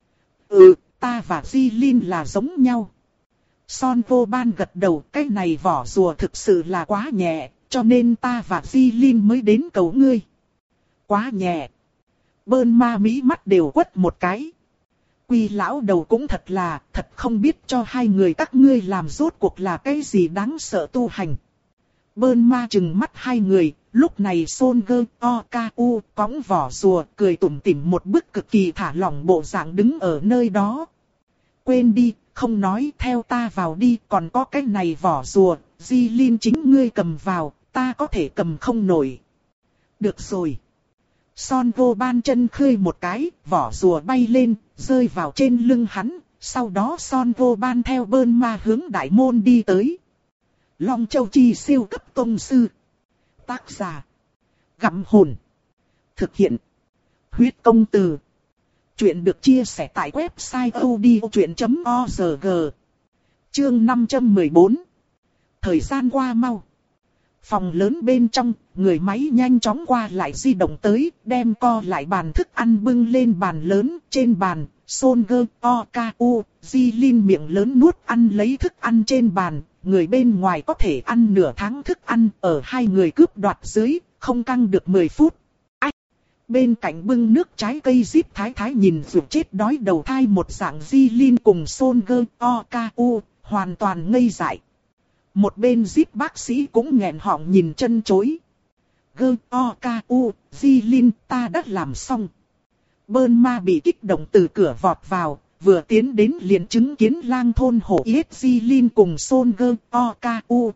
Ừ, ta và Di Linh là giống nhau. Son vô ban gật đầu, cái này vỏ rùa thực sự là quá nhẹ, cho nên ta và Di Linh mới đến cầu ngươi. Quá nhẹ. Bơn ma mỹ mắt đều quất một cái. Quy lão đầu cũng thật là, thật không biết cho hai người các ngươi làm rốt cuộc là cái gì đáng sợ tu hành. Bơn ma trừng mắt hai người, lúc này Son gơ o ca u cõng vỏ rùa, cười tủm tỉm một bức cực kỳ thả lỏng bộ dạng đứng ở nơi đó. Quên đi, không nói theo ta vào đi, còn có cái này vỏ rùa, Di Linh chính ngươi cầm vào, ta có thể cầm không nổi. Được rồi. Son vô ban chân khơi một cái, vỏ rùa bay lên, rơi vào trên lưng hắn, sau đó Son vô ban theo Bơn ma hướng đại môn đi tới. Long Châu Chi siêu cấp tông sư. Tác giả. Gặm hồn. Thực hiện. Huyết công từ. Chuyện được chia sẻ tại website odchuyện chấm org. Chương năm trăm mười bốn. Thời gian qua mau. Phòng lớn bên trong, người máy nhanh chóng qua lại di động tới, đem co lại bàn thức ăn bưng lên bàn lớn, trên bàn, Son gơ, o, ca, u, Di Linh miệng lớn nuốt ăn lấy thức ăn trên bàn, người bên ngoài có thể ăn nửa tháng thức ăn, ở hai người cướp đoạt dưới, không căng được mười phút. Ách! Bên cạnh bưng nước trái cây Zip Thái Thái nhìn vượt chết đói đầu thai một dạng Di Linh cùng Son gơ, o, ca, u, hoàn toàn ngây dại. Một bên Zip bác sĩ cũng nghẹn họng nhìn chân chối. Gơ, o, ca, u, Di Linh, ta đã làm xong. Bơn ma bị kích động từ cửa vọt vào, vừa tiến đến liền chứng kiến lang thôn hổ yết Di Linh cùng Son gơ, o, ca, u.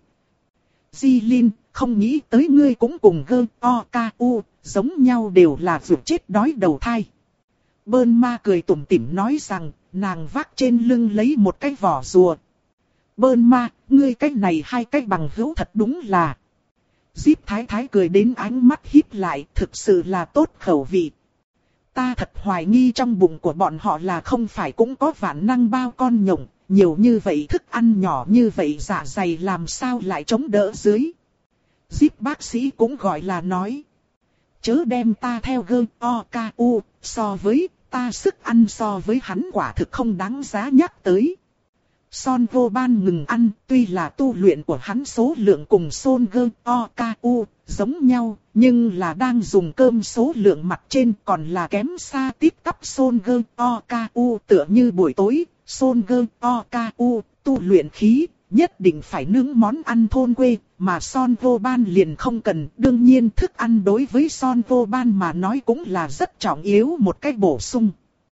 Di Linh, không nghĩ tới ngươi cũng cùng gơ, o, ca, u, giống nhau đều là vượt chết đói đầu thai. Bơn ma cười tủm tỉm nói rằng, nàng vác trên lưng lấy một cái vỏ rùa. Bơn ma, ngươi cách này hai cách bằng hữu thật đúng là. Zip Thái Thái cười đến ánh mắt híp lại, thực sự là tốt khẩu vị. Ta thật hoài nghi trong bụng của bọn họ là không phải cũng có vạn năng bao con nhộng, nhiều như vậy thức ăn nhỏ như vậy dạ dày làm sao lại chống đỡ dưới. Zip bác sĩ cũng gọi là nói. Chớ đem ta theo gơ, o, ca, u, so với ta sức ăn so với hắn quả thực không đáng giá nhắc tới. Son Vô Ban ngừng ăn, tuy là tu luyện của hắn số lượng cùng Son Gơ O K U giống nhau, nhưng là đang dùng cơm số lượng mặt trên còn là kém xa tít tắp Son Gơ O K U. Tựa như buổi tối, Son Gơ O K U tu luyện khí, nhất định phải nướng món ăn thôn quê, mà Son Vô Ban liền không cần. Đương nhiên thức ăn đối với Son Vô Ban mà nói cũng là rất trọng yếu một cách bổ sung.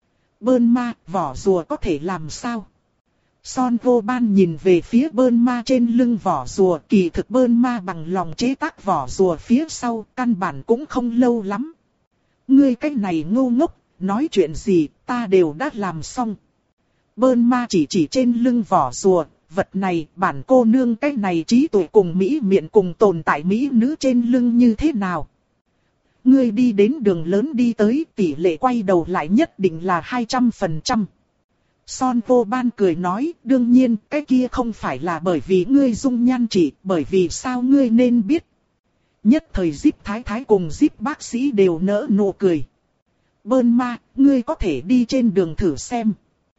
Bơn ma, vỏ rùa có thể làm sao? Son Vô Ban nhìn về phía bơn ma trên lưng vỏ rùa, kỳ thực bơn ma bằng lòng chế tác vỏ rùa phía sau, căn bản cũng không lâu lắm. Ngươi cái này ngu ngốc, nói chuyện gì, ta đều đã làm xong. Bơn ma chỉ chỉ trên lưng vỏ rùa, vật này, bản cô nương cái này trí tuệ cùng mỹ miện cùng tồn tại mỹ nữ trên lưng như thế nào? Ngươi đi đến đường lớn đi tới, tỷ lệ quay đầu lại nhất định là hai trăm phần trăm. Son Vô Ban cười nói, đương nhiên, cái kia không phải là bởi vì ngươi dung nhan trị, bởi vì sao ngươi nên biết. Nhất thời Díp Thái Thái cùng Díp bác sĩ đều nỡ nụ cười. Bơn ma, ngươi có thể đi trên đường thử xem.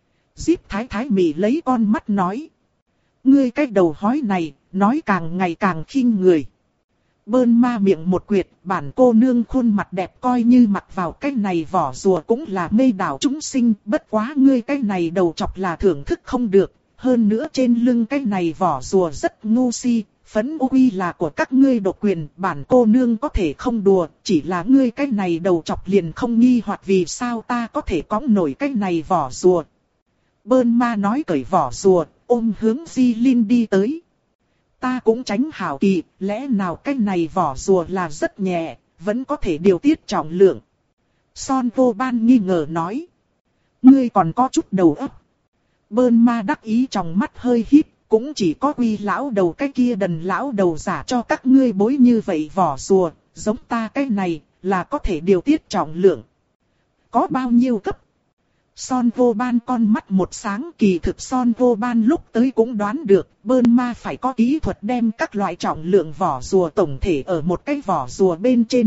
Díp Thái Thái mị lấy con mắt nói. Ngươi cái đầu hói này, nói càng ngày càng khinh người. Bơn ma miệng một quyệt, bản cô nương khuôn mặt đẹp coi như mặc vào cái này vỏ rùa cũng là mê đảo chúng sinh. Bất quá ngươi cái này đầu chọc là thưởng thức không được, hơn nữa trên lưng cái này vỏ rùa rất ngu si. Phấn ô quy là của các ngươi độc quyền, bản cô nương có thể không đùa, chỉ là ngươi cái này đầu chọc liền không nghi hoặc vì sao ta có thể cõng nổi cái này vỏ rùa. Bơn ma nói cởi vỏ rùa, ôm hướng Di Linh đi tới. Ta cũng tránh hảo kỳ, lẽ nào cái này vỏ rùa là rất nhẹ, vẫn có thể điều tiết trọng lượng. Son Vô Ban nghi ngờ nói. Ngươi còn có chút đầu óc. Bơn ma đắc ý trong mắt hơi híp, cũng chỉ có Quy lão đầu cái kia đần lão đầu giả cho các ngươi bối như vậy vỏ rùa, giống ta cái này, là có thể điều tiết trọng lượng. Có bao nhiêu cấp? Son Vô Ban con mắt một sáng, kỳ thực Son Vô Ban lúc tới cũng đoán được, bơn ma phải có kỹ thuật đem các loại trọng lượng vỏ rùa tổng thể ở một cái vỏ rùa bên trên.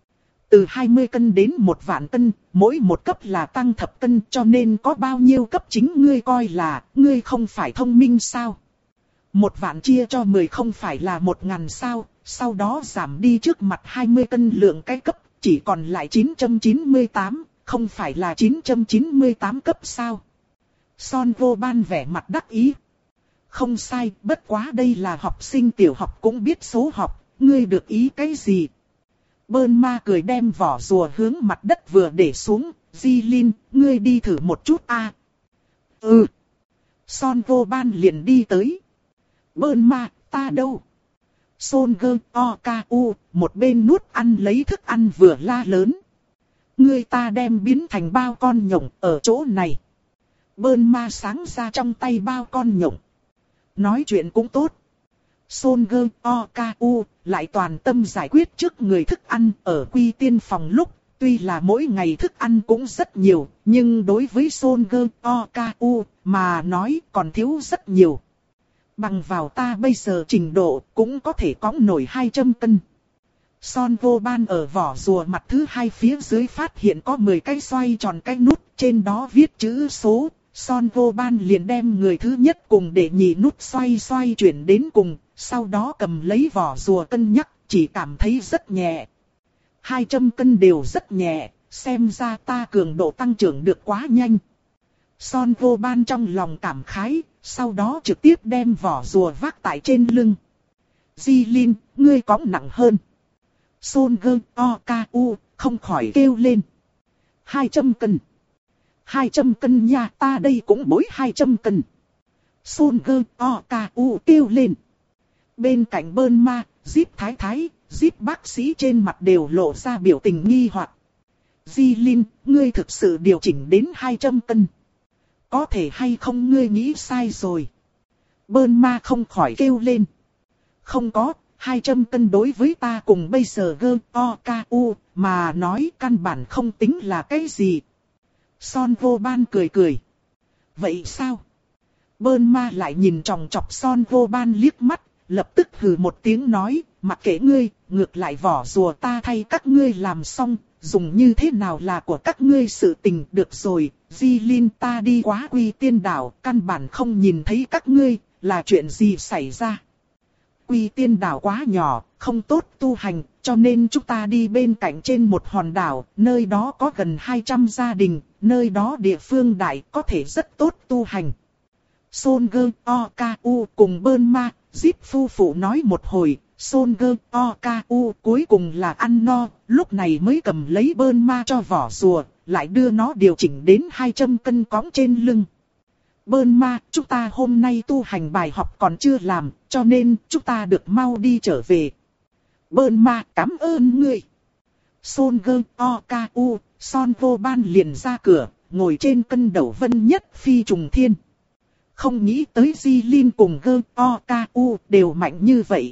Từ hai mươi cân đến một vạn cân, mỗi một cấp là tăng thập cân, cho nên có bao nhiêu cấp chính ngươi coi là, ngươi không phải thông minh sao? Một vạn chia cho mười không phải là một ngàn sao, sau đó giảm đi trước mặt hai mươi cân lượng cái cấp, chỉ còn lại chín trăm chín mươi tám. Không phải là chín trăm chín mươi tám cấp sao? Son Vô Ban vẻ mặt đắc ý. Không sai, bất quá đây là học sinh tiểu học cũng biết số học, ngươi được ý cái gì? Bơn ma cười đem vỏ rùa hướng mặt đất vừa để xuống, Di Linh, ngươi đi thử một chút a. À? Ừ. Son Vô Ban liền đi tới. Bơn ma, ta đâu? Son Gơ O K U, một bên nuốt ăn lấy thức ăn vừa la lớn. Ngươi ta đem biến thành bao con nhộng ở chỗ này. Bơn ma sáng ra trong tay bao con nhộng. Nói chuyện cũng tốt. Son Gơ O K U lại toàn tâm giải quyết trước người thức ăn ở Quy Tiên phòng lúc. Tuy là mỗi ngày thức ăn cũng rất nhiều, nhưng đối với Son Gơ O K U mà nói còn thiếu rất nhiều. Bằng vào ta bây giờ trình độ cũng có thể cõng nổi hai trăm cân. Son Vô Ban ở vỏ rùa mặt thứ hai phía dưới phát hiện có mười cái xoay tròn cái nút, trên đó viết chữ số. Son Vô Ban liền đem người thứ nhất cùng để nhì nút xoay xoay chuyển đến cùng, sau đó cầm lấy vỏ rùa cân nhắc, chỉ cảm thấy rất nhẹ. hai trăm cân đều rất nhẹ, xem ra ta cường độ tăng trưởng được quá nhanh. Son Vô Ban trong lòng cảm khái, sau đó trực tiếp đem vỏ rùa vác tại trên lưng. Di Linh, ngươi cõng nặng hơn. Son Gơ O K U không khỏi kêu lên. hai trăm cân. hai trăm cân nha, ta đây cũng bối hai trăm cân. Son Gơ O K U kêu lên. Bên cạnh Bơn ma, Díp Thái Thái, Díp bác sĩ trên mặt đều lộ ra biểu tình nghi hoặc. Di Linh, ngươi thực sự điều chỉnh đến hai trăm cân. Có thể hay không ngươi nghĩ sai rồi. Bơn ma không khỏi kêu lên. Không có. hai trăm cân đối với ta cùng bây giờ Gơ O K U mà nói căn bản không tính là cái gì. Son Vô Ban cười cười. Vậy sao? Bơn ma lại nhìn tròng trọc Son Vô Ban liếc mắt, lập tức hừ một tiếng nói, mặc kệ ngươi, ngược lại vỏ rùa ta thay các ngươi làm xong, dùng như thế nào là của các ngươi sự tình. Được rồi, Di Linh, ta đi quá Quy Tiên Đảo, căn bản không nhìn thấy các ngươi, là chuyện gì xảy ra? Quy Tiên Đảo quá nhỏ, không tốt tu hành, cho nên chúng ta đi bên cạnh trên một hòn đảo, nơi đó có gần hai trăm gia đình, nơi đó địa phương đại, có thể rất tốt tu hành. Solger Oku cùng Bơn Ma, Zip phu phụ nói một hồi, Solger Oku cuối cùng là ăn no, lúc này mới cầm lấy Bơn Ma cho vỏ rùa, lại đưa nó điều chỉnh đến hai trăm cân cõng trên lưng. Bơn Ma, chúng ta hôm nay tu hành bài học còn chưa làm, cho nên chúng ta được mau đi trở về. Bơn Ma, cảm ơn ngươi. Solger Oku, Son Vô Ban liền ra cửa, ngồi trên cân đầu vân nhất phi trùng thiên. Không nghĩ tới Di Linh cùng Gơ Oku đều mạnh như vậy.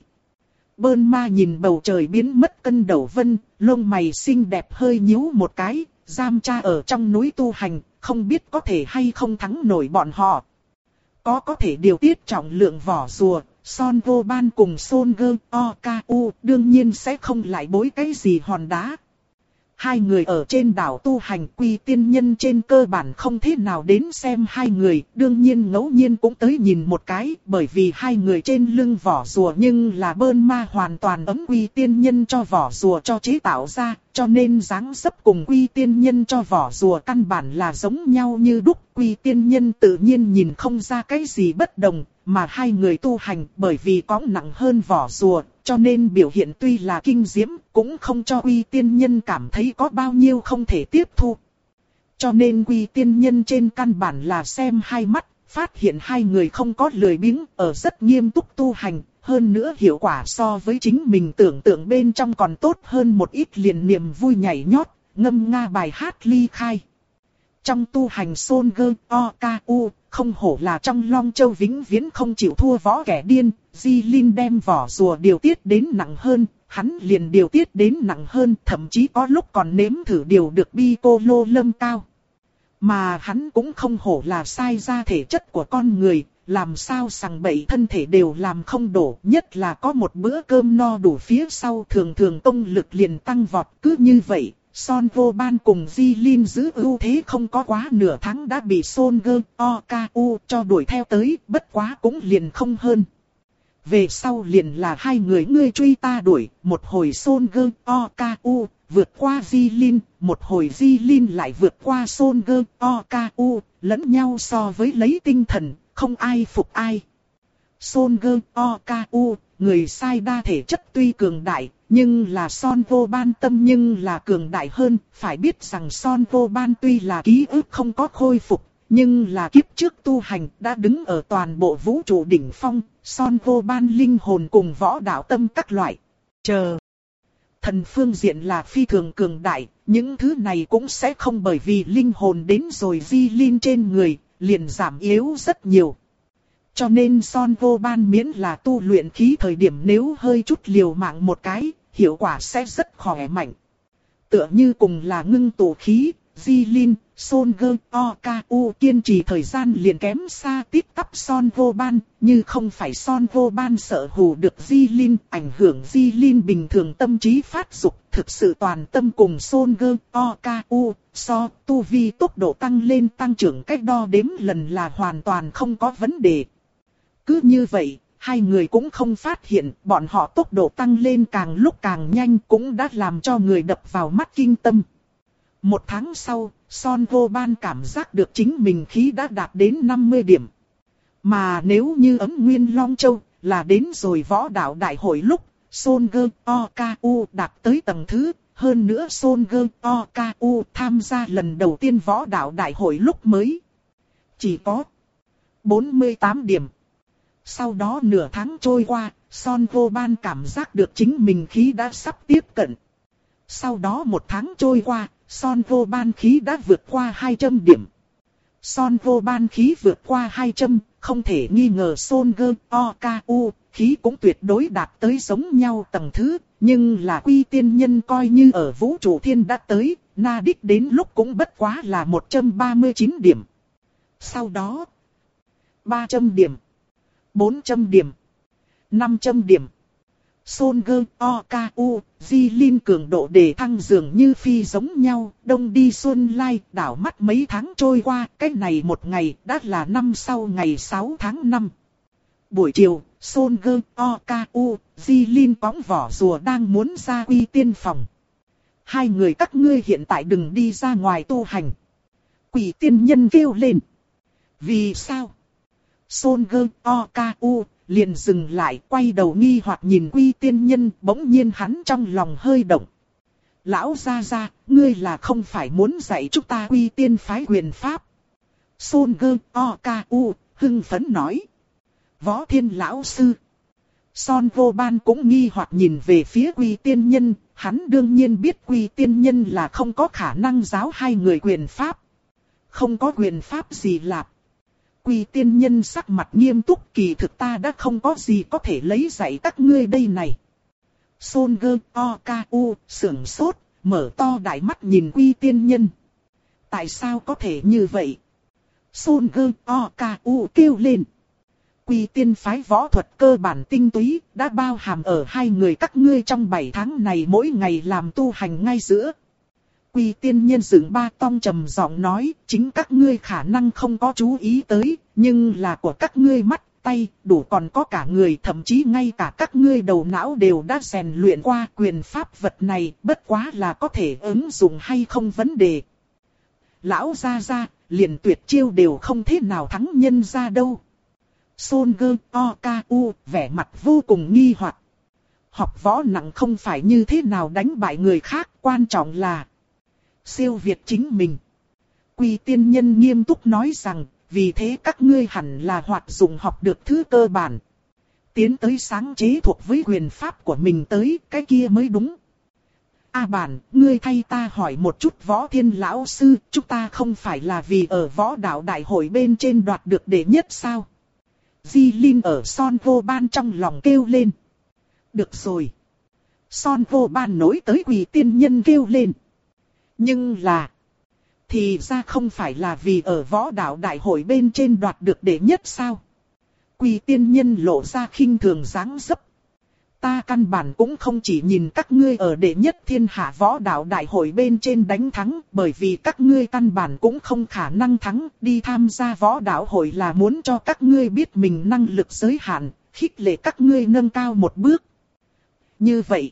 Bơn Ma nhìn bầu trời biến mất cân đầu vân, lông mày xinh đẹp hơi nhíu một cái, giam cha ở trong núi tu hành, không biết có thể hay không thắng nổi bọn họ. Có có thể điều tiết trọng lượng vỏ rùa, Son Vô Ban cùng Solger Oku đương nhiên sẽ không lại bối cái gì hòn đá. Hai người ở trên đảo tu hành, Quy Tiên Nhân trên cơ bản không thế nào đến xem hai người, đương nhiên ngẫu nhiên cũng tới nhìn một cái, bởi vì hai người trên lưng vỏ rùa nhưng là Bơn Ma hoàn toàn ấm Quy Tiên Nhân cho vỏ rùa cho chế tạo ra, cho nên dáng dấp cùng Quy Tiên Nhân cho vỏ rùa căn bản là giống nhau như đúc. Quy Tiên Nhân tự nhiên nhìn không ra cái gì bất đồng, mà hai người tu hành bởi vì có nặng hơn vỏ rùa, cho nên biểu hiện tuy là kinh diễm, cũng không cho Quy Tiên Nhân cảm thấy có bao nhiêu không thể tiếp thu. Cho nên Quy Tiên Nhân trên căn bản là xem hai mắt, phát hiện hai người không có lười biếng, ở rất nghiêm túc tu hành, hơn nữa hiệu quả so với chính mình tưởng tượng bên trong còn tốt hơn một ít, liền niềm vui nhảy nhót, ngâm nga bài hát ly khai. Trong tu hành Solger Oku, không hổ là trong Long Châu vĩnh viễn không chịu thua võ kẻ điên, Di Linh đem vỏ rùa điều tiết đến nặng hơn, hắn liền điều tiết đến nặng hơn, thậm chí có lúc còn nếm thử điều được bi cô lô lâm cao. Mà hắn cũng không hổ là sai ra thể chất của con người, làm sao sằng bậy thân thể đều làm không đổ, nhất là có một bữa cơm no đủ phía sau thường thường công lực liền tăng vọt. Cứ như vậy, Son Vô Ban cùng Di Linh giữ ưu thế không có quá nửa tháng đã bị Solger Oku cho đuổi theo tới, bất quá cũng liền không hơn. Về sau liền là hai người ngươi truy ta đuổi, một hồi Solger Oku vượt qua Di Linh, một hồi Di Linh lại vượt qua Solger Oku, lẫn nhau so với lấy tinh thần, không ai phục ai. Solger Oku, người sai đa thể chất tuy cường đại, nhưng là Son Vô Ban tâm nhưng là cường đại hơn. Phải biết rằng Son Vô Ban tuy là ký ức không có khôi phục, nhưng là kiếp trước tu hành đã đứng ở toàn bộ vũ trụ đỉnh phong. Son Vô Ban linh hồn cùng võ đạo tâm các loại chờ thần phương diện là phi thường cường đại, những thứ này cũng sẽ không bởi vì linh hồn đến rồi Di Linh trên người, liền giảm yếu rất nhiều. Cho nên Son Vô Ban miễn là tu luyện khí thời điểm nếu hơi chút liều mạng một cái, hiệu quả sẽ rất khỏe mạnh. Tựa như cùng là ngưng tụ khí, Di Linh, Solger Oku kiên trì thời gian liền kém xa tít tắp Son Vô Ban, như không phải Son Vô Ban sợ hù được Di Linh, ảnh hưởng Di Linh bình thường tâm trí phát dục, thực sự toàn tâm cùng Solger Oku, so tu vi tốc độ tăng lên tăng trưởng cách đo đếm lần là hoàn toàn không có vấn đề. Cứ như vậy, hai người cũng không phát hiện, bọn họ tốc độ tăng lên càng lúc càng nhanh cũng đã làm cho người đập vào mắt kinh tâm. Một tháng sau, Son Vô Ban cảm giác được chính mình khí đã đạt đến năm mươi điểm. Mà nếu như ấm nguyên Long Châu, là đến rồi võ đạo đại hội lúc, Solger Oku đạt tới tầng thứ, hơn nữa Solger Oku tham gia lần đầu tiên võ đạo đại hội lúc mới chỉ có bốn mươi tám điểm. Sau đó nửa tháng trôi qua, Son Vô Ban cảm giác được chính mình khí đã sắp tiếp cận. Sau đó một tháng trôi qua, Son Vô Ban khí đã vượt qua hai trăm điểm. Son Vô Ban khí vượt qua hai trăm, không thể nghi ngờ Solger Oku khí cũng tuyệt đối đạt tới giống nhau tầng thứ, nhưng là Quy Tiên Nhân coi như ở vũ trụ thiên đã tới, na đích đến lúc cũng bất quá là một trăm ba mươi chín điểm. Sau đó, ba trăm điểm, bốn trăm điểm, năm trăm điểm, Son Gơ O K U, Di Linh cường độ đề thăng dường như phi giống nhau, đông đi xuân lai, đảo mắt mấy tháng trôi qua, cái này một ngày đã là năm sau ngày sáu tháng năm. Buổi chiều, Son Gơ O K U, Di Linh bóng vỏ rùa đang muốn ra quy tiên phòng. Hai người các ngươi hiện tại đừng đi ra ngoài tu hành. Quỷ tiên nhân kêu lên. Vì sao? Son Gơ O K U liền dừng lại, quay đầu nghi hoặc nhìn Quy tiên nhân, bỗng nhiên hắn trong lòng hơi động. Lão gia gia, ngươi là không phải muốn dạy chúng ta Quy tiên phái quyền pháp? Son Gơ O K U hưng phấn nói. Võ Thiên lão sư. Son Vô Ban cũng nghi hoặc nhìn về phía Quy tiên nhân, hắn đương nhiên biết Quy tiên nhân là không có khả năng giáo hai người quyền pháp. Không có quyền pháp gì lạp. Quy tiên nhân sắc mặt nghiêm túc, kỳ thực ta đã không có gì có thể lấy dạy các ngươi đây này. Son Gơ O K U sưởng sốt, mở to đại mắt nhìn Quy tiên nhân. Tại sao có thể như vậy? Son Gơ O K U kêu lên. Quy tiên phái võ thuật cơ bản tinh túy, đã bao hàm ở hai người các ngươi trong bảy tháng này mỗi ngày làm tu hành ngay giữa. Quy tiên nhân dựng ba tong trầm giọng nói, chính các ngươi khả năng không có chú ý tới, nhưng là của các ngươi mắt, tay, đủ còn có cả người, thậm chí ngay cả các ngươi đầu não đều đã rèn luyện qua quyền pháp vật này, bất quá là có thể ứng dụng hay không vấn đề. Lão gia gia, liền tuyệt chiêu đều không thế nào thắng nhân ra đâu. Son Gơ O K U vẻ mặt vô cùng nghi hoặc. Học võ nặng không phải như thế nào đánh bại người khác, quan trọng là siêu việt chính mình. Quy tiên nhân nghiêm túc nói rằng, vì thế các ngươi hẳn là hoạt dụng học được thứ cơ bản. Tiến tới sáng chế thuộc với quyền pháp của mình tới, cái kia mới đúng. A bản, ngươi thay ta hỏi một chút Võ Thiên lão sư, chúng ta không phải là vì ở võ đạo đại hội bên trên đoạt được đệ nhất sao? Di Linh ở Son Vô Ban trong lòng kêu lên. Được rồi. Son Vô Ban nối tới Quỷ tiên nhân kêu lên. Nhưng là, thì ra không phải là vì ở võ đạo đại hội bên trên đoạt được đệ nhất sao? Quỷ tiên nhân lộ ra khinh thường dáng dấp. Ta căn bản cũng không chỉ nhìn các ngươi ở đệ nhất thiên hạ võ đạo đại hội bên trên đánh thắng, bởi vì các ngươi căn bản cũng không khả năng thắng, đi tham gia võ đạo hội là muốn cho các ngươi biết mình năng lực giới hạn, khích lệ các ngươi nâng cao một bước. Như vậy,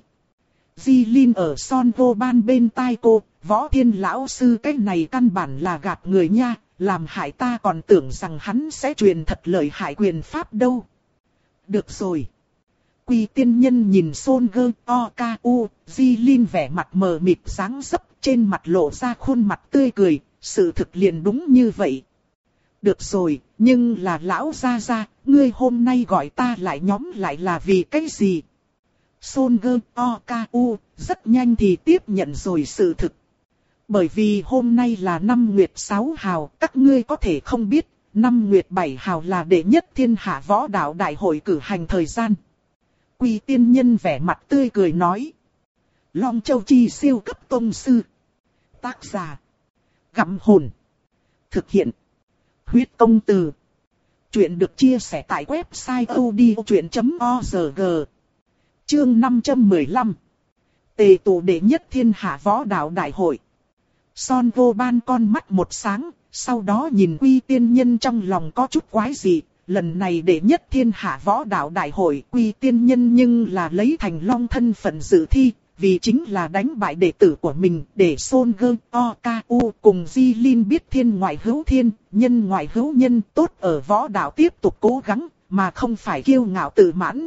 Di Linh ở Son Vô Ban bên tai cô, Võ Thiên lão sư cái này căn bản là gạt người nha, làm hại ta còn tưởng rằng hắn sẽ truyền thật lợi hại quyền pháp đâu. Được rồi. Quy tiên nhân nhìn Son Gơ O K U, Di Linh vẻ mặt mờ mịt dáng dấp, trên mặt lộ ra khuôn mặt tươi cười, sự thực liền đúng như vậy. Được rồi, nhưng là lão gia gia, ngươi hôm nay gọi ta lại nhóm lại là vì cái gì? Son Gơ O K U rất nhanh thì tiếp nhận rồi sự thực. Bởi vì hôm nay là năm nguyệt sáu hào, các ngươi có thể không biết, năm nguyệt bảy hào là đệ nhất thiên hạ võ đạo đại hội cử hành thời gian. Quy tiên nhân vẻ mặt tươi cười nói. Long Châu Chi siêu cấp tông sư. Tác giả. Gặm hồn. Thực hiện. Huyết công từ. Chuyện được chia sẻ tại website odchuyện chấm org. Chương năm trăm mười lăm. Tề tụ đệ nhất thiên hạ võ đạo đại hội. Son Vô Ban con mắt một sáng, sau đó nhìn Quy tiên nhân trong lòng có chút quái dị. Lần này đệ nhất thiên hạ võ đạo đại hội, Quy tiên nhân nhưng là lấy thành long thân phận dự thi, vì chính là đánh bại đệ tử của mình, để Son Gơ O K U cùng Di Linh biết thiên ngoại hữu thiên, nhân ngoại hữu nhân, tốt ở võ đạo tiếp tục cố gắng, mà không phải kiêu ngạo tự mãn.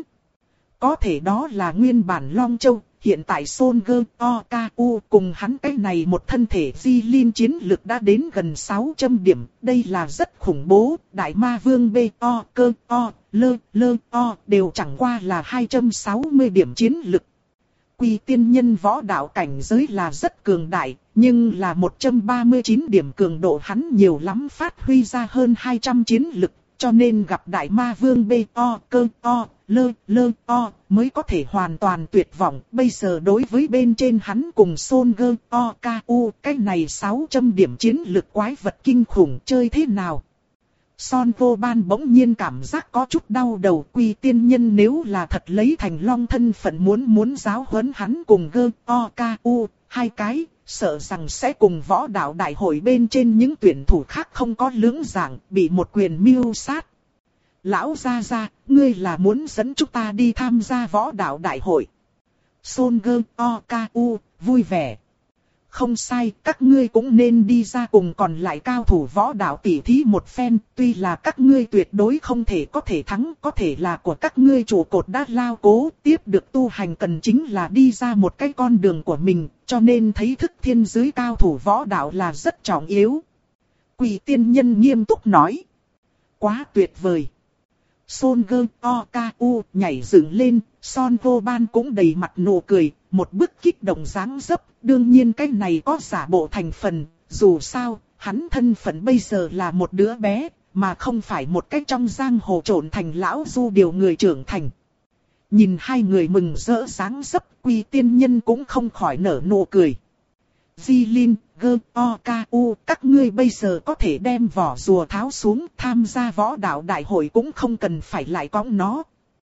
Có thể đó là nguyên bản Long Châu, hiện tại Son Gơ O K U cùng hắn cái này một thân thể Di Linh chiến lực đã đến gần sáu trăm điểm, đây là rất khủng bố, Đại Ma Vương B O Cơ O, Lơ Lơ O đều chẳng qua là hai trăm sáu mươi điểm chiến lực. Quy tiên nhân võ đạo cảnh giới là rất cường đại, nhưng là một trăm ba mươi chín điểm cường độ hắn nhiều lắm phát huy ra hơn hai trăm chiến lực, cho nên gặp Đại Ma Vương B O Cơ O, Lơ Lơ O mới có thể hoàn toàn tuyệt vọng. Bây giờ đối với bên trên hắn cùng Son Gơ O K U, cái này sáu trăm điểm chiến lực quái vật kinh khủng chơi thế nào? Son vô ban bỗng nhiên cảm giác có chút đau đầu. Quy tiên nhân nếu là thật lấy thành long thân phận muốn muốn giáo huấn hắn cùng gơ o ca u hai cái, sợ rằng sẽ cùng võ đạo đại hội bên trên những tuyển thủ khác không có lưỡng dạng, bị một quyền mưu sát. Lão gia gia, ngươi là muốn dẫn chúng ta đi tham gia võ đạo đại hội. Son gơ o ca u vui vẻ. Không sai, các ngươi cũng nên đi ra cùng còn lại cao thủ võ đạo tỉ thí một phen. Tuy là các ngươi tuyệt đối không thể có thể thắng, có thể là của các ngươi trụ cột đã lao cố. Tiếp được tu hành cần chính là đi ra một cái con đường của mình, cho nên thấy thức thiên giới cao thủ võ đạo là rất trọng yếu. Quỷ tiên nhân nghiêm túc nói. Quá tuyệt vời. Son gơ o ca u nhảy dựng lên, Son vô ban cũng đầy mặt nụ cười, một bức kích động dáng dấp. Đương nhiên cái này có giả bộ thành phần, dù sao, hắn thân phận bây giờ là một đứa bé, mà không phải một cái trong giang hồ trộn thành lão du điều người trưởng thành. Nhìn hai người mừng rỡ dáng dấp, Quy tiên nhân cũng không khỏi nở nụ cười. Di Linh, Gơ, O, Ca, U, các ngươi bây giờ có thể đem vỏ rùa tháo xuống, tham gia võ đạo đại hội cũng không cần phải lại cõng nó.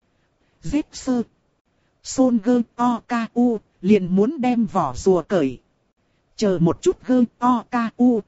Dếp sơ. Son Gơ, O, Ca, U, liền muốn đem vỏ rùa cởi. Chờ một chút Gơ, O, Ca, U.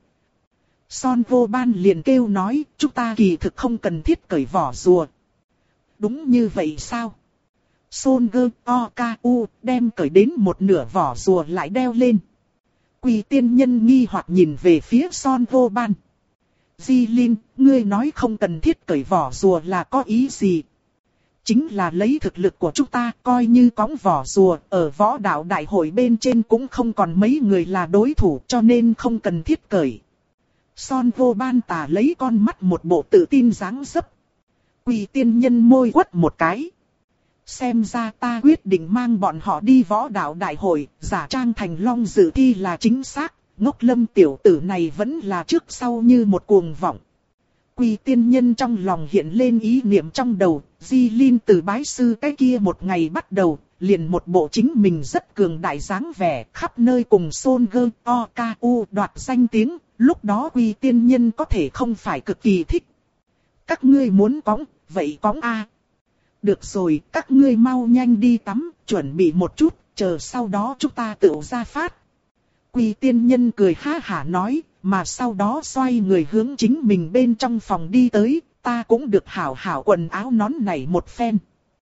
Son vô ban liền kêu nói, chúng ta kỳ thực không cần thiết cởi vỏ rùa. Đúng như vậy sao? Son Gơ, O, Ca, U, đem cởi đến một nửa vỏ rùa lại đeo lên. Quỷ tiên nhân nghi hoặc nhìn về phía Son vô ban. Di Linh, ngươi nói không cần thiết cởi vỏ rùa là có ý gì? Chính là lấy thực lực của chúng ta coi như cõng vỏ rùa, ở võ đạo đại hội bên trên cũng không còn mấy người là đối thủ cho nên không cần thiết cởi. Son vô ban tà lấy con mắt một bộ tự tin dáng dấp. Quỷ tiên nhân môi quất một cái. Xem ra ta quyết định mang bọn họ đi võ đạo đại hội, giả trang thành long dự thi là chính xác, Ngốc Lâm tiểu tử này vẫn là trước sau như một cuồng vọng. Quỷ tiên nhân trong lòng hiện lên ý niệm trong đầu, Di Linh từ bái sư cái kia một ngày bắt đầu, liền một bộ chính mình rất cường đại dáng vẻ, khắp nơi cùng Son Gơ, O, Ca, U đoạt danh tiếng, lúc đó Quỷ tiên nhân có thể không phải cực kỳ thích. Các ngươi muốn cõng, vậy cõng a. Được rồi, các ngươi mau nhanh đi tắm, chuẩn bị một chút, chờ sau đó chúng ta tự ra phát. Quỷ tiên nhân cười ha hả nói, mà sau đó xoay người hướng chính mình bên trong phòng đi tới, ta cũng được hảo hảo quần áo nón này một phen.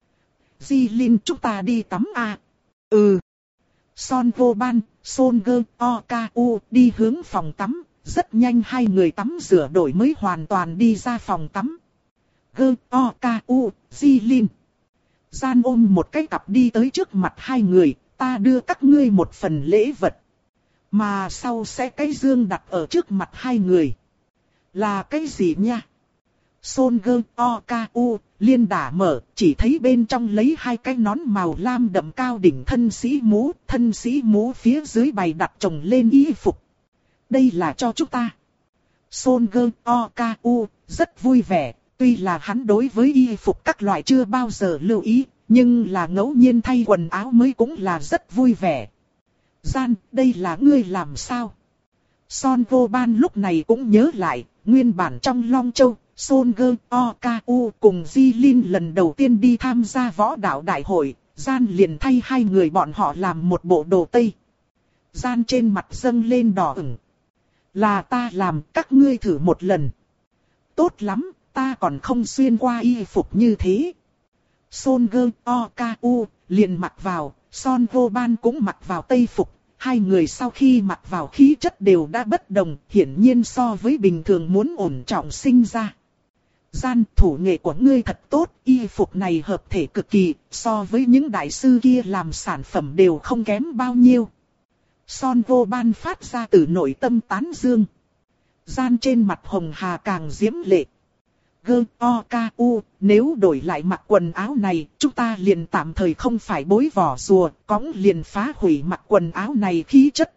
Di Linh chúng ta đi tắm à? Ừ. Son vô ban, Son Gơ, O, Ca, U đi hướng phòng tắm, rất nhanh hai người tắm rửa đổi mới hoàn toàn đi ra phòng tắm. Gơ, O, Ca, U, Di Linh. Gian ôm một cái cặp đi tới trước mặt hai người, ta đưa các ngươi một phần lễ vật. Mà sau sẽ cái dương đặt ở trước mặt hai người. Là cái gì nha? Son Gơ, O, Ca, U, liên đả mở, chỉ thấy bên trong lấy hai cái nón màu lam đậm cao đỉnh thân sĩ mũ, thân sĩ mũ phía dưới bày đặt chồng lên y phục. Đây là cho chúng ta. Son Gơ, O, Ca, U, rất vui vẻ. Tuy là hắn đối với y phục các loại chưa bao giờ lưu ý, nhưng là ngẫu nhiên thay quần áo mới cũng là rất vui vẻ. Gian, đây là ngươi làm sao? Son vô ban lúc này cũng nhớ lại, nguyên bản trong Long Châu, Son Gơ, O, Ca, U cùng Di Linh lần đầu tiên đi tham gia võ đạo đại hội, Gian liền thay hai người bọn họ làm một bộ đồ tây. Gian trên mặt dâng lên đỏ ửng. Là ta làm, các ngươi thử một lần. Tốt lắm. Ta còn không xuyên qua y phục như thế. Son Gơ, O, Ca, U liền mặc vào, Son vô ban cũng mặc vào tây phục. Hai người sau khi mặc vào khí chất đều đã bất đồng, hiển nhiên so với bình thường muốn ổn trọng sinh ra. Gian, thủ nghệ của ngươi thật tốt, y phục này hợp thể cực kỳ, so với những đại sư kia làm sản phẩm đều không kém bao nhiêu. Son vô ban phát ra từ nội tâm tán dương. Gian trên mặt hồng hà càng diễm lệ. Gơ, O, Ca, U, nếu đổi lại mặc quần áo này, chúng ta liền tạm thời không phải bối vỏ rùa, cõng liền phá hủy mặc quần áo này khí chất.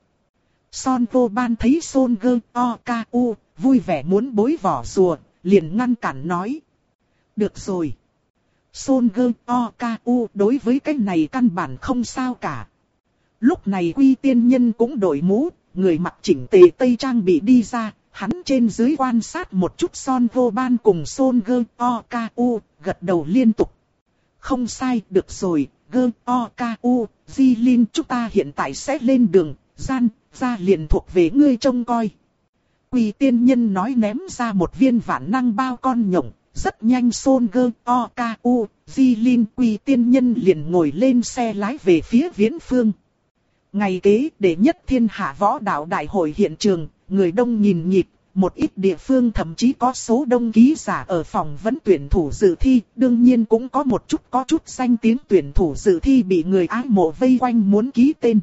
Son vô ban thấy Son Gơ, O, Ca, U, vui vẻ muốn bối vỏ rùa, liền ngăn cản nói. Được rồi. Son Gơ, O, Ca, U đối với cái này căn bản không sao cả. Lúc này Quy tiên nhân cũng đổi mũ, người mặc chỉnh tề tây trang bị đi ra. hắn trên dưới quan sát một chút Son Goban cùng Son Gơ O K U, gật đầu liên tục. Không sai, được rồi, Gơ O K U, Di Linh, chúng ta hiện tại sẽ lên đường, gian, ra liền thuộc về ngươi trông coi. Quỳ tiên nhân nói ném ra một viên vạn năng bao con nhộng, rất nhanh Son Gơ O K U, Di Linh, Quỳ tiên nhân liền ngồi lên xe lái về phía viễn phương. Ngày kế, đệ nhất thiên hạ võ đạo đại hội hiện trường, người đông nghìn nghịt, một ít địa phương thậm chí có số đông ký giả ở phòng vấn tuyển thủ dự thi, đương nhiên cũng có một chút có chút danh tiếng tuyển thủ dự thi bị người ái mộ vây quanh muốn ký tên.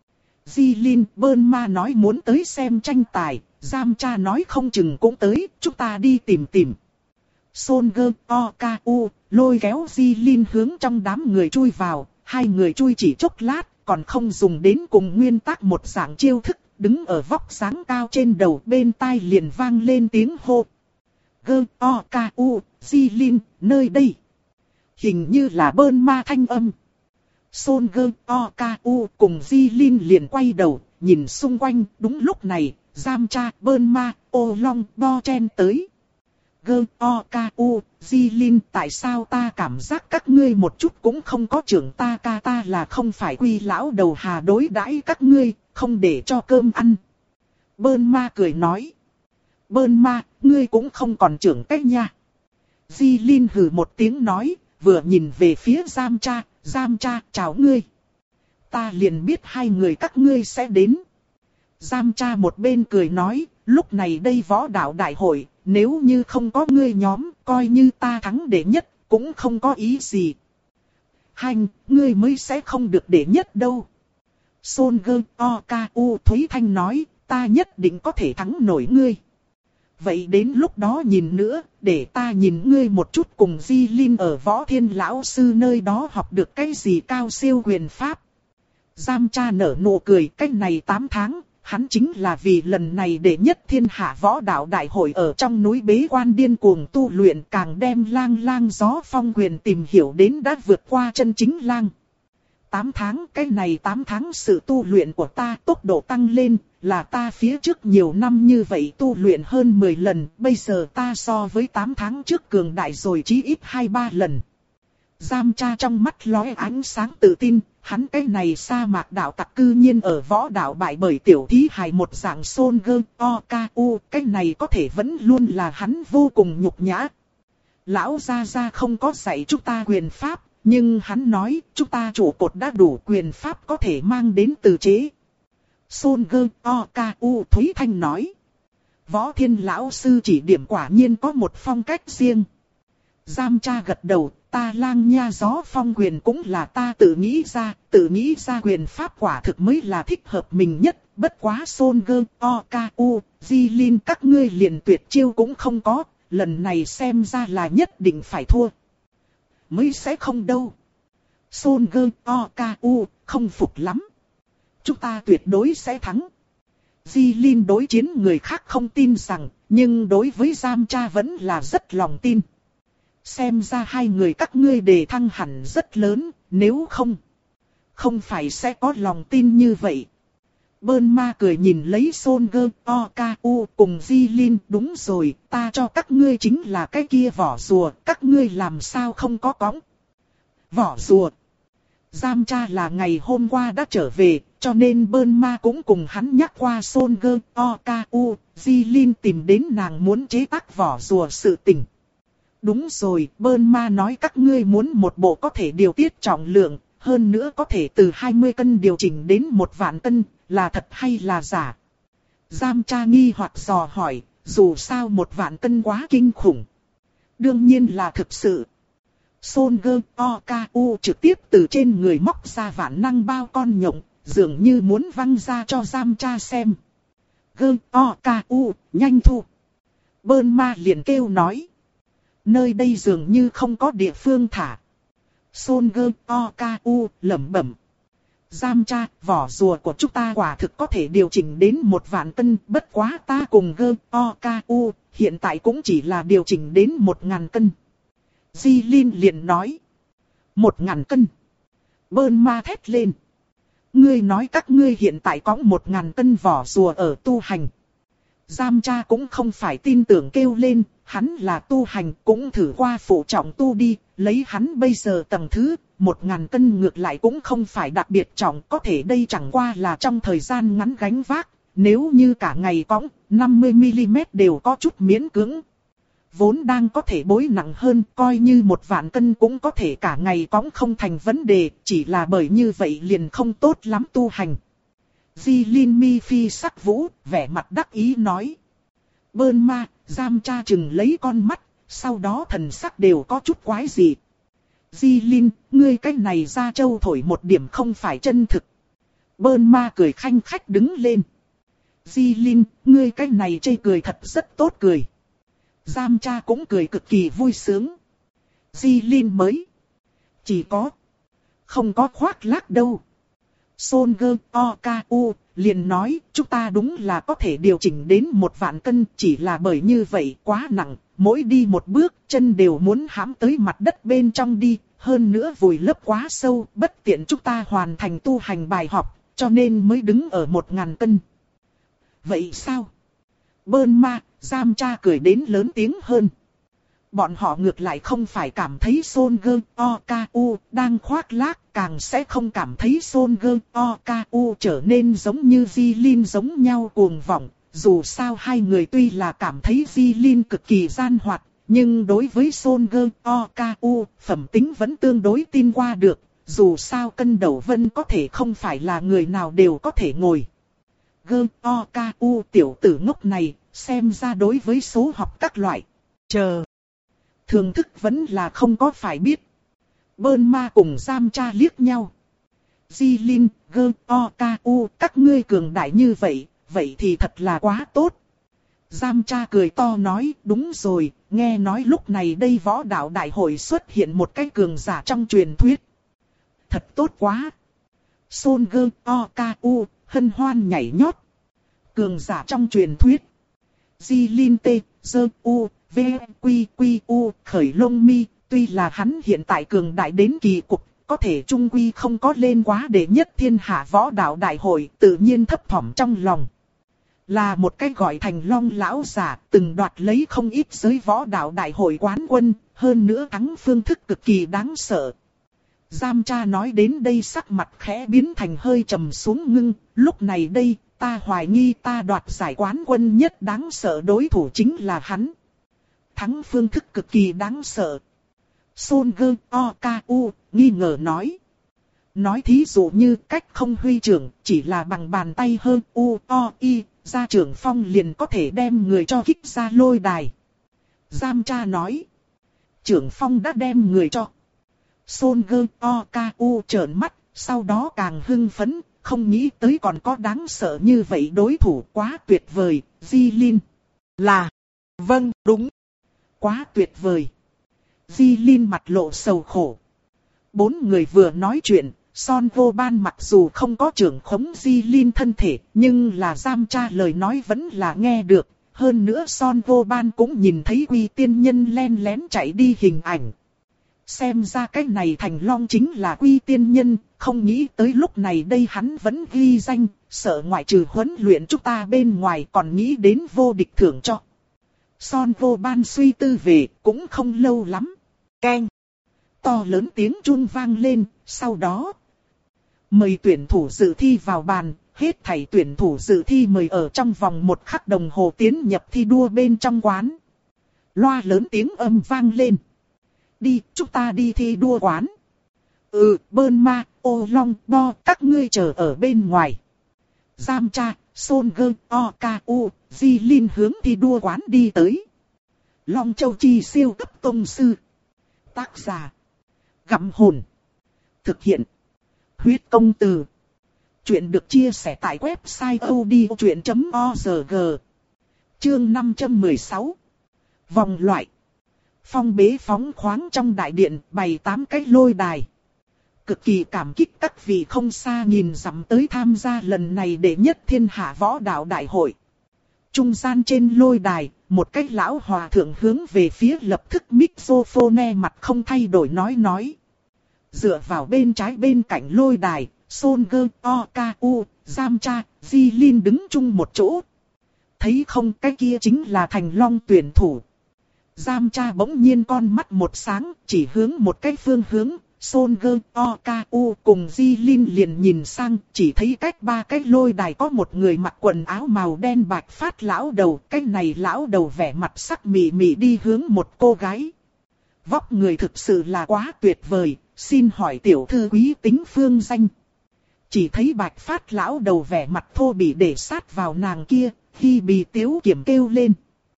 Di Linh, Burma nói muốn tới xem tranh tài, Giam Cha nói không chừng cũng tới, chúng ta đi tìm tìm. Son Gơ O K U lôi kéo Di Linh hướng trong đám người chui vào, hai người chui chỉ chốc lát, còn không dùng đến cùng nguyên tắc một dạng chiêu thức, đứng ở vóc dáng cao trên đầu, bên tai liền vang lên tiếng hô. Gơ O K U, Di Linh, nơi đây. Hình như là Burma thanh âm. Son Gơ O K U cùng Di Linh liền quay đầu, nhìn xung quanh, đúng lúc này, Giam Cha, Burma, Ô Long, Bo Chen tới. Gơ O K U, Di Linh, tại sao ta cảm giác các ngươi một chút cũng không có trưởng ta ca, ta là không phải quy lão đầu hà đối đãi các ngươi, không để cho cơm ăn. Burma cười nói. Burma, ngươi cũng không còn trưởng cách nha. Di Linh hừ một tiếng nói, vừa nhìn về phía Giam Cha, Giam Cha, chào ngươi. Ta liền biết hai người các ngươi sẽ đến. Giam Cha một bên cười nói, lúc này đây võ đạo đại hội, nếu như không có ngươi nhóm, coi như ta thắng đệ nhất, cũng không có ý gì. Hành, ngươi mới sẽ không được đệ nhất đâu. Son Gơ O K U Thúy Thanh nói, ta nhất định có thể thắng nổi ngươi. Vậy đến lúc đó nhìn nữa, để ta nhìn ngươi một chút cùng Di Linh ở Võ Thiên Lão Sư nơi đó học được cái gì cao siêu quyền pháp. Giam Cha nở nụ cười, cách này tám tháng, hắn chính là vì lần này đệ nhất thiên hạ võ đạo đại hội ở trong núi bế quan điên cuồng tu luyện, càng đem lang lang gió phong quyền tìm hiểu đến đã vượt qua chân chính lang. tám tháng, cái này tám tháng sự tu luyện của ta tốc độ tăng lên, là ta phía trước nhiều năm như vậy tu luyện hơn mười lần, bây giờ ta so với tám tháng trước cường đại rồi chí ít hai ba lần. Giam Cha trong mắt lóe ánh sáng tự tin, hắn cái này sa mạc đạo tặc cư nhiên ở võ đạo bại bởi tiểu thí hài một dạng Son Gơ O K U, cái này có thể vẫn luôn là hắn vô cùng nhục nhã. Lão Gia Gia không có dạy chúng ta quyền pháp, nhưng hắn nói chúng ta trụ cột đã đủ, quyền pháp có thể mang đến từ chế. Son Gơ O K U Thúy Thanh nói. Võ Thiên Lão Sư chỉ điểm quả nhiên có một phong cách riêng. Giam Cha gật đầu, ta lang nha gió phong quyền cũng là ta tự nghĩ ra, tự nghĩ ra quyền pháp quả thực mới là thích hợp mình nhất, bất quá Son Gơ O K U, Di Linh các ngươi liền tuyệt chiêu cũng không có, lần này xem ra là nhất định phải thua. Mới sẽ không đâu. Son Gơ O K U, không phục lắm. Chúng ta tuyệt đối sẽ thắng. Di Linh đối chiến người khác không tin rằng, nhưng đối với Giam Cha vẫn là rất lòng tin. Xem ra hai người các ngươi đề thăng hẳn rất lớn, nếu không, không phải sẽ có lòng tin như vậy. Burma cười nhìn lấy Son Gơ O K U cùng Di Linh, đúng rồi, ta cho các ngươi chính là cái kia vỏ rùa, các ngươi làm sao không có cõng. Vỏ rùa. Giam Cha là ngày hôm qua đã trở về, cho nên Burma cũng cùng hắn nhắc qua Son Gơ O K U, Di Linh tìm đến nàng muốn chế tác vỏ rùa sự tình. Đúng rồi, Burma nói các ngươi muốn một bộ có thể điều tiết trọng lượng, hơn nữa có thể từ hai mươi cân điều chỉnh đến một vạn cân, là thật hay là giả? Giam Cha nghi hoặc dò hỏi, dù sao một vạn cân quá kinh khủng. Đương nhiên là thực sự. Son Gơ O K U trực tiếp từ trên người móc ra vạn năng bao con nhộng, dường như muốn văng ra cho Giam Cha xem. Gơ O K U, nhanh thu. Burma liền kêu nói. Nơi đây dường như không có địa phương thả. Son Gơ O K U lẩm bẩm. Giam Cha, vỏ rùa của chúng ta quả thực có thể điều chỉnh đến một vạn cân, bất quá ta cùng Gơ O K U hiện tại cũng chỉ là điều chỉnh đến một ngàn cân. Di Linh liền nói. Một ngàn cân. Burma thét lên. Ngươi nói các ngươi hiện tại có một ngàn cân vỏ rùa ở tu hành. Giam cha cũng không phải tin tưởng kêu lên, hắn là tu hành cũng thử qua phụ trọng tu đi, lấy hắn bây giờ tầng thứ, một ngàn cân ngược lại cũng không phải đặc biệt trọng, có thể đây chẳng qua là trong thời gian ngắn gánh vác, nếu như cả ngày cõng, năm mươi mi li mét đều có chút miễn cưỡng. Vốn đang có thể bối nặng hơn, coi như một vạn cân cũng có thể cả ngày cõng không thành vấn đề, chỉ là bởi như vậy liền không tốt lắm tu hành. Di Linh mi phi sắc vũ, vẻ mặt đắc ý nói. Bơn ma, Giam cha chừng lấy con mắt, sau đó thần sắc đều có chút quái dị. Di Linh, ngươi cái này ra châu thổi một điểm không phải chân thực. Bơn ma cười khanh khách đứng lên. Di Linh, ngươi cái này chê cười thật rất tốt cười. Giam cha cũng cười cực kỳ vui sướng. Di Linh mới. Chỉ có. Không có khoác lác đâu. Son Gơ O K U liền nói chúng ta đúng là có thể điều chỉnh đến một vạn cân, chỉ là bởi như vậy quá nặng, mỗi đi một bước chân đều muốn hãm tới mặt đất bên trong đi, hơn nữa vùi lấp quá sâu, bất tiện chúng ta hoàn thành tu hành bài học, cho nên mới đứng ở một ngàn cân. Vậy sao? Bơn ma, Giam cha cười đến lớn tiếng hơn. Bọn họ ngược lại không phải cảm thấy Son Gơ O K U đang khoác lác, càng sẽ không cảm thấy Son Gơ O K U trở nên giống như Di Linh giống nhau cuồng vọng. Dù sao hai người tuy là cảm thấy Di Linh cực kỳ gian hoạt, nhưng đối với Son Gơ O K U phẩm tính vẫn tương đối tin qua được. Dù sao cân đầu vân có thể không phải là người nào đều có thể ngồi. Gơ O K U tiểu tử ngốc này, xem ra đối với số học các loại. Chờ. Thường thức vẫn là không có phải biết. Bơn ma cùng Giam cha liếc nhau. Di Linh, Gơ O K U các ngươi cường đại như vậy, vậy thì thật là quá tốt. Giam cha cười to nói, đúng rồi, nghe nói lúc này đây võ đạo đại hội xuất hiện một cái cường giả trong truyền thuyết. Thật tốt quá. Son Gơ O K U hân hoan nhảy nhót. Cường giả trong truyền thuyết. Di Linh T, Dơ U, V, Quy, Quy, U, khởi lông mi, tuy là hắn hiện tại cường đại đến kỳ cục, có thể trung quy không có lên quá đệ nhất thiên hạ võ đạo đại hội, tự nhiên thấp thỏm trong lòng. Là một cái gọi thành Long lão giả, từng đoạt lấy không ít giới võ đạo đại hội quán quân, hơn nữa thắng phương thức cực kỳ đáng sợ. Giam cha nói đến đây sắc mặt khẽ biến thành hơi trầm xuống ngưng, lúc này đây, ta hoài nghi ta đoạt giải quán quân nhất đáng sợ đối thủ chính là hắn. Thắng phương thức cực kỳ đáng sợ. Son Gơ O K U nghi ngờ nói. Nói thí dụ như cách không huy trưởng, chỉ là bằng bàn tay hơn U O I, ra trưởng phong liền có thể đem người cho kích ra lôi đài. Giam cha nói. Trưởng phong đã đem người cho. Son Gơ O K U trợn mắt, sau đó càng hưng phấn, không nghĩ tới còn có đáng sợ như vậy đối thủ, quá tuyệt vời. Di Linh. Là. Vâng, đúng. Quá tuyệt vời. Di Linh mặt lộ sầu khổ. Bốn người vừa nói chuyện, Son Vô Ban mặc dù không có trưởng khống Di Linh thân thể, nhưng là Giam cha lời nói vẫn là nghe được. Hơn nữa Son Vô Ban cũng nhìn thấy Quy Tiên Nhân len lén chạy đi hình ảnh. Xem ra cái này Thành Long chính là Quy Tiên Nhân, không nghĩ tới lúc này đây hắn vẫn ghi danh, sợ ngoại trừ huấn luyện chúng ta bên ngoài còn nghĩ đến vô địch thưởng cho. Son Vô Ban suy tư về, cũng không lâu lắm. Keng. To lớn tiếng chun vang lên, sau đó. Mời tuyển thủ dự thi vào bàn, hết thảy tuyển thủ dự thi mời ở trong vòng một khắc đồng hồ tiến nhập thi đua bên trong quán. Loa lớn tiếng âm vang lên. Đi, chúng ta đi thi đua quán. Ừ, Bơn ma, Ô Long, Bo, các ngươi chờ ở bên ngoài. Giam cha, Son Gơ, O K U, Di Linh hướng thi đua quán đi tới. Long Châu Chi siêu cấp tông sư. Tác giả. Gặm hồn. Thực hiện. Huyết công từ. Chuyện được chia sẻ tại website odchuyện chấm org. Chương năm trăm mười sáu. Vòng loại. Phong bế phóng khoáng trong đại điện, bày tám cái lôi đài. Cực kỳ cảm kích các vị không xa nhìn dặm tới tham gia lần này đệ nhất thiên hạ võ đạo đại hội. Trung gian trên lôi đài, một cái lão hòa thượng hướng về phía lập tức mixophone mặt không thay đổi nói nói. Dựa vào bên trái bên cạnh lôi đài, Son Gơ, O K U, Giam cha, Di Linh đứng chung một chỗ. Thấy không, cái kia chính là Thành Long tuyển thủ. Giam Cha bỗng nhiên con mắt một sáng, chỉ hướng một cái phương hướng. Son Gơ O K U cùng Di Linh liền nhìn sang, chỉ thấy cách ba cái lôi đài có một người mặc quần áo màu đen bạch phát lão đầu. Cái này lão đầu vẻ mặt sắc mị mị đi hướng một cô gái. Vóc người thực sự là quá tuyệt vời, xin hỏi tiểu thư quý tính phương danh. Chỉ thấy bạch phát lão đầu vẻ mặt thô bỉ để sát vào nàng kia, khi bì tiếu kiểm kêu lên.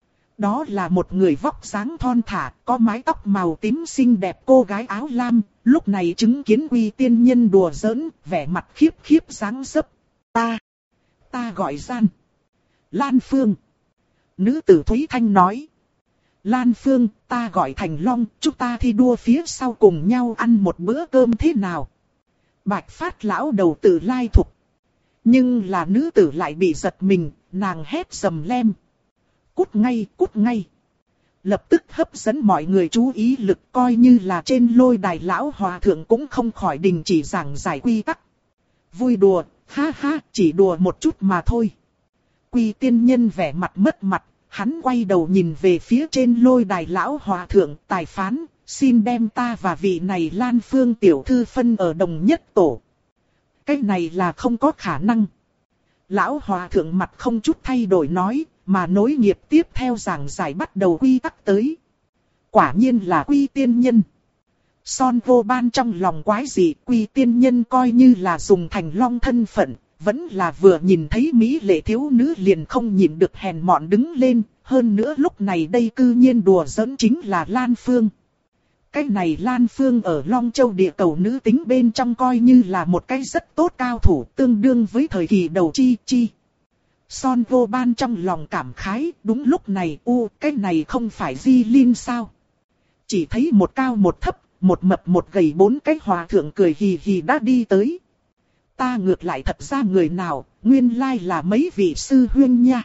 Đó là một người vóc dáng thon thả, có mái tóc màu tím xinh đẹp cô gái áo lam, lúc này chứng kiến Quy tiên nhân đùa giỡn, vẻ mặt khiếp khiếp dáng dấp. Ta, ta gọi Gian. Lan Phương. Nữ tử Thúy Thanh nói. Lan Phương, ta gọi Thành Long, chúng ta thi đua phía sau cùng nhau ăn một bữa cơm thế nào? Bạch phát lão đầu tử lai thục. Nhưng là nữ tử lại bị giật mình, nàng hét sầm lem. Cút ngay, cút ngay. Lập tức hấp dẫn mọi người chú ý lực, coi như là trên lôi đài lão hòa thượng cũng không khỏi đình chỉ giảng giải quy tắc. Vui đùa, ha ha, chỉ đùa một chút mà thôi. Quy tiên nhân vẻ mặt mất mặt, hắn quay đầu nhìn về phía trên lôi đài lão hòa thượng tài phán, xin đem ta và vị này Lan Phương tiểu thư phân ở đồng nhất tổ. Cái này là không có khả năng. Lão hòa thượng mặt không chút thay đổi nói, mà nối nghiệp tiếp theo giảng giải bắt đầu quy tắc tới. Quả nhiên là Quy tiên nhân. Son vô ban trong lòng quái dị, Quy tiên nhân coi như là dùng Thành Long thân phận, vẫn là vừa nhìn thấy mỹ lệ thiếu nữ liền không nhịn được hèn mọn đứng lên, hơn nữa lúc này đây cư nhiên đùa giỡn chính là Lan Phương. Cái này Lan Phương ở Long Châu địa cầu nữ tính bên trong coi như là một cái rất tốt cao thủ, tương đương với thời kỳ đầu chi chi. Son vô ban trong lòng cảm khái, đúng lúc này, u, cái này không phải Di Linh sao? Chỉ thấy một cao một thấp, một mập một gầy bốn cái hòa thượng cười hì hì đã đi tới. Ta ngược lại thật ra người nào, nguyên lai là mấy vị sư huynh nha.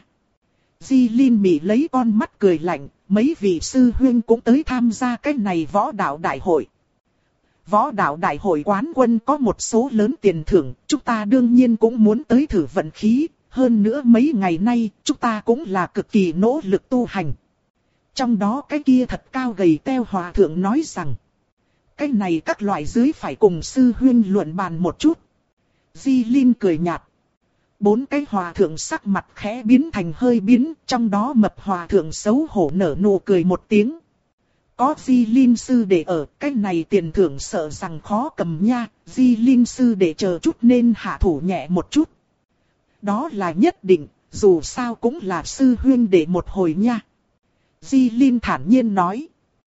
Di Linh mỉ lấy con mắt cười lạnh, mấy vị sư huynh cũng tới tham gia cái này võ đạo đại hội. Võ đạo đại hội quán quân có một số lớn tiền thưởng, chúng ta đương nhiên cũng muốn tới thử vận khí. Hơn nữa mấy ngày nay, chúng ta cũng là cực kỳ nỗ lực tu hành. Trong đó cái kia thật cao gầy teo hòa thượng nói rằng, cái này các loại dưới phải cùng sư huynh luận bàn một chút. Di Linh cười nhạt. Bốn cái hòa thượng sắc mặt khẽ biến thành hơi biến, trong đó mập hòa thượng xấu hổ nở nụ cười một tiếng. Có Di Linh sư đệ ở, cái này tiền thưởng sợ rằng khó cầm nha, Di Linh sư đệ chờ chút nên hạ thủ nhẹ một chút. Đó là nhất định, dù sao cũng là sư huynh đệ một hồi nha. Di Linh thản nhiên nói.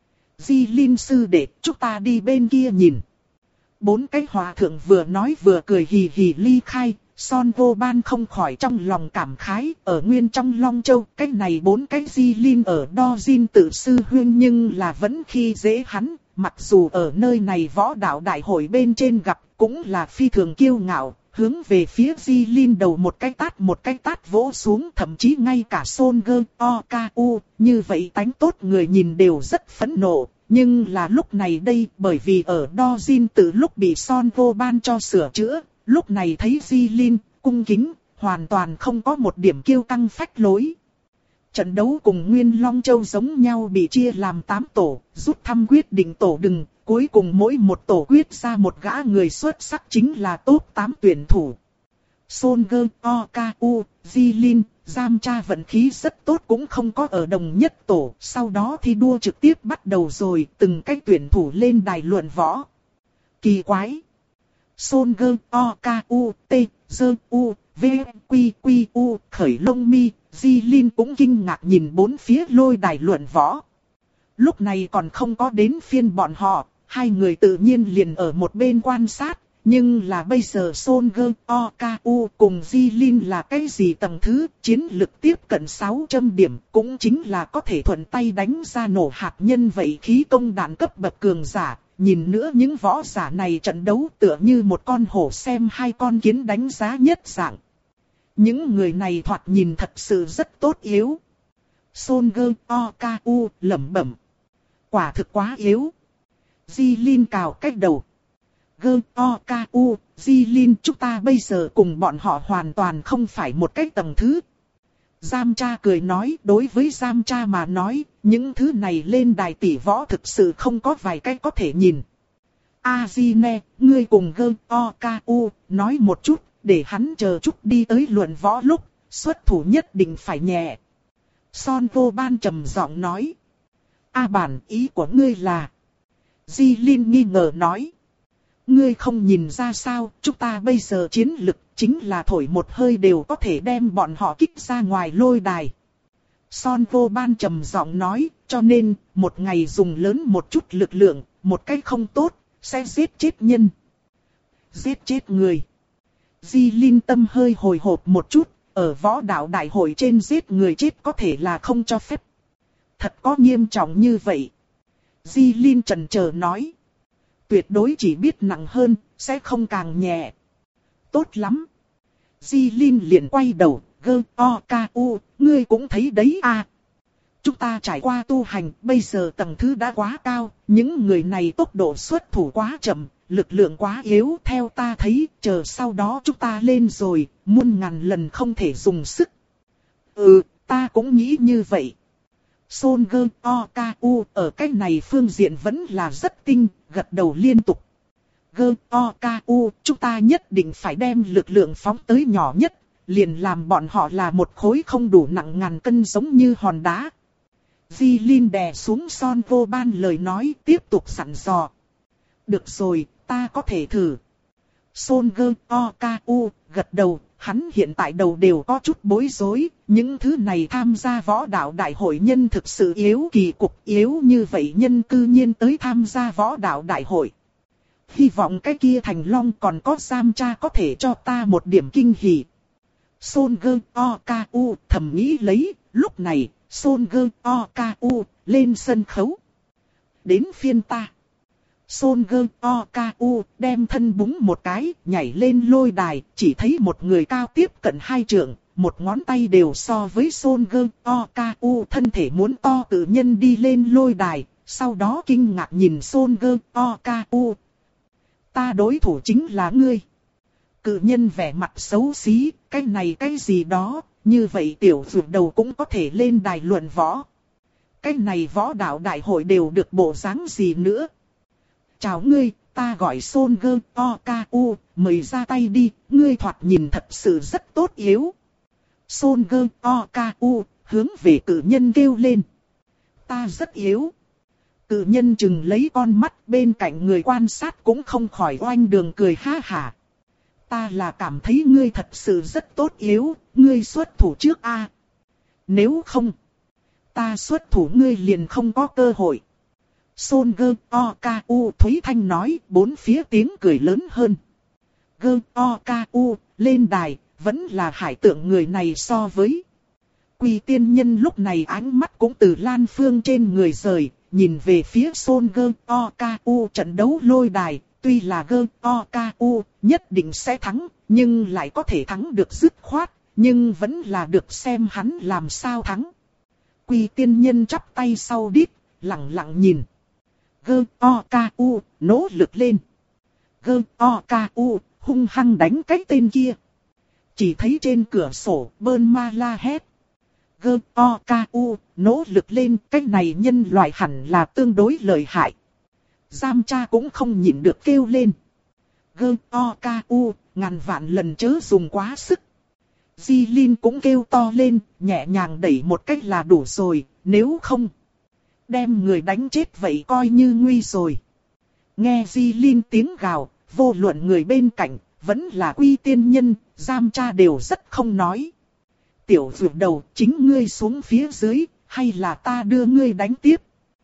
Di Linh sư đệ, chúng ta đi bên kia nhìn. Bốn cái hòa thượng vừa nói vừa cười hì hì ly khai, Son vô ban không khỏi trong lòng cảm khái, ở nguyên trong Long Châu, cái này bốn cái Di Linh ở đo Jin tự sư huynh nhưng là vẫn khi dễ hắn, mặc dù ở nơi này võ đạo đại hội bên trên gặp, cũng là phi thường kiêu ngạo. Hướng về phía Di Linh đầu một cái tát một cái tát vỗ xuống, thậm chí ngay cả Son Gơ O K U, như vậy tánh tốt người nhìn đều rất phẫn nộ. Nhưng là lúc này đây, bởi vì ở đo Jin từ lúc bị Son vô ban cho sửa chữa, lúc này thấy Di Linh, cung kính, hoàn toàn không có một điểm kiêu căng phách lối. Trận đấu cùng Nguyên Long Châu giống nhau bị chia làm tám tổ, rút thăm quyết định tổ đừng. Cuối cùng mỗi một tổ quyết ra một gã người xuất sắc chính là top tám tuyển thủ. Son Gơ O K U, Di Linh, Giam Cha vận khí rất tốt cũng không có ở đồng nhất tổ. Sau đó thi đua trực tiếp bắt đầu rồi, từng cái tuyển thủ lên đài luận võ. Kỳ quái! Son Gơ O K U, T, Dơ U, V, Quy, Quy, U, khởi lông mi, Di Linh cũng kinh ngạc nhìn bốn phía lôi đài luận võ. Lúc này còn không có đến phiên bọn họ. Hai người tự nhiên liền ở một bên quan sát, nhưng là bây giờ Son Gơ O K U cùng Di Linh là cái gì tầng thứ, chiến lực tiếp cận sáu trăm điểm, cũng chính là có thể thuận tay đánh ra nổ hạt nhân vậy khí công đạn cấp bậc cường giả. Nhìn nữa những võ giả này trận đấu tựa như một con hổ xem hai con kiến đánh giá nhất dạng. Những người này thoạt nhìn thật sự rất tốt yếu. Son Gơ O K U lẩm bẩm. Quả thực quá yếu. Di Linh cào cách đầu. Gơ O K U, Di Linh chúng ta bây giờ cùng bọn họ hoàn toàn không phải một cái tầng thứ. Giam cha cười nói, đối với giam cha mà nói, những thứ này lên đài tỷ võ thực sự không có vài cách có thể nhìn. A-di-ne, ngươi cùng gơ o ca u, nói một chút, để hắn chờ chút đi tới luận võ lúc, xuất thủ nhất định phải nhẹ. Son vô ban trầm giọng nói. A bản, ý của ngươi là... Di Linh nghi ngờ nói. Ngươi không nhìn ra sao, chúng ta bây giờ chiến lực chính là thổi một hơi đều có thể đem bọn họ kích ra ngoài lôi đài. Son vô ban trầm giọng nói, cho nên, một ngày dùng lớn một chút lực lượng, một cách không tốt, sẽ giết chết nhân. Giết chết người. Di Linh tâm hơi hồi hộp một chút, ở võ đạo đại hội trên giết người chết có thể là không cho phép. Thật có nghiêm trọng như vậy. Di Linh chần chờ nói. Tuyệt đối chỉ biết nặng hơn, sẽ không càng nhẹ. Tốt lắm. Di Linh liền quay đầu, gơ, o, ca, u, ngươi cũng thấy đấy à. Chúng ta trải qua tu hành, bây giờ tầng thứ đã quá cao, những người này tốc độ xuất thủ quá chậm, lực lượng quá yếu. Theo ta thấy, chờ sau đó chúng ta lên rồi, muôn ngàn lần không thể dùng sức. Ừ, ta cũng nghĩ như vậy. Son gơ o ca u ở cách này phương diện vẫn là rất tinh, gật đầu liên tục. Gơ o ca u, chúng ta nhất định phải đem lực lượng phóng tới nhỏ nhất, liền làm bọn họ là một khối không đủ nặng ngàn cân giống như hòn đá. Di Linh đè xuống Son vô ban lời nói, tiếp tục dặn dò. Được rồi, ta có thể thử. Son gơ o ca u gật đầu. Hắn hiện tại đầu đều có chút bối rối, những thứ này tham gia võ đạo đại hội nhân thực sự yếu kỳ cục, yếu như vậy nhân cư nhiên tới tham gia võ đạo đại hội. Hy vọng cái kia Thành Long còn có giam cha có thể cho ta một điểm kinh hỉ. Son gơ o ca u thầm nghĩ lấy, lúc này, Son gơ o ca u lên sân khấu. Đến phiên ta. Son gơ o ca u đem thân búng một cái, nhảy lên lôi đài, chỉ thấy một người cao tiếp cận hai trượng, một ngón tay đều so với Son gơ o ca u thân thể muốn to tự nhân đi lên lôi đài, sau đó kinh ngạc nhìn Son gơ o ca u. Ta đối thủ chính là ngươi. Cự nhân vẻ mặt xấu xí, cái này cái gì đó, như vậy tiểu dược đầu cũng có thể lên đài luận võ. Cái này võ đạo đại hội đều được bộ dáng gì nữa. Chào ngươi, ta gọi Son gơ o ca u, mời ra tay đi, ngươi thoạt nhìn thật sự rất tốt yếu. Son gơ o ca u, hướng về cự nhân kêu lên. Ta rất yếu. Cự nhân chừng lấy con mắt, bên cạnh người quan sát cũng không khỏi oanh đường cười ha hả. Ta là cảm thấy ngươi thật sự rất tốt yếu, ngươi xuất thủ trước a. Nếu không, ta xuất thủ ngươi liền không có cơ hội. Son gơ o ca u Thúy Thanh nói, bốn phía tiếng cười lớn hơn. Gơ o ca u lên đài, vẫn là hải tượng người này so với. Quỳ tiên nhân lúc này ánh mắt cũng từ Lan Phương trên người rời, nhìn về phía Son gơ o ca u trận đấu lôi đài. Tuy là gơ o ca u nhất định sẽ thắng, nhưng lại có thể thắng được dứt khoát, nhưng vẫn là được xem hắn làm sao thắng. Quỳ tiên nhân chắp tay sau đít, lặng lặng nhìn. Gơ o ca u nỗ lực lên. Gơ o ca u hung hăng đánh cái tên kia. Chỉ thấy trên cửa sổ Bơn Ma la hét. Gơ o ca u nỗ lực lên, cái này nhân loại hẳn là tương đối lợi hại. Giam cha cũng không nhịn được kêu lên. Gơ o ca u ngàn vạn lần chớ dùng quá sức. Di Linh cũng kêu to lên, nhẹ nhàng đẩy một cách là đủ rồi, nếu không đem người đánh chết vậy coi như nguy rồi. Nghe Di Linh tiếng gào, vô luận người bên cạnh, vẫn là Quy tiên nhân, giam cha đều rất không nói. Tiểu dược đầu, chính ngươi xuống phía dưới, hay là ta đưa ngươi đánh tiếp?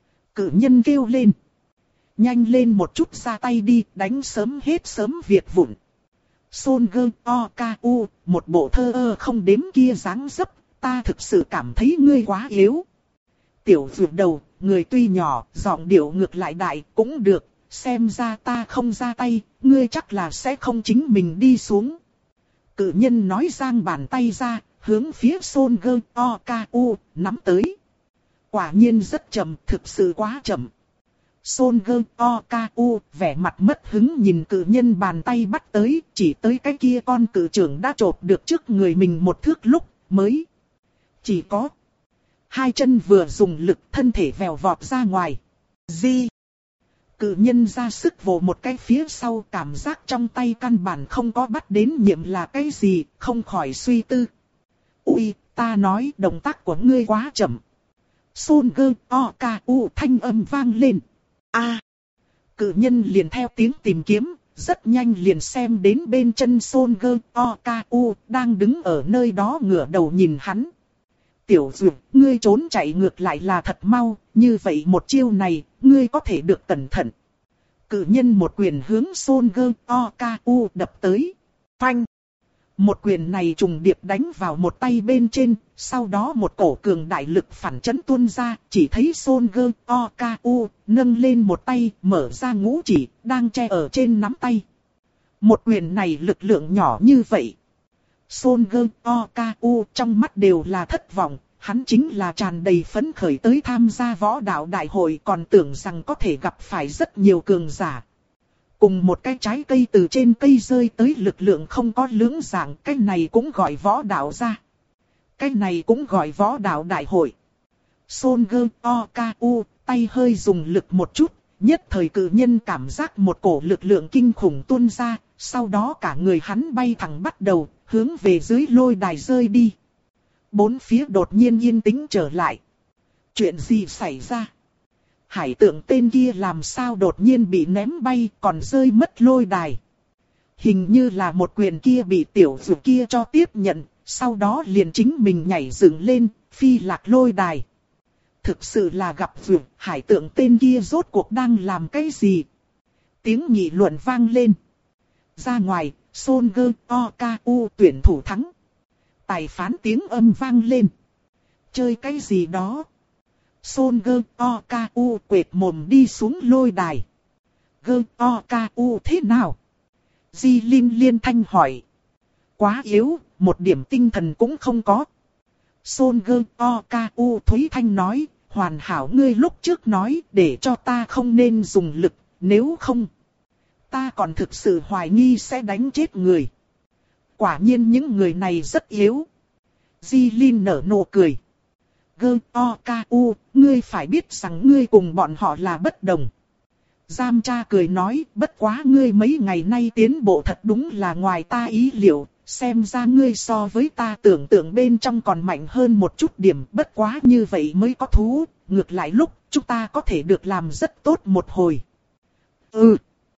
Cự nhân kêu lên. Nhanh lên một chút ra tay đi, đánh sớm hết sớm việc vụn. Son gơ o ca u, một bộ thơ ơ không đếm kia dáng dấp, ta thực sự cảm thấy ngươi quá yếu. Tiểu dược đầu, người tuy nhỏ, giọng điệu ngược lại đại, cũng được, xem ra ta không ra tay, ngươi chắc là sẽ không chính mình đi xuống. Cự nhân nói giang bàn tay ra, hướng phía Son gơ o ca u, nắm tới. Quả nhiên rất chậm, thực sự quá chậm. Son gơ o ca u vẻ mặt mất hứng nhìn cự nhân bàn tay bắt tới, chỉ tới cái kia con cự trưởng đã chộp được trước người mình một thước lúc mới Chỉ có hai chân vừa dùng lực, thân thể vèo vọt ra ngoài. Di. Cự nhân ra sức vồ một cái phía sau, cảm giác trong tay căn bản không có bắt đến nhiệm là cái gì, không khỏi suy tư. Ui, ta nói động tác của ngươi quá chậm. Son gơ o ca u thanh âm vang lên. A. Cự nhân liền theo tiếng tìm kiếm, rất nhanh liền xem đến bên chân Son gơ o ca u đang đứng ở nơi đó ngửa đầu nhìn hắn. Tiểu Dược, ngươi trốn chạy ngược lại là thật mau, như vậy một chiêu này, ngươi có thể được cẩn thận. Cự nhân một quyền hướng Son gơ o ca u đập tới. Phanh. Một quyền này trùng điệp đánh vào một tay bên trên, sau đó một cổ cường đại lực phản chấn tuôn ra, chỉ thấy Son gơ o ca u nâng lên một tay, mở ra ngũ chỉ, đang che ở trên nắm tay. Một quyền này lực lượng nhỏ như vậy. Son gơ o ca u trong mắt đều là thất vọng, hắn chính là tràn đầy phấn khởi tới tham gia võ đạo đại hội, còn tưởng rằng có thể gặp phải rất nhiều cường giả. Cùng một cái trái cây từ trên cây rơi tới lực lượng không có lưỡng dạng, cái này cũng gọi võ đạo ra. Cái này cũng gọi võ đạo đại hội. Son gơ o ca u tay hơi dùng lực một chút, nhất thời cự nhân cảm giác một cổ lực lượng kinh khủng tuôn ra, sau đó cả người hắn bay thẳng bắt đầu, hướng về dưới lôi đài rơi đi. Bốn phía đột nhiên yên tĩnh trở lại. Chuyện gì xảy ra? Hải tượng tên kia làm sao đột nhiên bị ném bay còn rơi mất lôi đài. Hình như là một quyền kia bị tiểu Dược kia cho tiếp nhận, sau đó liền chính mình nhảy dựng lên, phi lạc lôi đài. Thực sự là gặp Dược, hải tượng tên kia rốt cuộc đang làm cái gì? Tiếng nghị luận vang lên. Ra ngoài, Son gơ o ca u tuyển thủ thắng. Tài phán tiếng âm vang lên. Chơi cái gì đó? Son gơ o ca u quệt mồm đi xuống lôi đài. Gơ o ca u thế nào? Di Linh liên thanh hỏi. Quá yếu, một điểm tinh thần cũng không có. Son gơ o ca u thúy thanh nói, hoàn hảo ngươi lúc trước nói để cho ta không nên dùng lực, nếu không ta còn thực sự hoài nghi sẽ đánh chết người. Quả nhiên những người này rất yếu. Di Linh nở nụ cười. Gơ o ca u, ngươi phải biết rằng ngươi cùng bọn họ là bất đồng. Giam cha cười nói, bất quá ngươi mấy ngày nay tiến bộ thật đúng là ngoài ta ý liệu, xem ra ngươi so với ta tưởng tượng bên trong còn mạnh hơn một chút điểm, bất quá như vậy mới có thú, ngược lại lúc chúng ta có thể được làm rất tốt một hồi. Ừ.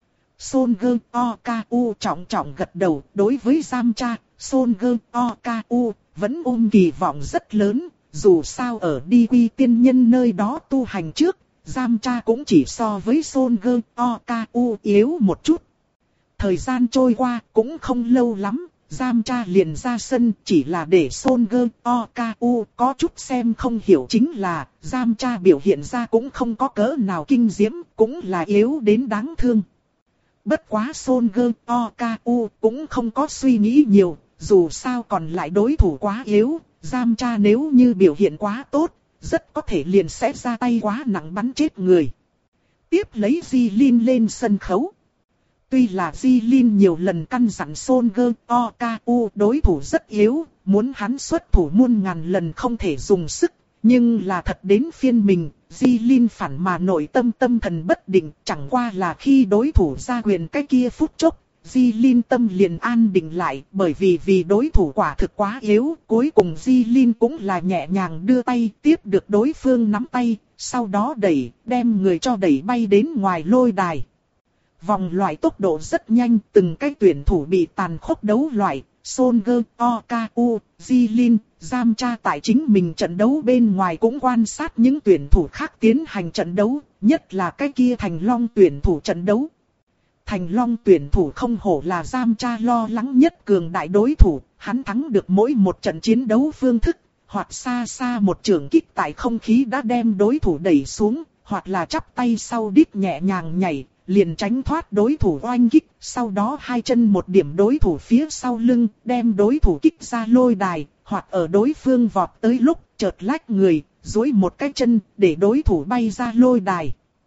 Son gơ o ca u trọng trọng gật đầu, đối với giam cha, Son gơ o ca u vẫn ôm kỳ vọng rất lớn, dù sao ở đi quy tiên nhân nơi đó tu hành trước, giam cha cũng chỉ so với Son gơ o ca u yếu một chút. Thời gian trôi qua cũng không lâu lắm, giam cha liền ra sân, chỉ là để Son gơ o ca u có chút xem không hiểu, chính là giam cha biểu hiện ra cũng không có cỡ nào kinh diễm, cũng là yếu đến đáng thương. Bất quá Son gơ o ca u cũng không có suy nghĩ nhiều, dù sao còn lại đối thủ quá yếu, giam cha nếu như biểu hiện quá tốt, rất có thể liền sẽ ra tay quá nặng bắn chết người. Tiếp lấy Di Linh lên sân khấu. Tuy là Di Linh nhiều lần căn dặn Son gơ o ca u đối thủ rất yếu, muốn hắn xuất thủ muôn ngàn lần không thể dùng sức, nhưng là thật đến phiên mình, Di Linh phản mà nội tâm tâm thần bất định, chẳng qua là khi đối thủ ra quyền cái kia phút chốc, Di Linh tâm liền an định lại, bởi vì vì đối thủ quả thực quá yếu, cuối cùng Di Linh cũng là nhẹ nhàng đưa tay tiếp được đối phương nắm tay, sau đó đẩy, đem người cho đẩy bay đến ngoài lôi đài. Vòng loại tốc độ rất nhanh, từng cái tuyển thủ bị tàn khốc đấu loại, Son gơ o ca u, Di Linh, giam cha tại chính mình trận đấu bên ngoài cũng quan sát những tuyển thủ khác tiến hành trận đấu, nhất là cái kia Thành Long tuyển thủ trận đấu. Thành Long tuyển thủ không hổ là giam cha lo lắng nhất cường đại đối thủ, hắn thắng được mỗi một trận chiến đấu phương thức, hoặc xa xa một trường kích tại không khí đã đem đối thủ đẩy xuống, hoặc là chắp tay sau đít nhẹ nhàng nhảy, liền tránh thoát đối thủ oanh kích, sau đó hai chân một điểm đối thủ phía sau lưng, đem đối thủ kích ra lôi đài, hoặc ở đối phương vọt tới lúc chợt lách người, duỗi một cái chân để đối thủ bay ra lôi đài.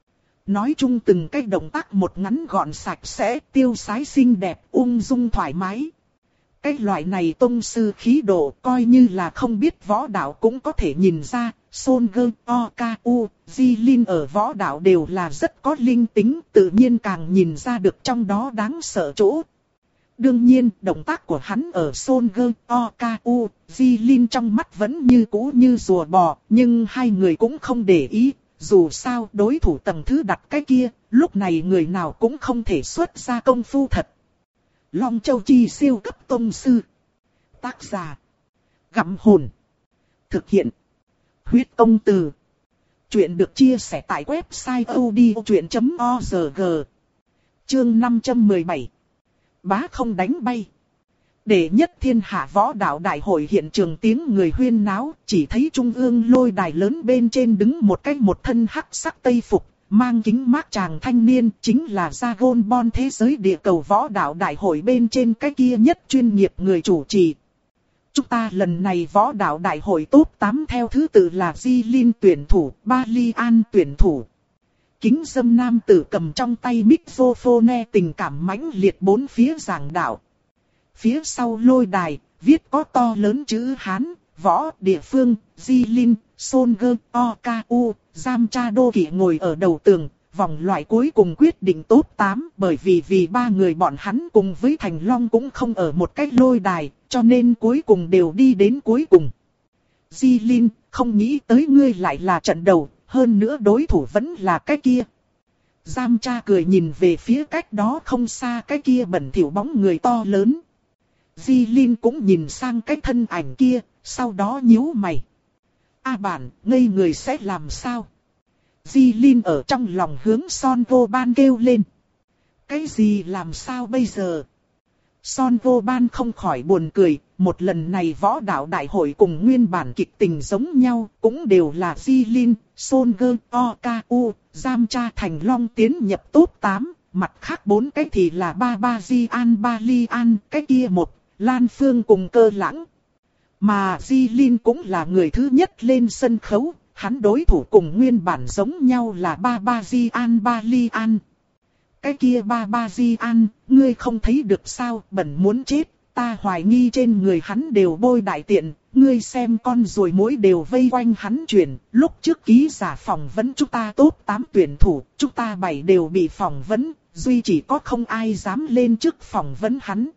Nói chung từng cái động tác một ngắn gọn sạch sẽ, tiêu sái xinh đẹp, ung dung thoải mái. Cái loại này tông sư khí độ coi như là không biết võ đạo cũng có thể nhìn ra. Son Gơ, Okazu, Jilin ở võ đạo đều là rất có linh tính, tự nhiên càng nhìn ra được trong đó đáng sợ chỗ. Đương nhiên, động tác của hắn ở Son Gơ, Okazu, Jilin trong mắt vẫn như cũ như rùa bò, nhưng hai người cũng không để ý. Dù sao đối thủ tầng thứ đặt cái kia, lúc này người nào cũng không thể xuất ra công phu thật. Long Châu Chi siêu cấp tông sư. Tác giả: Gặm Hồn. Thực hiện: Huyết Công Từ. Chuyện được chia sẻ tại website odchuyện chấm org. Chương năm trăm mười bảy. Bá không đánh bay. Đệ nhất thiên hạ võ đạo đại hội hiện trường tiếng người huyên náo, chỉ thấy trung ương lôi đài lớn bên trên đứng một cái một thân hắc sắc tây phục, mang kính mát chàng thanh niên, chính là Dragon Ball thế giới địa cầu võ đạo đại hội bên trên cái kia nhất chuyên nghiệp người chủ trì. Chúng ta lần này võ đạo đại hội top tám theo thứ tự là Jilin tuyển thủ, Balian tuyển thủ. Kính dâm nam tử cầm trong tay microphone tình cảm mãnh liệt bốn phía giảng đạo. Phía sau lôi đài, viết có to lớn chữ Hán, võ địa phương, Jilin, Son Gơ, Okazu, Yamcha Đô Kỵ ngồi ở đầu tường, vòng loại cuối cùng quyết định top tám, bởi vì vì ba người bọn hắn cùng với Thành Long cũng không ở một cách lôi đài, cho nên cuối cùng đều đi đến cuối cùng. Jilin, không nghĩ tới ngươi lại là trận đầu, hơn nữa đối thủ vẫn là cái kia. Yamcha cười nhìn về phía cách đó không xa cái kia bẩn thỉu bóng người to lớn. Jilin cũng nhìn sang cái thân ảnh kia, sau đó nhíu mày. A bản, ngây người sẽ làm sao? Jilin ở trong lòng hướng Son Goban kêu lên. Cái gì làm sao bây giờ? Son Goban không khỏi buồn cười, một lần này võ đạo đại hội cùng nguyên bản kịch tình giống nhau, cũng đều là Jilin, Son Gơ, Okazu, Yamcha Thành Long tiến nhập top tám, mặt khác bốn cái thì là Babajian Balian, cái kia một, Lan Phương cùng Cơ Lãng. Mà Jilin cũng là người thứ nhất lên sân khấu, hắn đối thủ cùng nguyên bản giống nhau là Babajian Balian. Cái kia Babajian, ngươi không thấy được sao, bẩn muốn chết, ta hoài nghi trên người hắn đều bôi đại tiện, ngươi xem con ruồi muỗi đều vây quanh hắn chuyển, lúc trước ký giả phỏng vấn chúng ta top tám tuyển thủ, chúng ta bảy đều bị phỏng vấn, duy chỉ có không ai dám lên trước phỏng vấn hắn.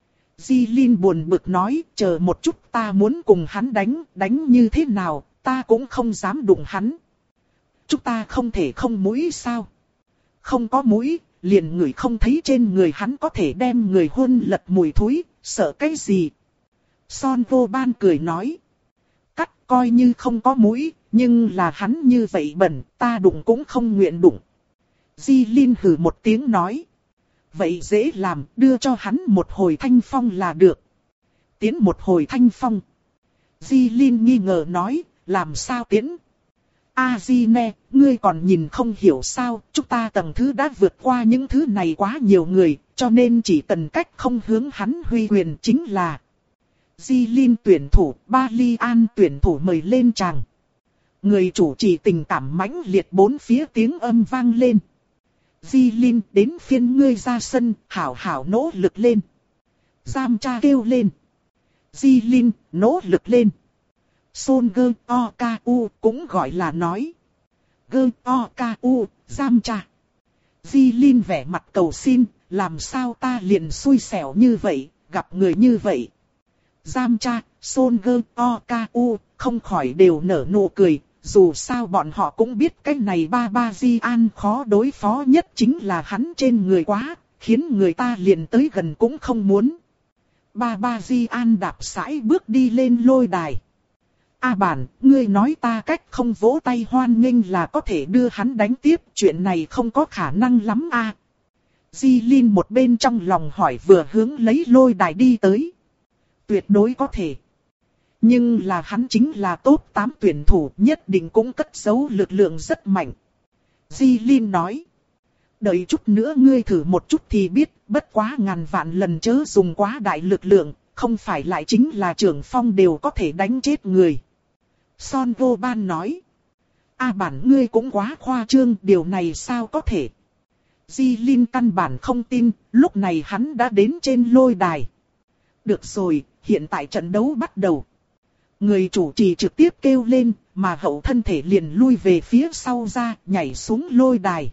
Jilin buồn bực nói, chờ một chút ta muốn cùng hắn đánh, đánh như thế nào, ta cũng không dám đụng hắn. Chúng ta không thể không mũi sao? Không có mũi, liền người không thấy trên người hắn có thể đem người hôn lật mùi thối, sợ cái gì? Son Goban cười nói. Cắt coi như không có mũi, nhưng là hắn như vậy bẩn, ta đụng cũng không nguyện đụng. Jilin hừ một tiếng nói. Vậy dễ làm, đưa cho hắn một hồi thanh phong là được. Tiến một hồi thanh phong. Jilin nghi ngờ nói, làm sao tiến? A-di-ne, ngươi còn nhìn không hiểu sao, chúng ta tầng thứ đã vượt qua những thứ này quá nhiều người, cho nên chỉ cần cách không hướng hắn huy quyền chính là. Jilin tuyển thủ, Balian tuyển thủ mời lên tràng. Người chủ trì tình cảm mãnh liệt bốn phía tiếng âm vang lên. Jilin, đến phiên ngươi ra sân, hảo hảo nỗ lực lên. Yamcha kêu lên. Jilin, nỗ lực lên. Son Gơ, Okazu cũng gọi là nói. Gơ, Okazu, Yamcha. Jilin vẻ mặt cầu xin, làm sao ta liền xui xẻo như vậy, gặp người như vậy. Yamcha, Son Gơ, Okazu không khỏi đều nở nụ cười. Dù sao bọn họ cũng biết cái này Babajian khó đối phó nhất chính là hắn trên người quá, khiến người ta liền tới gần cũng không muốn. Babajian đạp sải bước đi lên lôi đài. A bản, ngươi nói ta cách không vỗ tay hoan nghênh là có thể đưa hắn đánh tiếp, chuyện này không có khả năng lắm a. À. Jilin một bên trong lòng hỏi vừa hướng lấy lôi đài đi tới. Tuyệt đối có thể. Nhưng là hắn chính là top tám tuyển thủ, nhất định cũng cất giấu lực lượng rất mạnh. Jilin nói. Đợi chút nữa ngươi thử một chút thì biết, bất quá ngàn vạn lần chớ dùng quá đại lực lượng, không phải lại chính là trưởng phong đều có thể đánh chết người. Son Goban nói. A bản ngươi cũng quá khoa trương, điều này sao có thể. Jilin căn bản không tin, lúc này hắn đã đến trên lôi đài. Được rồi, hiện tại trận đấu bắt đầu. Người chủ trì trực tiếp kêu lên, mà hậu thân thể liền lui về phía sau ra, nhảy xuống lôi đài.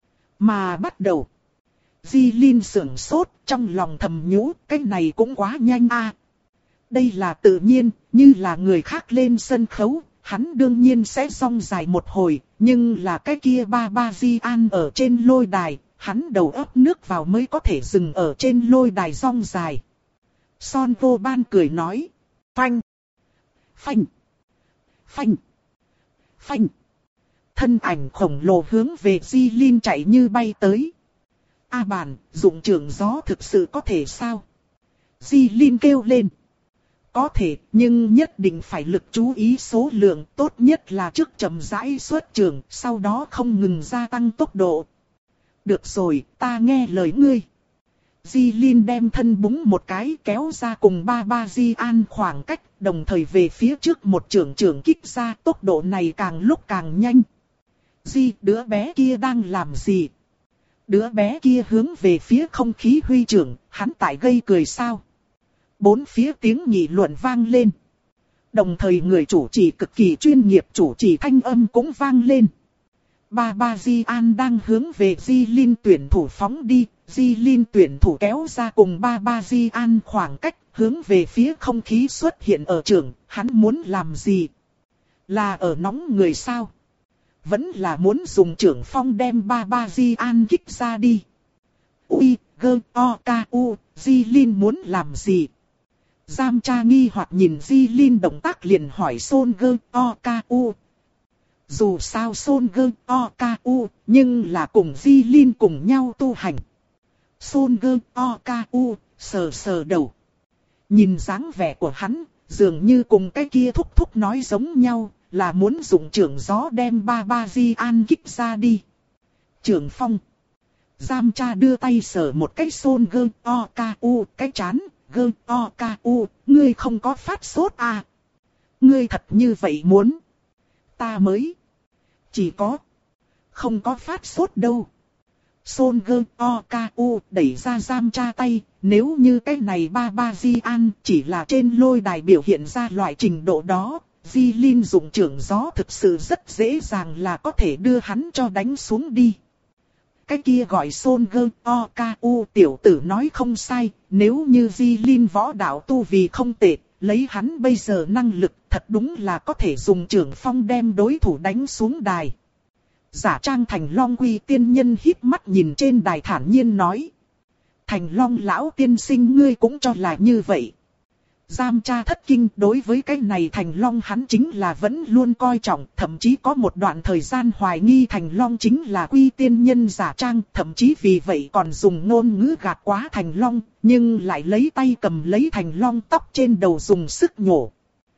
Mà bắt đầu. Di Linh sưởng sốt, trong lòng thầm nhủ, cái này cũng quá nhanh a. Đây là tự nhiên, như là người khác lên sân khấu, hắn đương nhiên sẽ song dài một hồi, nhưng là cái kia ba ba Di An ở trên lôi đài, hắn đầu ấp nước vào mới có thể dừng ở trên lôi đài song dài. Son vô ban cười nói, phanh, phanh, phanh, phanh. Thân ảnh khổng lồ hướng về Di Linh chạy như bay tới. A bản, dụng trưởng gió thực sự có thể sao? Di Linh kêu lên. Có thể, nhưng nhất định phải lực chú ý số lượng, tốt nhất là trước chậm rãi xuất trường, sau đó không ngừng gia tăng tốc độ. Được rồi, ta nghe lời ngươi. Di Linh đem thân búng một cái kéo ra cùng ba ba Di An khoảng cách, đồng thời về phía trước một trường trường kích ra, tốc độ này càng lúc càng nhanh. Di, đứa bé kia đang làm gì? Đứa bé kia hướng về phía không khí huy trưởng, hắn tại gây cười sao? Bốn phía tiếng nghị luận vang lên. Đồng thời người chủ trì cực kỳ chuyên nghiệp chủ trì thanh âm cũng vang lên. Ba ba Di An đang hướng về Di Linh tuyển thủ phóng đi, Di Linh tuyển thủ kéo ra cùng ba ba Di An khoảng cách, hướng về phía không khí xuất hiện ở trường, hắn muốn làm gì? Là ở nóng người sao? Vẫn là muốn dùng trưởng phong đem ba ba Di An kích ra đi. Ui, gơ, o, ca, u, Di Linh muốn làm gì? Giam cha nghi hoặc nhìn Di Linh động tác liền hỏi Son gơ, o, ca, u. Dù sao Son gơ, o, ca, u, nhưng là cùng Di Linh cùng nhau tu hành. Son gơ, o, ca, u, sờ sờ đầu. Nhìn dáng vẻ của hắn, dường như cùng cái kia thúc thúc nói giống nhau, là muốn dùng trưởng gió đem ba ba Di An kích ra đi. Trưởng phong. Giam cha đưa tay sờ một cái Son gơ, o, ca, u, cái chán, gơ, o, ca, u, ngươi không có phát sốt à? Ngươi thật như vậy muốn? Ta mới. Chỉ có. Không có phát sốt đâu. Son gơ, o, ca, u, đẩy ra giam cha tay, nếu như cái này ba ba Di An chỉ là trên lôi đài biểu hiện ra loại trình độ đó, Di Linh dụng trưởng gió thực sự rất dễ dàng là có thể đưa hắn cho đánh xuống đi. Cái kia gọi Son gơ, o, ca, u tiểu tử nói không sai, nếu như Di Linh võ đạo tu vì không tệ, lấy hắn bây giờ năng lực thật đúng là có thể dùng trưởng phong đem đối thủ đánh xuống đài. Giả trang Thành Long Quy tiên nhân híp mắt nhìn trên đài thản nhiên nói. Thành Long lão tiên sinh ngươi cũng cho là như vậy. Giam cha thất kinh, đối với cái này Thành Long hắn chính là vẫn luôn coi trọng, thậm chí có một đoạn thời gian hoài nghi Thành Long chính là Quy tiên nhân giả trang, thậm chí vì vậy còn dùng ngôn ngữ gạt quá Thành Long, nhưng lại lấy tay cầm lấy Thành Long tóc trên đầu dùng sức nhổ.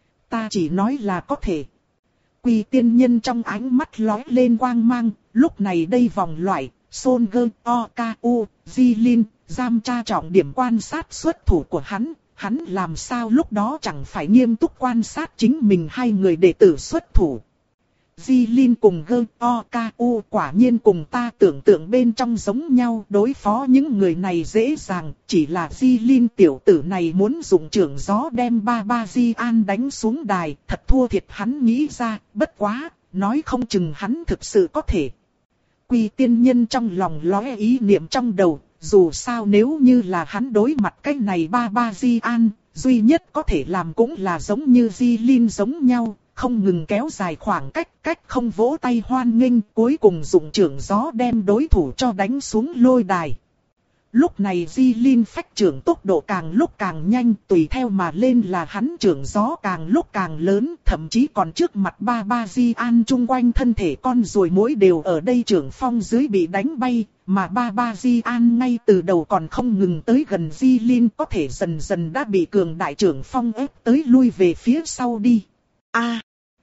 Ta chỉ nói là có thể. Quy tiên nhân trong ánh mắt lóe lên quang mang, lúc này đây vòng loại, Son gơ, o, ca, u, Di Linh, giam cha trọng điểm quan sát xuất thủ của hắn. Hắn làm sao lúc đó chẳng phải nghiêm túc quan sát chính mình hai người đệ tử xuất thủ. Di Linh cùng gơ, o, ca, u quả nhiên cùng ta tưởng tượng bên trong giống nhau, đối phó những người này dễ dàng, chỉ là Di Linh tiểu tử này muốn dùng trưởng gió đem ba ba Di An đánh xuống đài, thật thua thiệt hắn nghĩ ra, bất quá, nói không chừng hắn thực sự có thể. Quy tiên nhân trong lòng lóe ý niệm trong đầu. Dù sao nếu như là hắn đối mặt cái này ba ba Di An, duy nhất có thể làm cũng là giống như Di Linh giống nhau, không ngừng kéo dài khoảng cách, cách không vỗ tay hoan nghênh, cuối cùng dùng trưởng gió đem đối thủ cho đánh xuống lôi đài. Lúc này Di Linh phách trưởng tốc độ càng lúc càng nhanh, tùy theo mà lên là hắn trưởng gió càng lúc càng lớn, thậm chí còn trước mặt ba ba Di An chung quanh thân thể con ruồi muỗi đều ở đây trưởng phong dưới bị đánh bay, mà ba ba Di An ngay từ đầu còn không ngừng tới gần Di Linh, có thể dần dần đã bị cường đại trưởng phong ép tới lui về phía sau đi. A,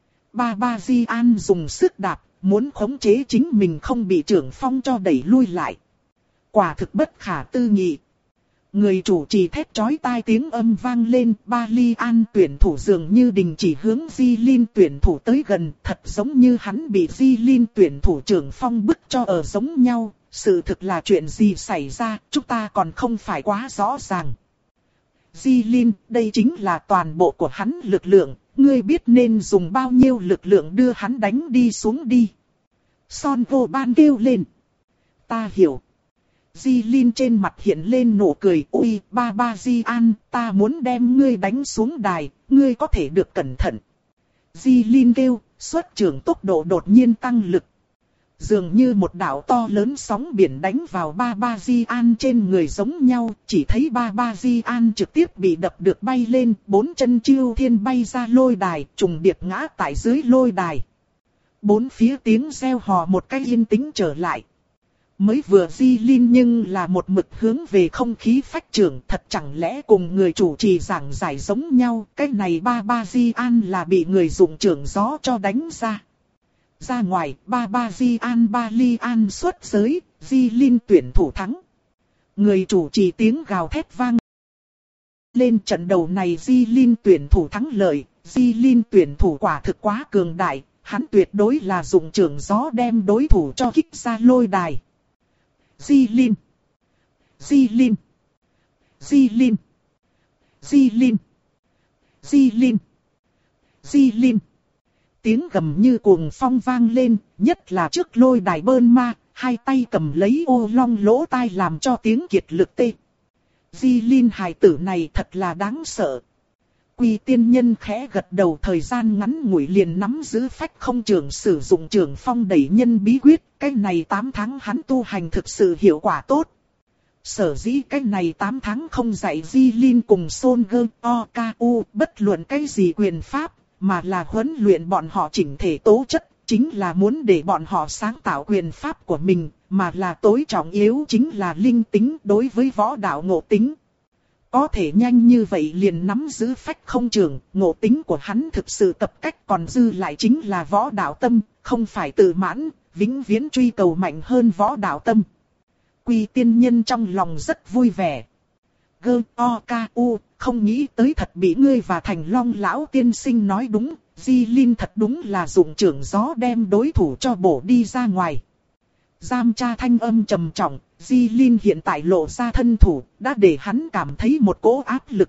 ba ba Di An dùng sức đạp, muốn khống chế chính mình không bị trưởng phong cho đẩy lui lại. Quả thực bất khả tư nghị. Người chủ trì thét chói tai tiếng âm vang lên, ba Li An tuyển thủ dường như đình chỉ hướng Di Linh tuyển thủ tới gần, thật giống như hắn bị Di Linh tuyển thủ trưởng phong bức cho ở giống nhau. Sự thực là chuyện gì xảy ra, chúng ta còn không phải quá rõ ràng. Di Linh, đây chính là toàn bộ của hắn lực lượng, ngươi biết nên dùng bao nhiêu lực lượng đưa hắn đánh đi xuống đi. Son vô ban kêu lên. Ta hiểu. Di Linh trên mặt hiện lên nụ cười. Ui, ba ba Di An, ta muốn đem ngươi đánh xuống đài, ngươi có thể được cẩn thận. Di Linh kêu, xuất trưởng tốc độ đột nhiên tăng lực. Dường như một đạo to lớn sóng biển đánh vào ba ba Di An trên người giống nhau, chỉ thấy ba ba Di An trực tiếp bị đập được bay lên, bốn chân chiêu thiên bay ra lôi đài, trùng điệp ngã tại dưới lôi đài. Bốn phía tiếng reo hò một cách yên tĩnh trở lại. Mới vừa Di Linh nhưng là một mực hướng về không khí phách trưởng, thật chẳng lẽ cùng người chủ trì giảng giải giống nhau, cái này ba ba Di An là bị người dụng trưởng gió cho đánh ra. Ra ngoài, ba ba Di An ba Li An xuất giới, Di Linh tuyển thủ thắng. Người chủ trì tiếng gào thét vang lên, trận đầu này Di Linh tuyển thủ thắng lợi, Di Linh tuyển thủ quả thực quá cường đại, hắn tuyệt đối là dụng trưởng gió đem đối thủ cho kích ra lôi đài. Di Linh, Di Linh, Di Linh, Di Linh, Di Linh, Di Linh. Tiếng gầm như cuồng phong vang lên, nhất là trước lôi đài bơn ma, hai tay cầm lấy ô long lỗ tai làm cho tiếng kiệt lực tê. Di Linh hài tử này thật là đáng sợ. Quy tiên nhân khẽ gật đầu, thời gian ngắn ngủi liền nắm giữ phách không trưởng sử dụng trưởng phong đẩy nhân bí quyết, cái này tám tháng hắn tu hành thực sự hiệu quả tốt. Sở dĩ cái này tám tháng không dạy Di Linh cùng Son Gơ O K U bất luận cái gì quyền pháp, mà là huấn luyện bọn họ chỉnh thể tố chất, chính là muốn để bọn họ sáng tạo quyền pháp của mình, mà là tối trọng yếu chính là linh tính đối với võ đạo ngộ tính. Có thể nhanh như vậy liền nắm giữ phách không trưởng, ngộ tính của hắn thực sự tập cách, còn dư lại chính là võ đạo tâm, không phải tự mãn, vĩnh viễn truy cầu mạnh hơn võ đạo tâm. Quy tiên nhân trong lòng rất vui vẻ. Gơ o ca u, không nghĩ tới thật bị ngươi và Thành Long lão tiên sinh nói đúng, Di Linh thật đúng là dụng trưởng gió đem đối thủ cho bổ đi ra ngoài. Giam cha thanh âm trầm trọng, Di Linh hiện tại lộ ra thân thủ, đã để hắn cảm thấy một cỗ áp lực.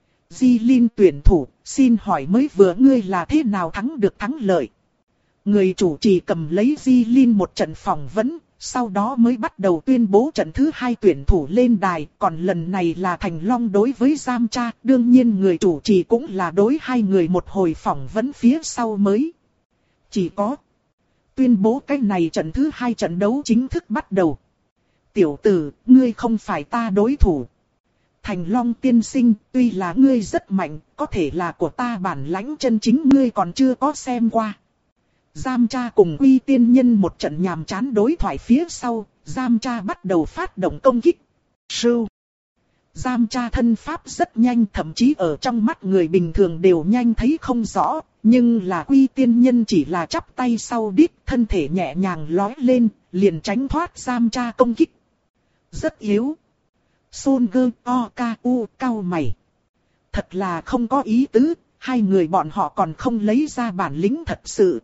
Di Linh tuyển thủ, xin hỏi mới vừa ngươi là thế nào thắng được thắng lợi? Người chủ trì cầm lấy Di Linh một trận phỏng vấn, sau đó mới bắt đầu tuyên bố trận thứ hai tuyển thủ lên đài, còn lần này là Thành Long đối với Giam cha, đương nhiên người chủ trì cũng là đối hai người một hồi phỏng vấn phía sau mới. Chỉ có tuyên bố cái này trận thứ hai trận đấu chính thức bắt đầu. Tiểu tử, ngươi không phải ta đối thủ. Thành Long tiên sinh, tuy là ngươi rất mạnh, có thể là của ta bản lãnh chân chính ngươi còn chưa có xem qua. Giam cha cùng Quy tiên nhân một trận nhàm chán đối thoại phía sau, Giam cha bắt đầu phát động công kích. Sưu. Giam cha thân pháp rất nhanh, thậm chí ở trong mắt người bình thường đều nhanh thấy không rõ, nhưng là Quy tiên nhân chỉ là chắp tay sau đít, thân thể nhẹ nhàng lói lên, liền tránh thoát Giam cha công kích. Rất yếu. Son Gơ O K U cau mày. Thật là không có ý tứ, hai người bọn họ còn không lấy ra bản lĩnh thật sự.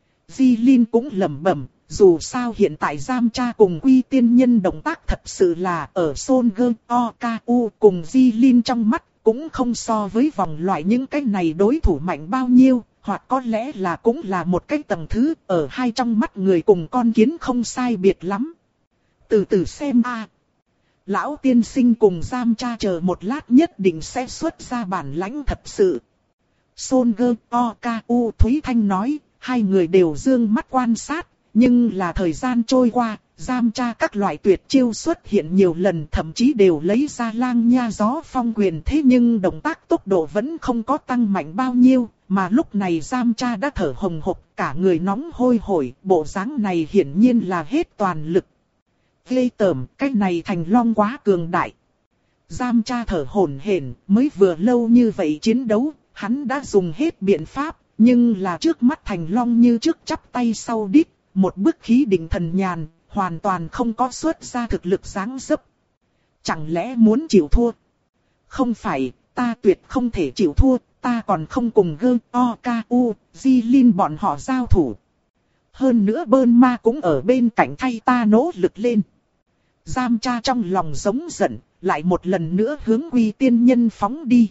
Di Linh cũng lẩm bẩm, dù sao hiện tại Giam cha cùng Quy tiên nhân động tác thật sự là ở Son Gơ O K U cùng Di Linh trong mắt cũng không so với vòng loại những cái này đối thủ mạnh bao nhiêu, hoặc có lẽ là cũng là một cái tầng thứ, ở hai trong mắt người cùng con kiến không sai biệt lắm. Từ từ xem a. Lão tiên sinh cùng Giam cha chờ một lát nhất định sẽ xuất ra bản lãnh thật sự. Son Gơ O K U Thúy Thanh nói, hai người đều dương mắt quan sát, nhưng là thời gian trôi qua, Giam cha các loại tuyệt chiêu xuất hiện nhiều lần, thậm chí đều lấy ra lang nha gió phong quyền, thế nhưng động tác tốc độ vẫn không có tăng mạnh bao nhiêu, mà lúc này Giam cha đã thở hồng hộc, cả người nóng hôi hổi, bộ dáng này hiển nhiên là hết toàn lực. Ghê tởm, cái này Thành Long quá cường đại. Giam cha thở hổn hển, mới vừa lâu như vậy chiến đấu, hắn đã dùng hết biện pháp, nhưng là trước mắt Thành Long như trước chắp tay sau đít, một bức khí định thần nhàn, hoàn toàn không có xuất ra thực lực dáng dấp. Chẳng lẽ muốn chịu thua? Không phải, ta tuyệt không thể chịu thua, ta còn không cùng Gơ O K U, Di Linh bọn họ giao thủ. Hơn nữa Bơn Ma cũng ở bên cạnh thay ta nỗ lực lên. Giam cha trong lòng giống giận, lại một lần nữa hướng Quy Tiên Nhân phóng đi.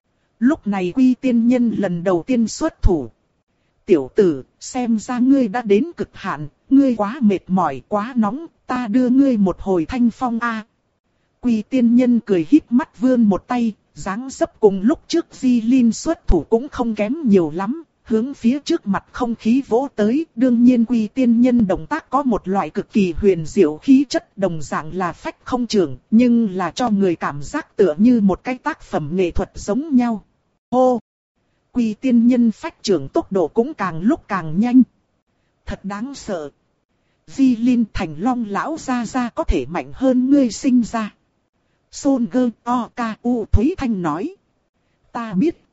Lúc này Quy Tiên Nhân lần đầu tiên xuất thủ. Tiểu tử, xem ra ngươi đã đến cực hạn, ngươi quá mệt mỏi, quá nóng, ta đưa ngươi một hồi thanh phong a. Quy Tiên Nhân cười híp mắt vươn một tay, dáng dấp cùng lúc trước Di Linh xuất thủ cũng không kém nhiều lắm, hướng phía trước mặt không khí vỗ tới. Đương nhiên Quy Tiên Nhân động tác có một loại cực kỳ huyền diệu khí chất, đồng dạng là phách không trưởng, nhưng là cho người cảm giác tựa như một cái tác phẩm nghệ thuật giống nhau. Hô! Quy Tiên Nhân phách trưởng tốc độ cũng càng lúc càng nhanh. Thật đáng sợ. Di Linh Thành Long lão gia gia có thể mạnh hơn ngươi sinh ra. Son Gơ O Ca U Thúy Thanh nói. Ta biết.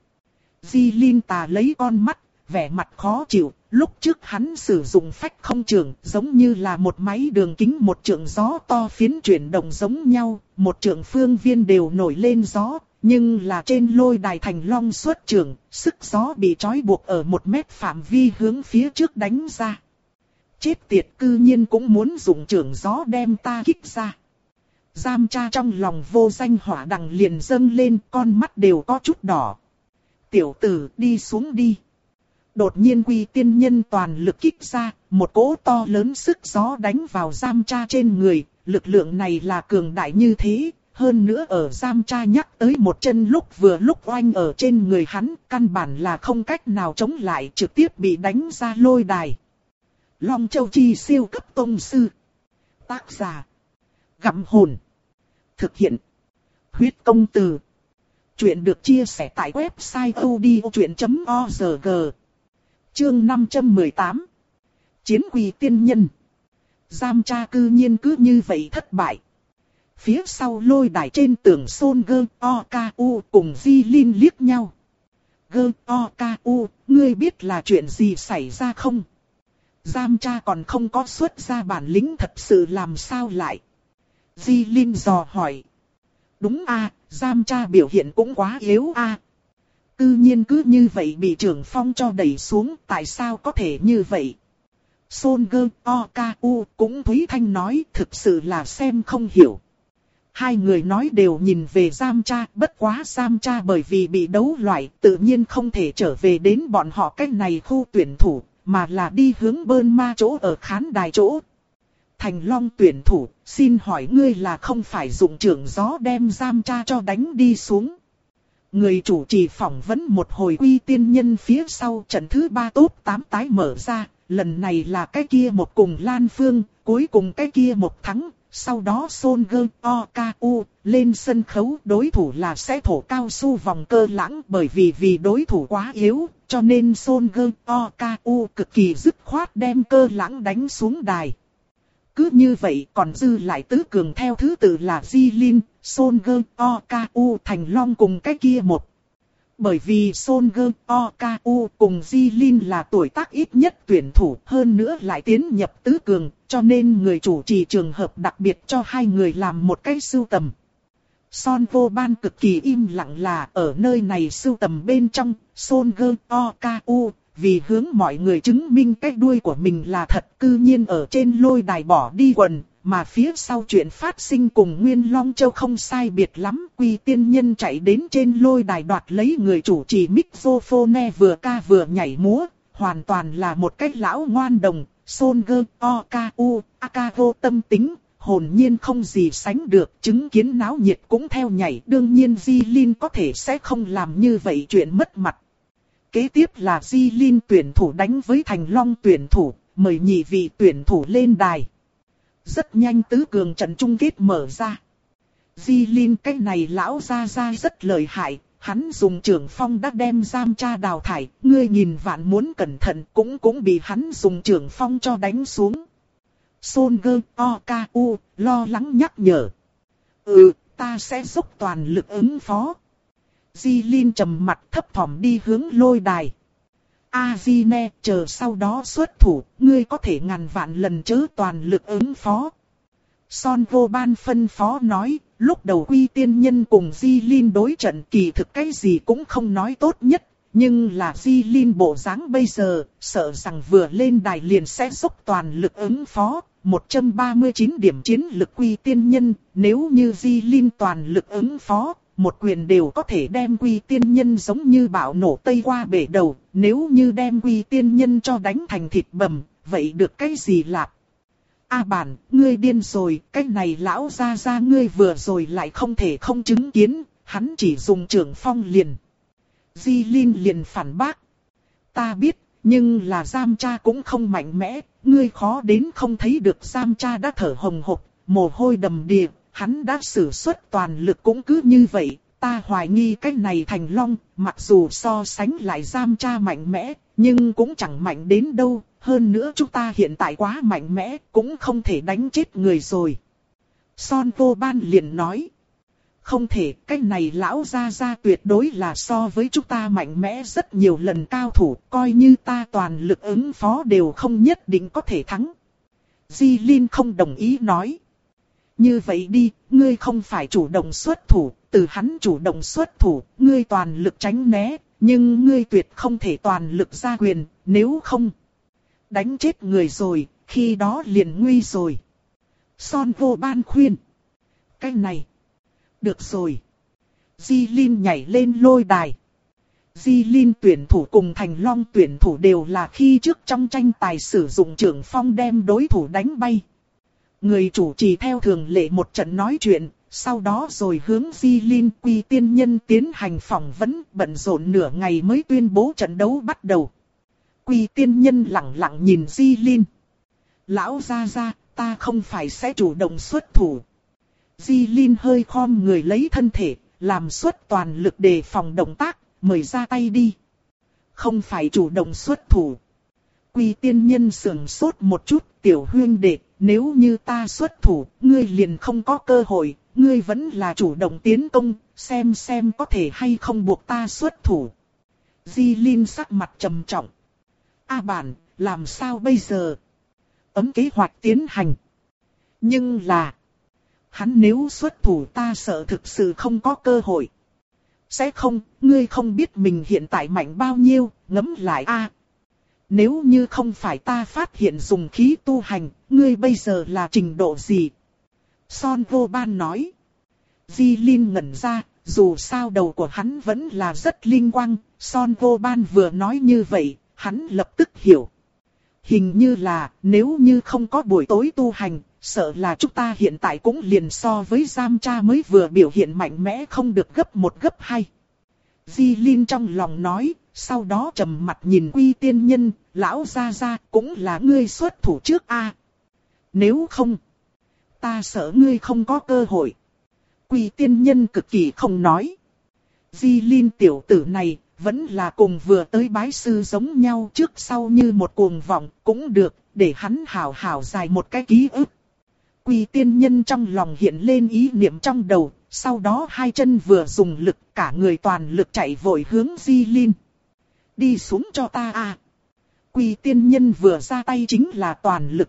Di Linh tà lấy con mắt, vẻ mặt khó chịu. Lúc trước hắn sử dụng phách không trường, giống như là một máy đường kính một trượng gió to phiến chuyển động giống nhau, một trượng phương viên đều nổi lên gió. Nhưng là trên lôi đài Thành Long xuất trường, sức gió bị trói buộc ở một mét phạm vi hướng phía trước đánh ra. Chết tiệt, cư nhiên cũng muốn dùng trường gió đem ta kích ra. Giam Cha trong lòng vô danh hỏa đằng liền dâng lên, con mắt đều có chút đỏ. Tiểu tử, đi xuống đi. Đột nhiên Quy Tiên Nhân toàn lực kích ra, một cỗ to lớn sức gió đánh vào Giam Cha trên người. Lực lượng này là cường đại như thế, hơn nữa ở Giam Cha nhắc tới một chân lúc vừa lúc oanh ở trên người hắn, căn bản là không cách nào chống lại, trực tiếp bị đánh ra lôi đài. Long Châu Chi siêu cấp tông sư. Tác giả: Gặm Hồn. Thực hiện: Huyết Công Từ. Chuyện được chia sẻ tại website odchuyện chấm org. Chương năm trăm mười tám. Chiến Quy Tiên Nhân. Giam Cha cư nhiên cứ như vậy thất bại. Phía sau lôi đài trên tường Son Gơ O Ca U cùng Di Linh liếc nhau. Gơ O Ca U, ngươi biết là chuyện gì xảy ra không? Giam Cha còn không có xuất ra bản lĩnh thật sự làm sao lại? Di Linh dò hỏi. Đúng a, à, Giam Cha biểu hiện cũng quá yếu a. À. Cư nhiên cứ như vậy bị trưởng phong cho đẩy xuống, tại sao có thể như vậy? Son Gơ O Ca U cũng Thúy Thanh nói, thực sự là xem không hiểu. Hai người nói đều nhìn về Giam Cha, bất quá Giam Cha bởi vì bị đấu loại, tự nhiên không thể trở về đến bọn họ cách này khu tuyển thủ, mà là đi hướng Bơn Ma chỗ ở khán đài chỗ. Thành Long tuyển thủ, xin hỏi ngươi là không phải dụng trưởng gió đem Giam Cha cho đánh đi xuống. Người chủ trì phỏng vấn một hồi Quy Tiên Nhân phía sau, trận thứ ba top tám tái mở ra, lần này là cái kia một cùng Lan Phương, cuối cùng cái kia một thắng. Sau đó Son Gơ O Ca U lên sân khấu, đối thủ là sẽ thổ cao su vòng Cơ Lãng, bởi vì vì đối thủ quá yếu, cho nên Son Gơ O Ca U cực kỳ dứt khoát đem Cơ Lãng đánh xuống đài. Cứ như vậy còn dư lại tứ cường theo thứ tự là Di Linh, Son Gơ O Ca U, Thành Long cùng cái kia một. Bởi vì Son Gơ O Ca U cùng Di Linh là tuổi tác ít nhất tuyển thủ, hơn nữa lại tiến nhập tứ cường, cho nên người chủ trì trường hợp đặc biệt cho hai người làm một cái sưu tầm. Son Vô Ban cực kỳ im lặng là ở nơi này sưu tầm bên trong, Son Gơ O Ca U, vì hướng mọi người chứng minh cái đuôi của mình là thật, cư nhiên ở trên lôi đài bỏ đi quần. Mà phía sau chuyện phát sinh cùng Nguyên Long Châu không sai biệt lắm, Quy Tiên Nhân chạy đến trên lôi đài đoạt lấy người chủ trì microphone vừa ca vừa nhảy múa, hoàn toàn là một cái lão ngoan đồng. Son Gơ O Ca U, A Ca vô tâm tính, hồn nhiên không gì sánh được, chứng kiến náo nhiệt cũng theo nhảy. Đương nhiên Di Linh có thể sẽ không làm như vậy chuyện mất mặt. Kế tiếp là Di Linh tuyển thủ đánh với Thành Long tuyển thủ, mời nhị vị tuyển thủ lên đài. Rất nhanh tứ cường trận chung kết mở ra. Di Linh cái này lão ra ra rất lợi hại, hắn dùng trưởng phong đã đem Giam Cha đào thải, ngươi nhìn vạn muốn cẩn thận cũng cũng bị hắn dùng trưởng phong cho đánh xuống. Son Gơ O Ca U lo lắng nhắc nhở. Ừ, ta sẽ dốc toàn lực ứng phó. Di Linh trầm mặt thấp thỏm đi hướng lôi đài. A-di-ne, chờ sau đó xuất thủ, ngươi có thể ngàn vạn lần chớ toàn lực ứng phó. Son Vô Ban phân phó nói, lúc đầu Quy Tiên Nhân cùng Di Linh đối trận kỳ thực cái gì cũng không nói tốt nhất, Nhưng là Di Linh bộ dáng bây giờ, sợ rằng vừa lên đài liền sẽ dốc toàn lực ứng phó. một trăm ba mươi chín điểm chiến lực Quy Tiên Nhân, nếu như Di Linh toàn lực ứng phó, một quyền đều có thể đem Quy Tiên Nhân giống như bão nổ tây qua bể đầu. Nếu như đem Quy Tiên Nhân cho đánh thành thịt bầm, vậy được cái gì lạc? A bản, ngươi điên rồi, cái này lão gia gia ngươi vừa rồi lại không thể không chứng kiến, hắn chỉ dùng trưởng phong liền. Di Linh liền phản bác. Ta biết, nhưng là Giam Cha cũng không mạnh mẽ, ngươi khó đến không thấy được Giam Cha đã thở hồng hộc, mồ hôi đầm đìa, hắn đã sử xuất toàn lực cũng cứ như vậy. Ta hoài nghi cái này Thành Long, mặc dù so sánh lại Giam Cha mạnh mẽ, nhưng cũng chẳng mạnh đến đâu. Hơn nữa chúng ta hiện tại quá mạnh mẽ, cũng không thể đánh chết người rồi. Son Vô Ban liền nói. Không thể, cái này lão gia gia tuyệt đối là so với chúng ta mạnh mẽ rất nhiều lần cao thủ, coi như ta toàn lực ứng phó đều không nhất định có thể thắng. Di Linh không đồng ý nói. Như vậy đi, ngươi không phải chủ động xuất thủ, từ hắn chủ động xuất thủ, ngươi toàn lực tránh né, nhưng ngươi tuyệt không thể toàn lực ra quyền, nếu không đánh chết người rồi, khi đó liền nguy rồi. Son Vô Ban khuyên. Cái này. Được rồi. Di Linh nhảy lên lôi đài. Di Linh tuyển thủ cùng Thành Long tuyển thủ đều là khi trước trong tranh tài sử dụng trưởng phong đem đối thủ đánh bay. Người chủ trì theo thường lệ một trận nói chuyện, sau đó rồi hướng Di Linh Quy Tiên Nhân tiến hành phỏng vấn, bận rộn nửa ngày mới tuyên bố trận đấu bắt đầu. Quy Tiên Nhân lặng lặng nhìn Di Linh. Lão gia gia, ta không phải sẽ chủ động xuất thủ. Di Linh hơi khom người lấy thân thể, làm xuất toàn lực đề phòng động tác, mời ra tay đi. Không phải chủ động xuất thủ. Quy Tiên Nhân sườn sốt một chút, tiểu huyên đệ, nếu như ta xuất thủ, ngươi liền không có cơ hội, ngươi vẫn là chủ động tiến công, xem xem có thể hay không buộc ta xuất thủ. Di Linh sắc mặt trầm trọng. A bản, làm sao bây giờ? Ấm kế hoạch tiến hành. Nhưng là, hắn nếu xuất thủ ta sợ thực sự không có cơ hội. Sẽ không, ngươi không biết mình hiện tại mạnh bao nhiêu, ngẫm lại a. Nếu như không phải ta phát hiện dùng khí tu hành, ngươi bây giờ là trình độ gì? Son Vô Ban nói. Di Linh ngẩn ra, dù sao đầu của hắn vẫn là rất linh quang, Son Vô Ban vừa nói như vậy, hắn lập tức hiểu. Hình như là, nếu như không có buổi tối tu hành, sợ là chúng ta hiện tại cũng liền so với Giam Cha mới vừa biểu hiện mạnh mẽ không được gấp một gấp hai. Di Linh trong lòng nói, sau đó trầm mặt nhìn Quy Tiên Nhân, lão gia gia cũng là ngươi xuất thủ trước a. Nếu không, ta sợ ngươi không có cơ hội. Quy Tiên Nhân cực kỳ không nói. Di Linh tiểu tử này, vẫn là cùng vừa tới bái sư giống nhau trước sau như một cuồng vọng, cũng được, để hắn hảo hảo dài một cái ký ức. Quy Tiên Nhân trong lòng hiện lên ý niệm trong đầu, sau đó hai chân vừa dùng lực, cả người toàn lực chạy vội hướng Di Linh. Đi xuống cho ta a. Quy Tiên Nhân vừa ra tay chính là toàn lực.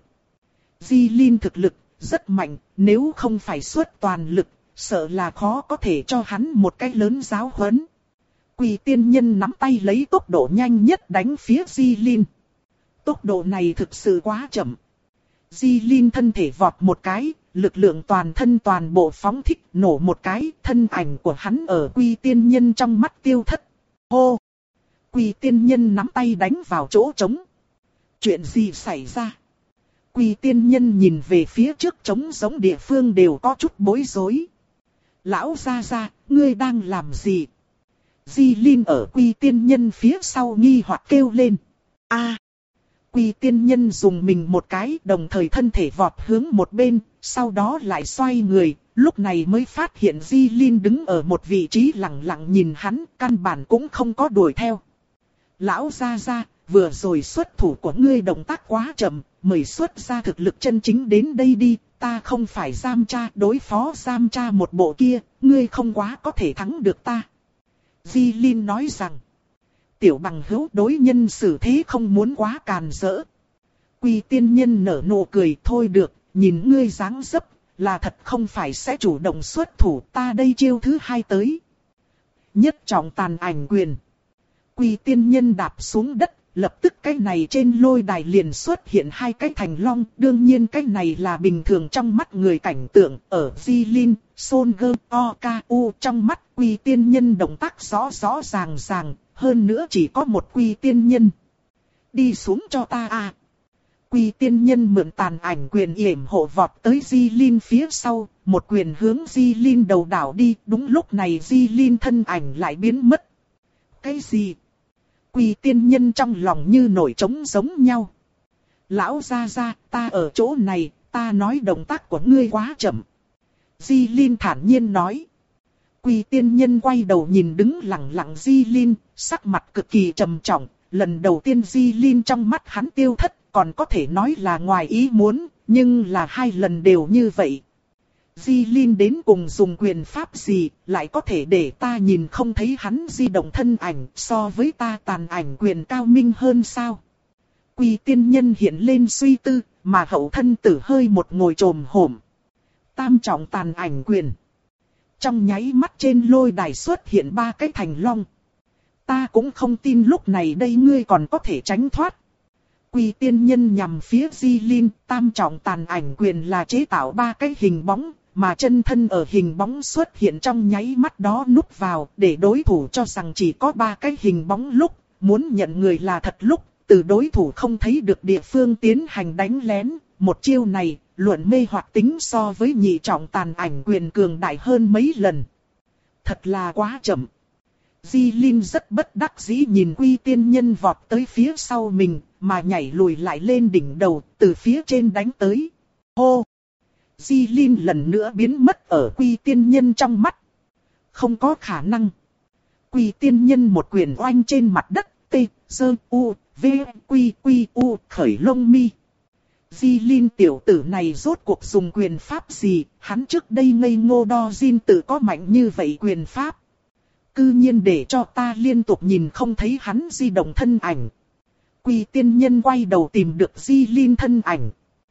Di Linh thực lực rất mạnh, nếu không phải xuất toàn lực, sợ là khó có thể cho hắn một cái lớn giáo huấn. Quy Tiên Nhân nắm tay lấy tốc độ nhanh nhất đánh phía Di Linh. Tốc độ này thực sự quá chậm. Di Linh thân thể vọt một cái, lực lượng toàn thân toàn bộ phóng thích nổ một cái, thân ảnh của hắn ở Quy Tiên Nhân trong mắt tiêu thất. Hô! Quy Tiên Nhân nắm tay đánh vào chỗ trống. Chuyện gì xảy ra? Quy Tiên Nhân nhìn về phía trước trống giống địa phương đều có chút bối rối. Lão gia gia, ngươi đang làm gì? Di Linh ở Quy Tiên Nhân phía sau nghi hoặc kêu lên. A! Quy Tiên Nhân dùng mình một cái, đồng thời thân thể vọt hướng một bên, sau đó lại xoay người, lúc này mới phát hiện Di Linh đứng ở một vị trí lặng lặng nhìn hắn, căn bản cũng không có đuổi theo. Lão gia gia, vừa rồi xuất thủ của ngươi động tác quá chậm, mời xuất ra thực lực chân chính đến đây đi, ta không phải Giam Cha, đối phó Giam Cha một bộ kia, ngươi không quá có thể thắng được ta. Di Linh nói rằng, tiểu bằng hữu đối nhân xử thế không muốn quá càn rỡ. Quy Tiên Nhân nở nụ cười, thôi được, nhìn ngươi dáng dấp, là thật không phải sẽ chủ động xuất thủ, ta đây chiêu thứ hai tới. Nhất trọng tàn ảnh quyền. Quy tiên nhân đạp xuống đất, lập tức cái này trên lôi đài liền xuất hiện hai cái thành long. Đương nhiên cái này là bình thường trong mắt người cảnh tượng. Ở Jilin, Solskjaer, Okafu trong mắt quy tiên nhân động tác rõ rõ ràng ràng. Hơn nữa chỉ có một quy tiên nhân. Đi xuống cho ta à. Quy tiên nhân mượn tàn ảnh quyền yểm hộ vọt tới Jilin phía sau. Một quyền hướng Jilin đầu đảo đi. Đúng lúc này Jilin thân ảnh lại biến mất. Cái gì? Quy tiên nhân trong lòng như nổi trống giống nhau. Lão gia gia, ta ở chỗ này, ta nói động tác của ngươi quá chậm. Jilin thản nhiên nói. Quy tiên nhân quay đầu nhìn đứng lặng lặng Jilin, sắc mặt cực kỳ trầm trọng. Lần đầu tiên Jilin trong mắt hắn tiêu thất, còn có thể nói là ngoài ý muốn, nhưng là hai lần đều như vậy. Jilin đến cùng dùng quyền pháp gì, lại có thể để ta nhìn không thấy hắn di động thân ảnh, so với ta tàn ảnh quyền cao minh hơn sao? Quy tiên nhân hiện lên suy tư, mà hậu thân tử hơi một ngồi trồm hổm. Tam trọng tàn ảnh quyền. Trong nháy mắt trên lôi đài xuất hiện ba cái thành long. Ta cũng không tin lúc này đây ngươi còn có thể tránh thoát. Quy tiên nhân nhằm phía Jilin, tam trọng tàn ảnh quyền là chế tạo ba cái hình bóng. Mà chân thân ở hình bóng xuất hiện trong nháy mắt đó núp vào, để đối thủ cho rằng chỉ có ba cái hình bóng lúc, muốn nhận người là thật lúc, từ đối thủ không thấy được địa phương tiến hành đánh lén. Một chiêu này, luận mê hoặc tính so với nhị trọng tàn ảnh quyền cường đại hơn mấy lần. Thật là quá chậm. Jilin rất bất đắc dĩ nhìn quy tiên nhân vọt tới phía sau mình, mà nhảy lùi lại lên đỉnh đầu, từ phía trên đánh tới. Hô! Jilin lần nữa biến mất ở quy tiên nhân trong mắt. Không có khả năng. Quy tiên nhân một quyền oanh trên mặt đất, T, Sơ, U, V, Quy, Quy, U, khởi lông mi. Jilin tiểu tử này rốt cuộc dùng quyền pháp gì, hắn trước đây ngây ngô đo Jin tự có mạnh như vậy quyền pháp. Cư nhiên để cho ta liên tục nhìn không thấy hắn di động thân ảnh. Quy tiên nhân quay đầu tìm được Jilin thân ảnh.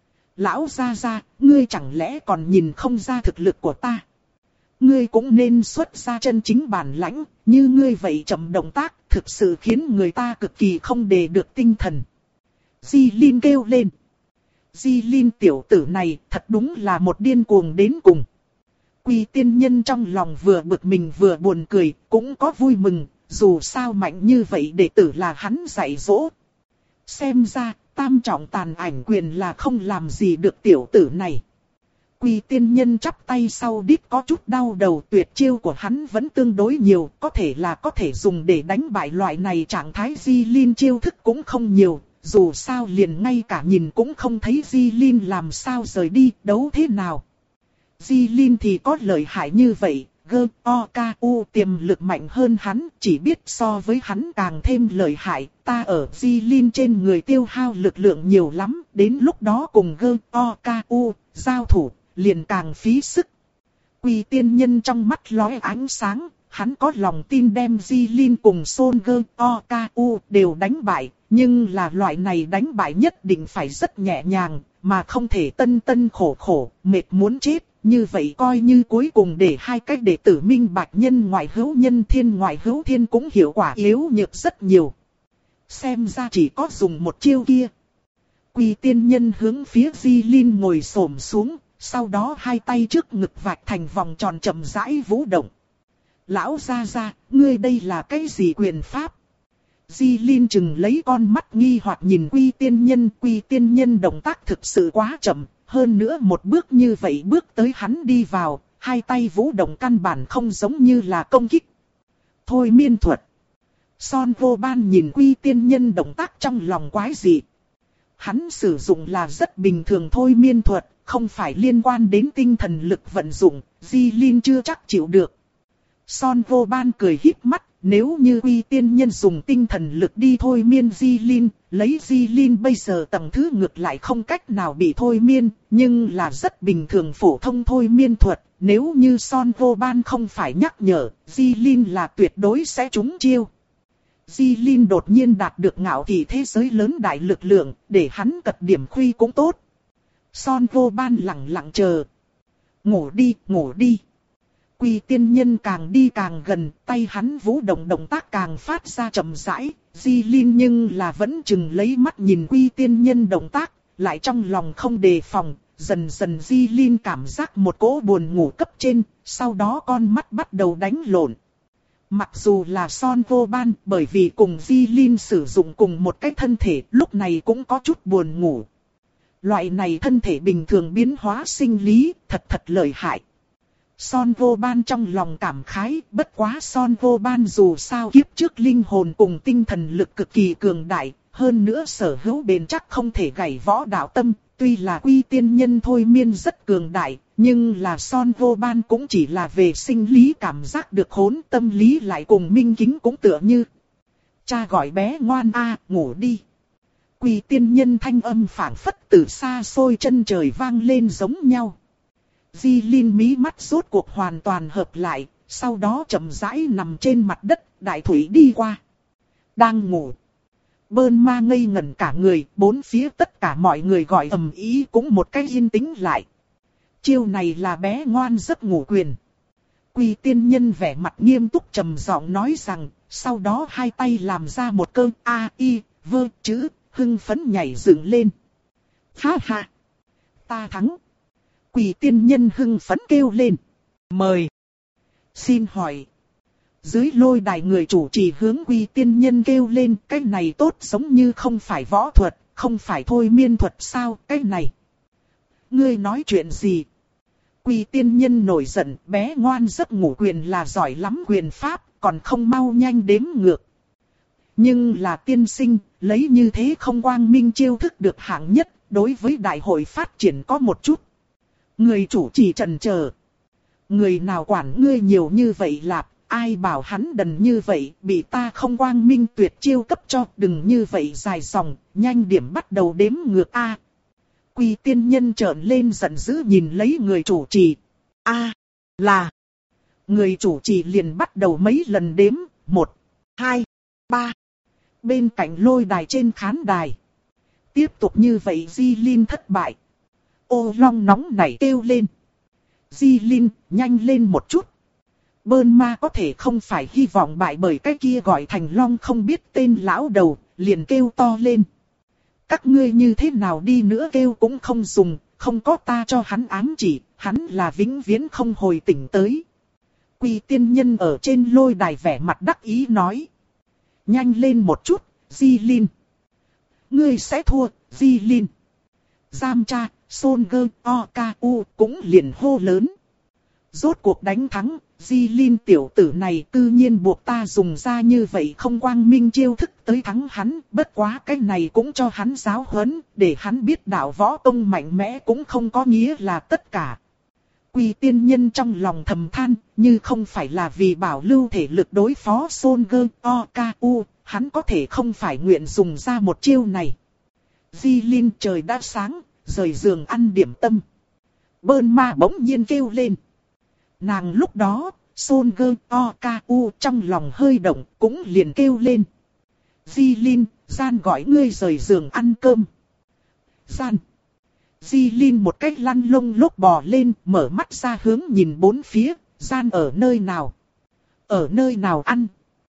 Lão gia gia, ngươi chẳng lẽ còn nhìn không ra thực lực của ta? Ngươi cũng nên xuất ra chân chính bản lãnh, như ngươi vậy chậm động tác, thực sự khiến người ta cực kỳ không đề được tinh thần. Jilin kêu lên. Jilin tiểu tử này thật đúng là một điên cuồng đến cùng. Quy tiên nhân trong lòng vừa bực mình vừa buồn cười, cũng có vui mừng, dù sao mạnh như vậy đệ tử là hắn dạy dỗ. Xem ra, tam trọng tàn ảnh quyền là không làm gì được tiểu tử này. Quy tiên nhân chắp tay sau đít có chút đau đầu, tuyệt chiêu của hắn vẫn tương đối nhiều, có thể là có thể dùng để đánh bại loại này trạng thái. Jilin chiêu thức cũng không nhiều, dù sao liền ngay cả nhìn cũng không thấy Jilin làm sao rời đi, đấu thế nào. Jilin thì có lợi hại như vậy, gơ, o, ca, u tiềm lực mạnh hơn hắn, chỉ biết so với hắn càng thêm lợi hại. Ta ở Jilin trên người tiêu hao lực lượng nhiều lắm, đến lúc đó cùng gơ, o, ca, u, giao thủ, liền càng phí sức. Quy tiên nhân trong mắt lóe ánh sáng, hắn có lòng tin đem Jilin cùng Solskjaer, o, ca, u đều đánh bại, nhưng là loại này đánh bại nhất định phải rất nhẹ nhàng, mà không thể tân tân khổ khổ, mệt muốn chết. Như vậy coi như cuối cùng để hai cách đệ tử minh bạch nhân ngoại hữu nhân thiên ngoại hữu thiên cũng hiệu quả yếu nhược rất nhiều. Xem ra chỉ có dùng một chiêu kia. Quy tiên nhân hướng phía Jilin ngồi xổm xuống, sau đó hai tay trước ngực vạch thành vòng tròn chậm rãi vũ động. Lão gia gia, ngươi đây là cái gì quyền pháp? Jilin chừng lấy con mắt nghi hoặc nhìn quy tiên nhân, quy tiên nhân động tác thực sự quá chậm. Hơn nữa một bước như vậy bước tới hắn đi vào, hai tay vũ động căn bản không giống như là công kích. Thôi miên thuật. Son vô ban nhìn quy tiên nhân động tác trong lòng quái dị. Hắn sử dụng là rất bình thường thôi miên thuật, không phải liên quan đến tinh thần lực vận dụng, Jilin chưa chắc chịu được. Son vô ban cười híp mắt, nếu như quy tiên nhân dùng tinh thần lực đi thôi miên Jilin, lấy Jilin bây giờ tầng thứ ngược lại không cách nào bị thôi miên, nhưng là rất bình thường phổ thông thôi miên thuật, nếu như Son vô ban không phải nhắc nhở, Jilin là tuyệt đối sẽ trúng chiêu. Jilin đột nhiên đạt được ngạo thị thế giới lớn đại lực lượng, để hắn cật điểm khuy cũng tốt. Son vô ban lặng lặng chờ. Ngủ đi, ngủ đi. Quy tiên nhân càng đi càng gần, tay hắn vũ động động tác càng phát ra chậm rãi. Di Linh nhưng là vẫn chừng lấy mắt nhìn Quy tiên nhân động tác, lại trong lòng không đề phòng. Dần dần Di Linh cảm giác một cỗ buồn ngủ cấp trên, sau đó con mắt bắt đầu đánh lộn. Mặc dù là Son Vô Ban, bởi vì cùng Di Linh sử dụng cùng một cái thân thể, lúc này cũng có chút buồn ngủ. Loại này thân thể bình thường biến hóa sinh lý, thật thật lợi hại. Son Vô Ban trong lòng cảm khái, bất quá Son Vô Ban dù sao kiếp trước linh hồn cùng tinh thần lực cực kỳ cường đại, hơn nữa sở hữu bền chắc không thể gãy võ đạo tâm. Tuy là Quy tiên nhân thôi miên rất cường đại, nhưng là Son Vô Ban cũng chỉ là về sinh lý cảm giác được hỗn, tâm lý lại cùng Minh Kính cũng tựa như. Cha gọi bé ngoan a, ngủ đi. Quy tiên nhân thanh âm phảng phất từ xa xôi chân trời vang lên giống nhau. Di Linh mí mắt rốt cuộc hoàn toàn hợp lại, sau đó chậm rãi nằm trên mặt đất, đại thủy đi qua. Đang ngủ. Bơn ma ngây ngẩn cả người, bốn phía tất cả mọi người gọi ầm ý cũng một cách yên tĩnh lại. Chiêu này là bé ngoan giấc ngủ quyền. Quy tiên nhân vẻ mặt nghiêm túc trầm giọng nói rằng, sau đó hai tay làm ra một cơ a i vơ chữ, hưng phấn nhảy dựng lên. Ha ha! Ta thắng! Quy tiên nhân hưng phấn kêu lên. Mời! Xin hỏi! Dưới lôi đài người chủ trì hướng Quy tiên nhân kêu lên, cái này tốt giống như không phải võ thuật, không phải thôi miên thuật sao, cái này. Ngươi nói chuyện gì? Quy tiên nhân nổi giận, bé ngoan giấc ngủ quyền là giỏi lắm quyền pháp, còn không mau nhanh đếm ngược. Nhưng là tiên sinh, lấy như thế không quang minh chiêu thức được hạng nhất, đối với đại hội phát triển có một chút. Người chủ trì chần chờ. Người nào quản ngươi nhiều như vậy lạp? Ai bảo hắn đần như vậy, bị ta không quang minh tuyệt chiêu cấp cho, đừng như vậy dài dòng, nhanh điểm bắt đầu đếm ngược a. Quy tiên nhân trợn lên giận dữ nhìn lấy người chủ trì. A, là. Người chủ trì liền bắt đầu mấy lần đếm, một, hai, ba. Bên cạnh lôi đài trên khán đài. Tiếp tục như vậy Di Linh thất bại. Ô Long nóng nảy kêu lên. Di Linh, nhanh lên một chút. Bơn ma có thể không phải hy vọng bại bởi cái kia gọi thành Long không biết tên lão đầu, liền kêu to lên. Các ngươi như thế nào đi nữa kêu cũng không dùng, không có ta cho hắn ám chỉ, hắn là vĩnh viễn không hồi tỉnh tới. Quy tiên nhân ở trên lôi đài vẻ mặt đắc ý nói. Nhanh lên một chút, Di Linh. Ngươi sẽ thua, Di Linh. Giam cha, Son Gơ, O K U cũng liền hô lớn. Rốt cuộc đánh thắng. Di Linh tiểu tử này tự nhiên buộc ta dùng ra như vậy không quang minh chiêu thức tới thắng hắn, bất quá cái này cũng cho hắn giáo huấn, để hắn biết đạo võ công mạnh mẽ cũng không có nghĩa là tất cả. Quy tiên nhân trong lòng thầm than, như không phải là vì bảo lưu thể lực đối phó Son Gơ O K U, hắn có thể không phải nguyện dùng ra một chiêu này. Di Linh trời đã sáng, rời giường ăn điểm tâm. Bơn ma bỗng nhiên kêu lên. Nàng lúc đó, Son Gơ O K U trong lòng hơi động, cũng liền kêu lên. Di Linh, Gian gọi ngươi rời giường ăn cơm. Gian. Di Linh một cách lăn lông lốc bò lên, mở mắt ra hướng nhìn bốn phía, Gian ở nơi nào? Ở nơi nào ăn?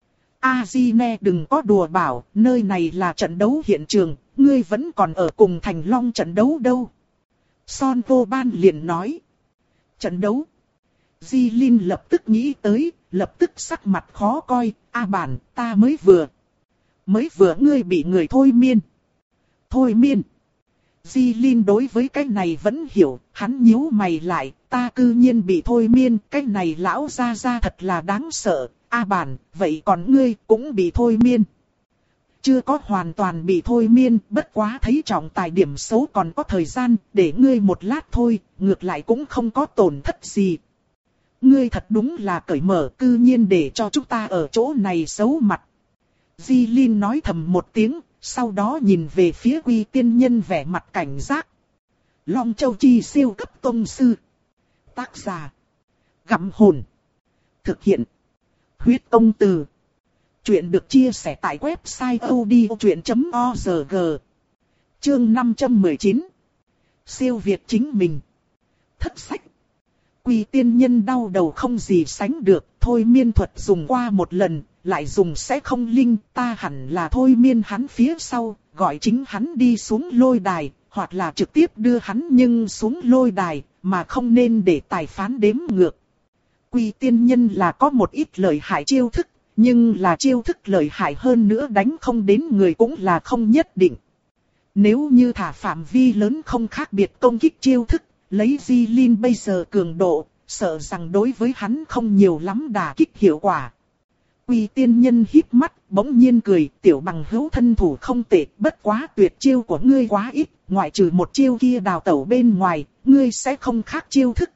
A-di-ne đừng có đùa bảo, nơi này là trận đấu hiện trường, ngươi vẫn còn ở cùng Thành Long trận đấu đâu. Son Vô Ban liền nói. Trận đấu? Di Linh lập tức nghĩ tới, lập tức sắc mặt khó coi, a bản, ta mới vừa. Mới vừa ngươi bị người thôi miên. Thôi miên. Di Linh đối với cái này vẫn hiểu, hắn nhíu mày lại, ta cư nhiên bị thôi miên, cái này lão gia gia thật là đáng sợ, a bản, vậy còn ngươi cũng bị thôi miên. Chưa có hoàn toàn bị thôi miên, bất quá thấy trọng tài điểm xấu còn có thời gian, để ngươi một lát thôi, ngược lại cũng không có tổn thất gì. Ngươi thật đúng là cởi mở, cư nhiên để cho chúng ta ở chỗ này xấu mặt. Di Linh nói thầm một tiếng, sau đó nhìn về phía Quy tiên nhân vẻ mặt cảnh giác. Long Châu Chi siêu cấp tông sư. Tác giả. Gặm hồn. Thực hiện. Huyết công từ. Chuyện được chia sẻ tại website odchuyện chấm org. Chương năm trăm mười chín. Siêu việt chính mình. Thất sách. Quy tiên nhân đau đầu không gì sánh được, thôi miên thuật dùng qua một lần, lại dùng sẽ không linh, ta hẳn là thôi miên hắn phía sau, gọi chính hắn đi xuống lôi đài, hoặc là trực tiếp đưa hắn nhưng xuống lôi đài, mà không nên để tài phán đếm ngược. Quy tiên nhân là có một ít lợi hại chiêu thức, nhưng là chiêu thức lợi hại hơn nữa đánh không đến người cũng là không nhất định. Nếu như thả phạm vi lớn không khác biệt công kích chiêu thức, lấy Di Linh bây giờ cường độ, sợ rằng đối với hắn không nhiều lắm đả kích hiệu quả. Quy tiên nhân híp mắt, bỗng nhiên cười, tiểu bằng hữu thân thủ không tệ, bất quá tuyệt chiêu của ngươi quá ít, ngoại trừ một chiêu kia đào tẩu bên ngoài, ngươi sẽ không khác chiêu thức.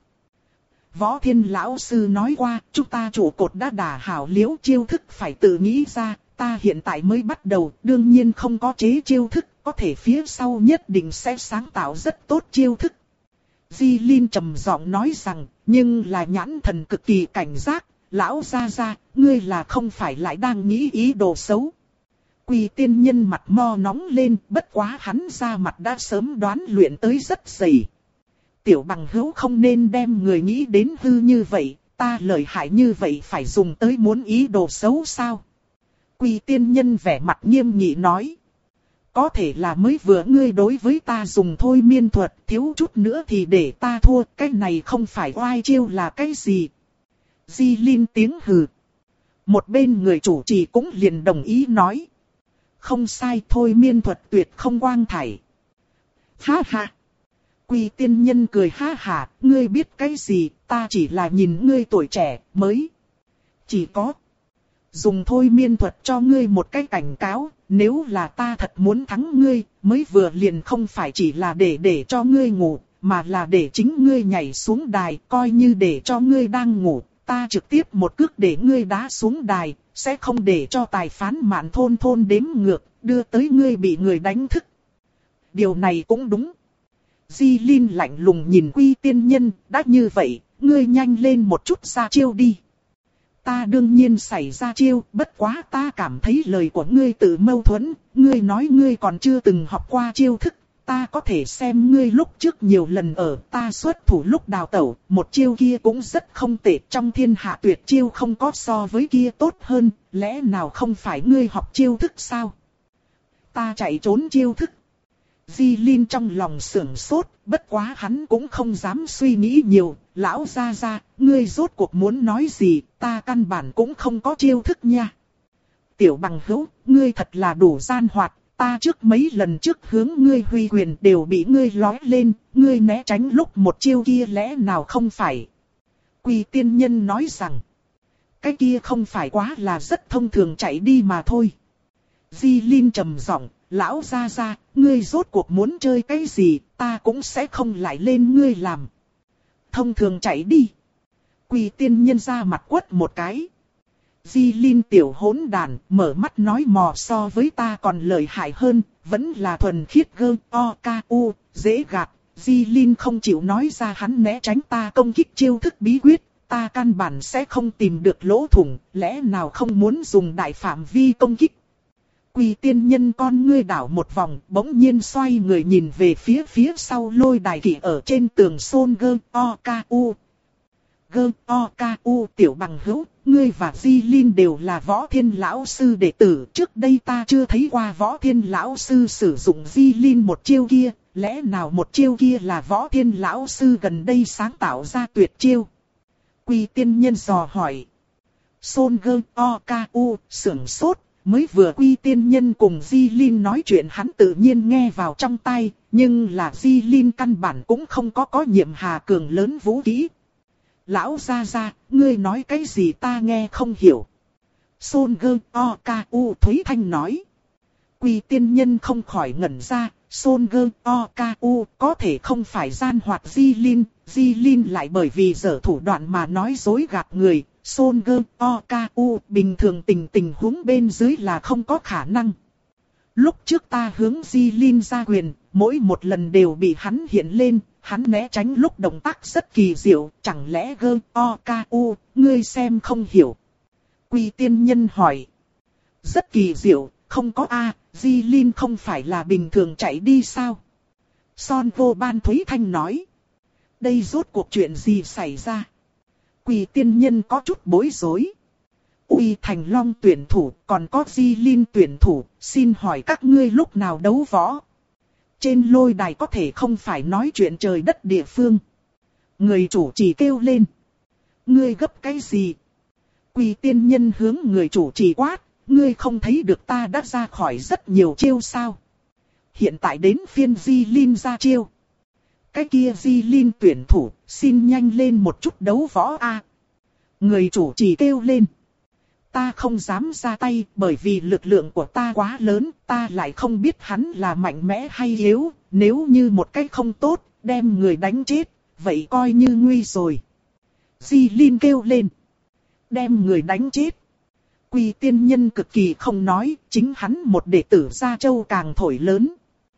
Võ Thiên lão sư nói qua, chúng ta trụ cột đã đả hảo liễu, chiêu thức phải tự nghĩ ra, ta hiện tại mới bắt đầu, đương nhiên không có chế chiêu thức, có thể phía sau nhất định sẽ sáng tạo rất tốt chiêu thức. Di Linh trầm giọng nói rằng, nhưng là nhãn thần cực kỳ cảnh giác, lão gia gia, ngươi là không phải lại đang nghĩ ý đồ xấu. Quy tiên nhân mặt mo nóng lên, bất quá hắn ra mặt đã sớm đoán luyện tới rất dày. Tiểu bằng hữu không nên đem người nghĩ đến hư như vậy, ta lợi hại như vậy phải dùng tới muốn ý đồ xấu sao? Quy tiên nhân vẻ mặt nghiêm nghị nói. Có thể là mới vừa ngươi đối với ta dùng thôi miên thuật, thiếu chút nữa thì để ta thua, cái này không phải oai chiêu là cái gì? Di Linh tiếng hừ. Một bên người chủ trì cũng liền đồng ý nói. Không sai, thôi miên thuật tuyệt không quang thải. Ha ha. Quy tiên nhân cười ha ha, ngươi biết cái gì, ta chỉ là nhìn ngươi tuổi trẻ, mới. Chỉ có. Dùng thôi miên thuật cho ngươi một cái cảnh cáo, nếu là ta thật muốn thắng ngươi, mới vừa liền không phải chỉ là để để cho ngươi ngủ, mà là để chính ngươi nhảy xuống đài, coi như để cho ngươi đang ngủ, ta trực tiếp một cước để ngươi đá xuống đài, sẽ không để cho tài phán mạn thôn thôn đếm ngược, đưa tới ngươi bị người đánh thức. Điều này cũng đúng. Di Linh lạnh lùng nhìn Quy tiên nhân, đã như vậy, ngươi nhanh lên một chút ra chiêu đi. Ta đương nhiên xảy ra chiêu, bất quá ta cảm thấy lời của ngươi tự mâu thuẫn, ngươi nói ngươi còn chưa từng học qua chiêu thức, ta có thể xem ngươi lúc trước nhiều lần ở ta xuất thủ lúc đào tẩu, một chiêu kia cũng rất không tệ, trong thiên hạ tuyệt chiêu không có so với kia tốt hơn, lẽ nào không phải ngươi học chiêu thức sao? Ta chạy trốn chiêu thức. Di Linh trong lòng sưởng sốt, bất quá hắn cũng không dám suy nghĩ nhiều, lão gia gia, ngươi rốt cuộc muốn nói gì, ta căn bản cũng không có chiêu thức nha. Tiểu bằng hữu, ngươi thật là đủ gian hoạt, ta trước mấy lần trước hướng ngươi huy quyền đều bị ngươi lói lên, ngươi né tránh lúc một chiêu kia lẽ nào không phải. Quy tiên nhân nói rằng, cái kia không phải quá là rất thông thường chạy đi mà thôi. Di Linh trầm giọng, lão gia gia, ngươi rốt cuộc muốn chơi cái gì, ta cũng sẽ không lại lên ngươi làm. Thông thường chạy đi. Quy tiên nhân ra mặt quất một cái. Di Linh tiểu hỗn đàn, mở mắt nói mò so với ta còn lợi hại hơn, vẫn là thuần khiết gơ, o, ca, u, dễ gạt. Di Linh không chịu nói ra hắn né tránh ta công kích chiêu thức bí quyết, ta căn bản sẽ không tìm được lỗ thủng, lẽ nào không muốn dùng đại phạm vi công kích. Quy tiên nhân con ngươi đảo một vòng, bỗng nhiên xoay người nhìn về phía phía sau lôi đài kỵ ở trên tường sôn gơ, o, ca, u. Gơ, o, ca, u tiểu bằng hữu, ngươi và Di Linh đều là Võ Thiên lão sư đệ tử. Trước đây ta chưa thấy qua Võ Thiên lão sư sử dụng Di Linh một chiêu kia, lẽ nào một chiêu kia là Võ Thiên lão sư gần đây sáng tạo ra tuyệt chiêu? Quy tiên nhân dò hỏi. Sôn gơ, o, ca, u, sưởng sốt. Mới vừa Quy tiên nhân cùng Di Linh nói chuyện hắn tự nhiên nghe vào trong tai, nhưng là Di Linh căn bản cũng không có có nhiệm hà cường lớn vũ kỹ. Lão gia gia, ngươi nói cái gì ta nghe không hiểu. Sôn gơ, o, ca, u, Thúy Thanh nói. Quy tiên nhân không khỏi ngẩn ra, Sôn gơ, o, ca, u, có thể không phải gian hoạt Di Linh, Di Linh lại bởi vì dở thủ đoạn mà nói dối gạt người. Sôn gơ, o, ca, u, bình thường tình tình huống bên dưới là không có khả năng. Lúc trước ta hướng Di Linh ra quyền, mỗi một lần đều bị hắn hiện lên, hắn né tránh lúc động tác rất kỳ diệu, chẳng lẽ gơ, o, ca, u, ngươi xem không hiểu. Quy tiên nhân hỏi. Rất kỳ diệu, không có a, Di Linh không phải là bình thường chạy đi sao? Son vô ban Thúy Thanh nói. Đây rốt cuộc chuyện gì xảy ra? Quỳ tiên nhân có chút bối rối. Uy Thành Long tuyển thủ, còn có Di Linh tuyển thủ, xin hỏi các ngươi lúc nào đấu võ? Trên lôi đài có thể không phải nói chuyện trời đất địa phương. Người chủ trì kêu lên. Ngươi gấp cái gì? Quỳ tiên nhân hướng người chủ trì quát, ngươi không thấy được ta đã ra khỏi rất nhiều chiêu sao? Hiện tại đến phiên Di Linh ra chiêu. Cái kia Di Linh tuyển thủ, xin nhanh lên một chút đấu võ a. Người chủ trì kêu lên. Ta không dám ra tay bởi vì lực lượng của ta quá lớn, ta lại không biết hắn là mạnh mẽ hay yếu, nếu như một cách không tốt, đem người đánh chết, vậy coi như nguy rồi. Di Linh kêu lên. Đem người đánh chết. Quỳ tiên nhân cực kỳ không nói, chính hắn một đệ tử Gia Châu càng thổi lớn.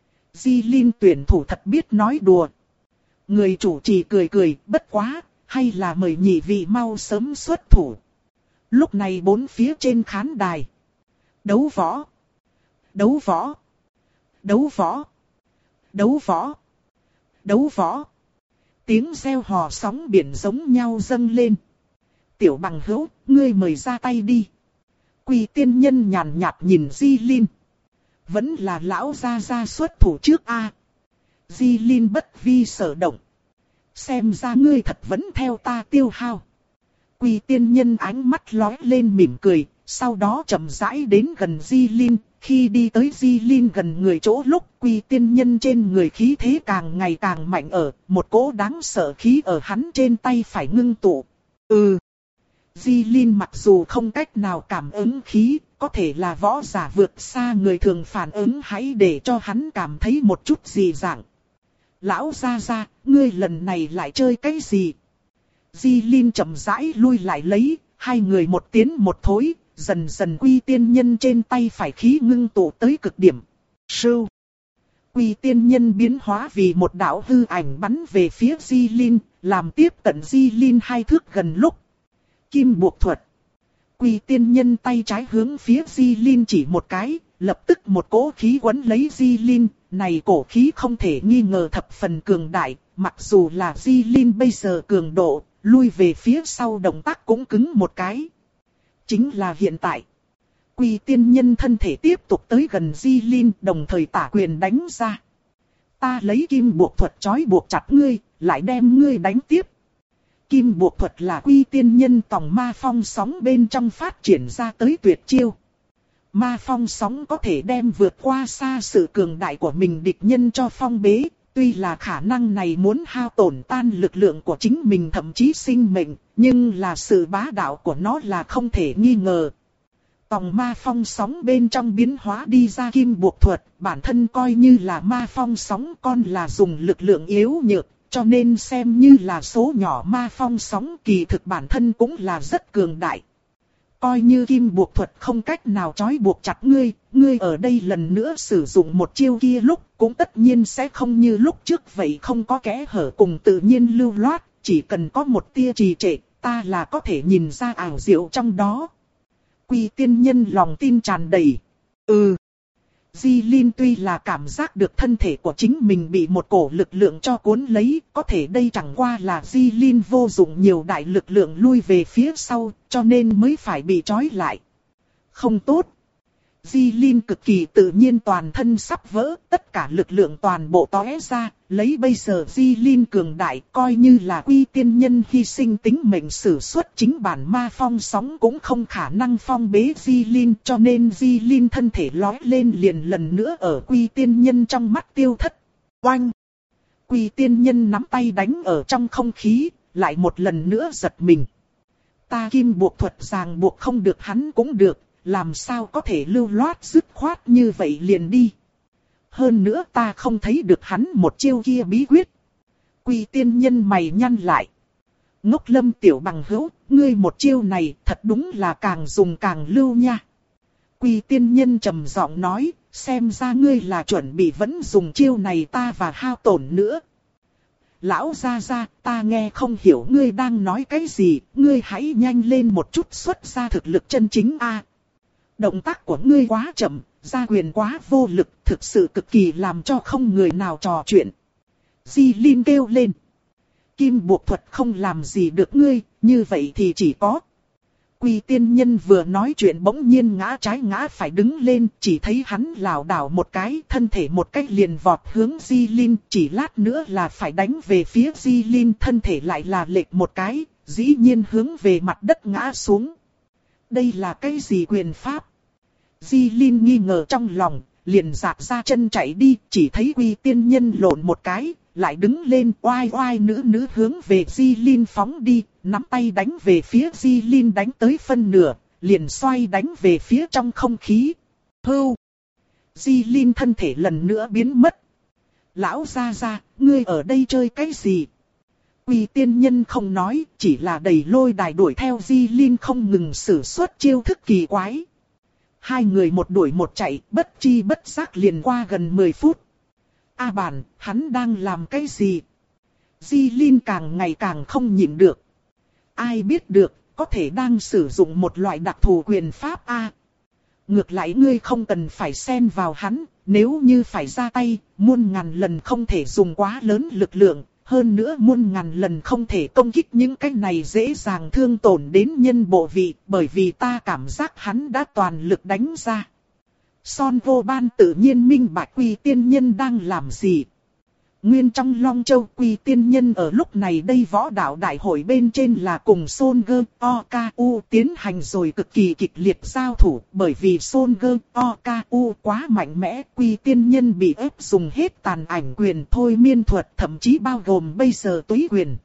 Di Linh tuyển thủ thật biết nói đùa. Người chủ trì cười cười, bất quá, hay là mời nhị vị mau sớm xuất thủ. Lúc này bốn phía trên khán đài. Đấu võ. Đấu võ. Đấu võ. Đấu võ. Đấu võ. Tiếng reo hò sóng biển giống nhau dâng lên. Tiểu bằng hữu, ngươi mời ra tay đi. Quỳ tiên nhân nhàn nhạt nhìn Di Linh. Vẫn là lão gia gia xuất thủ trước a. Di Linh bất vi sở động. Xem ra ngươi thật vẫn theo ta tiêu hao. Quỳ tiên nhân ánh mắt lóe lên mỉm cười, sau đó chậm rãi đến gần Di Linh. Khi đi tới Di Linh gần người chỗ lúc, Quỳ tiên nhân trên người khí thế càng ngày càng mạnh ở, một cỗ đáng sợ khí ở hắn trên tay phải ngưng tụ. Ừ. Di Linh mặc dù không cách nào cảm ứng khí, có thể là võ giả vượt xa người thường phản ứng, hãy để cho hắn cảm thấy một chút gì dạng. Lão gia gia, ngươi lần này lại chơi cái gì? Di Linh chậm rãi lui lại lấy, hai người một tiến một thối, dần dần Quỳ tiên nhân trên tay phải khí ngưng tụ tới cực điểm. Sưu. Quỳ tiên nhân biến hóa vì một đạo hư ảnh bắn về phía Di Linh, làm tiếp cận Di Linh hai thước gần lúc. Kim buộc thuật. Quỳ tiên nhân tay trái hướng phía Di Linh chỉ một cái, lập tức một cỗ khí quấn lấy Di Linh. Này cổ khí không thể nghi ngờ thập phần cường đại, mặc dù là Di Linh bây giờ cường độ, lui về phía sau động tác cũng cứng một cái. Chính là hiện tại. Quỳ tiên nhân thân thể tiếp tục tới gần Di Linh, đồng thời tả quyền đánh ra. Ta lấy kim buộc thuật trói buộc chặt ngươi, lại đem ngươi đánh tiếp. Kim buộc thuật là Quỳ tiên nhân tòng ma phong sóng bên trong phát triển ra tới tuyệt chiêu. Ma phong sóng có thể đem vượt qua xa sự cường đại của mình địch nhân cho phong bế, tuy là khả năng này muốn hao tổn tan lực lượng của chính mình thậm chí sinh mệnh, nhưng là sự bá đạo của nó là không thể nghi ngờ. Tòng ma phong sóng bên trong biến hóa đi ra kim buộc thuật, bản thân coi như là ma phong sóng con là dùng lực lượng yếu nhược, cho nên xem như là số nhỏ ma phong sóng kỳ thực bản thân cũng là rất cường đại. Coi như kim buộc thuật không cách nào trói buộc chặt ngươi, ngươi ở đây lần nữa sử dụng một chiêu kia lúc cũng tất nhiên sẽ không như lúc trước vậy không có kẽ hở cùng tự nhiên lưu loát, chỉ cần có một tia trì trệ, ta là có thể nhìn ra ảo diệu trong đó. Quỳ tiên nhân lòng tin tràn đầy. Ừ. Di Linh tuy là cảm giác được thân thể của chính mình bị một cổ lực lượng cho cuốn lấy, có thể đây chẳng qua là Di Linh vô dụng nhiều đại lực lượng lui về phía sau, cho nên mới phải bị trói lại. Không tốt. Di Linh cực kỳ tự nhiên toàn thân sắp vỡ, tất cả lực lượng toàn bộ tóe ra, lấy bây giờ Di Linh cường đại, coi như là Quỳ tiên nhân hy sinh tính mệnh sử xuất chính bản ma phong sóng cũng không khả năng phong bế Di Linh, cho nên Di Linh thân thể lói lên liền lần nữa ở Quỳ tiên nhân trong mắt tiêu thất. Oanh! Quỳ tiên nhân nắm tay đánh ở trong không khí, lại một lần nữa giật mình. Ta kim buộc thuật ràng buộc không được hắn cũng được. Làm sao có thể lưu loát dứt khoát như vậy liền đi. Hơn nữa ta không thấy được hắn một chiêu kia bí quyết. Quỳ tiên nhân mày nhăn lại. Ngốc Lâm tiểu bằng hữu, ngươi một chiêu này thật đúng là càng dùng càng lưu nha. Quỳ tiên nhân trầm giọng nói, xem ra ngươi là chuẩn bị vẫn dùng chiêu này ta và hao tổn nữa. Lão gia gia, ta nghe không hiểu ngươi đang nói cái gì, ngươi hãy nhanh lên một chút xuất ra thực lực chân chính a. Động tác của ngươi quá chậm, gia quyền quá vô lực, thực sự cực kỳ làm cho không người nào trò chuyện. Di Linh kêu lên. Kim buộc thuật không làm gì được ngươi, như vậy thì chỉ có. Quy tiên nhân vừa nói chuyện bỗng nhiên ngã trái ngã phải đứng lên, chỉ thấy hắn lảo đảo một cái, thân thể một cách liền vọt hướng Di Linh, chỉ lát nữa là phải đánh về phía Di Linh, thân thể lại là lệch một cái, dĩ nhiên hướng về mặt đất ngã xuống. Đây là cái gì quyền pháp? Di Linh nghi ngờ trong lòng, liền dạt ra chân chạy đi, chỉ thấy Quy tiên nhân lộn một cái, lại đứng lên oai oai nữ nữ hướng về Di Linh phóng đi, nắm tay đánh về phía Di Linh đánh tới phân nửa, liền xoay đánh về phía trong không khí. Hưu! Di Linh thân thể lần nữa biến mất. Lão gia gia, ngươi ở đây chơi cái gì? Quy tiên nhân không nói, chỉ là đầy lôi đài đuổi theo Di Linh không ngừng sử xuất chiêu thức kỳ quái. Hai người một đuổi một chạy, bất chi bất giác liền qua gần mười phút. A bản, hắn đang làm cái gì? Di Linh càng ngày càng không nhịn được. Ai biết được, có thể đang sử dụng một loại đặc thù quyền pháp A. Ngược lại ngươi không cần phải xen vào hắn, nếu như phải ra tay, muôn ngàn lần không thể dùng quá lớn lực lượng, hơn nữa muôn ngàn lần không thể công kích những cái này dễ dàng thương tổn đến nhân bộ vị, bởi vì ta cảm giác hắn đã toàn lực đánh ra. Son Vô Ban tự nhiên minh bạch Quy tiên nhân đang làm gì. Nguyên trong Long Châu Quy tiên nhân ở lúc này đây võ đạo đại hội bên trên là cùng Son Gơ O K U tiến hành rồi cực kỳ kịch liệt giao thủ, bởi vì Son Gơ O K U quá mạnh mẽ, Quy tiên nhân bị ép dùng hết tàn ảnh quyền thôi miên thuật, thậm chí bao gồm bây giờ túy quyền.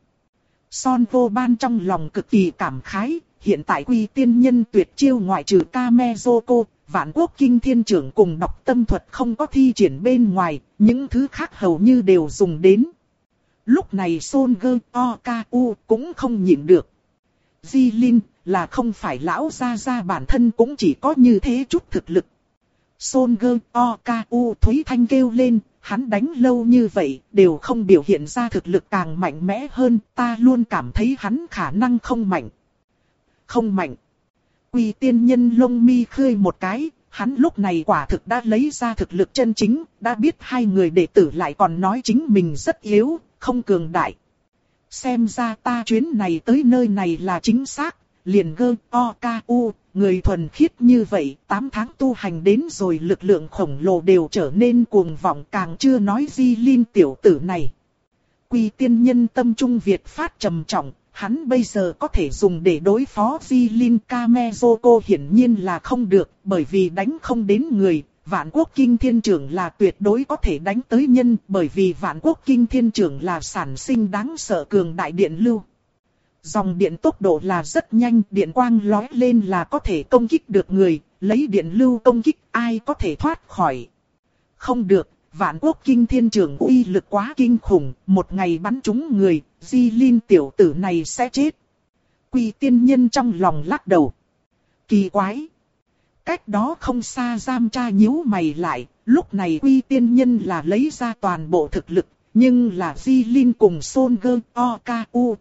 Son Vô Ban trong lòng cực kỳ cảm khái, hiện tại Quy tiên nhân tuyệt chiêu ngoại trừ Kamezoko, Vạn Quốc Kinh Thiên Trưởng cùng đọc tâm thuật không có thi triển bên ngoài, những thứ khác hầu như đều dùng đến. Lúc này Son Gơ O K U cũng không nhịn được. Di Linh là không phải lão gia gia bản thân cũng chỉ có như thế chút thực lực. Son Gơ O K U Thúy Thanh kêu lên, hắn đánh lâu như vậy đều không biểu hiện ra thực lực càng mạnh mẽ hơn, ta luôn cảm thấy hắn khả năng không mạnh. Không mạnh. Quy tiên nhân lông mi khơi một cái, hắn lúc này quả thực đã lấy ra thực lực chân chính, đã biết hai người đệ tử lại còn nói chính mình rất yếu, không cường đại. Xem ra ta chuyến này tới nơi này là chính xác, liền Gơ O K U, người thuần khiết như vậy, tám tháng tu hành đến rồi lực lượng khổng lồ đều trở nên cuồng vọng, càng chưa nói Di Linh tiểu tử này. Quy tiên nhân tâm trung Việt phát trầm trọng. Hắn bây giờ có thể dùng để đối phó Di Linh, Kamezoko hiển nhiên là không được, bởi vì đánh không đến người. Vạn Quốc Kinh Thiên Trưởng là tuyệt đối có thể đánh tới nhân, bởi vì Vạn Quốc Kinh Thiên Trưởng là sản sinh đáng sợ cường đại điện lưu. Dòng điện tốc độ là rất nhanh, điện quang lóe lên là có thể công kích được người, lấy điện lưu công kích ai có thể thoát khỏi. Không được. Vạn Quốc Kinh Thiên Trưởng uy lực quá kinh khủng, một ngày bắn trúng người, Di Linh tiểu tử này sẽ chết. Quy tiên nhân trong lòng lắc đầu. Kỳ quái. Cách đó không xa Giam Tra nhíu mày lại, lúc này Quy tiên nhân là lấy ra toàn bộ thực lực, nhưng là Di Linh cùng Son Gơ O K U.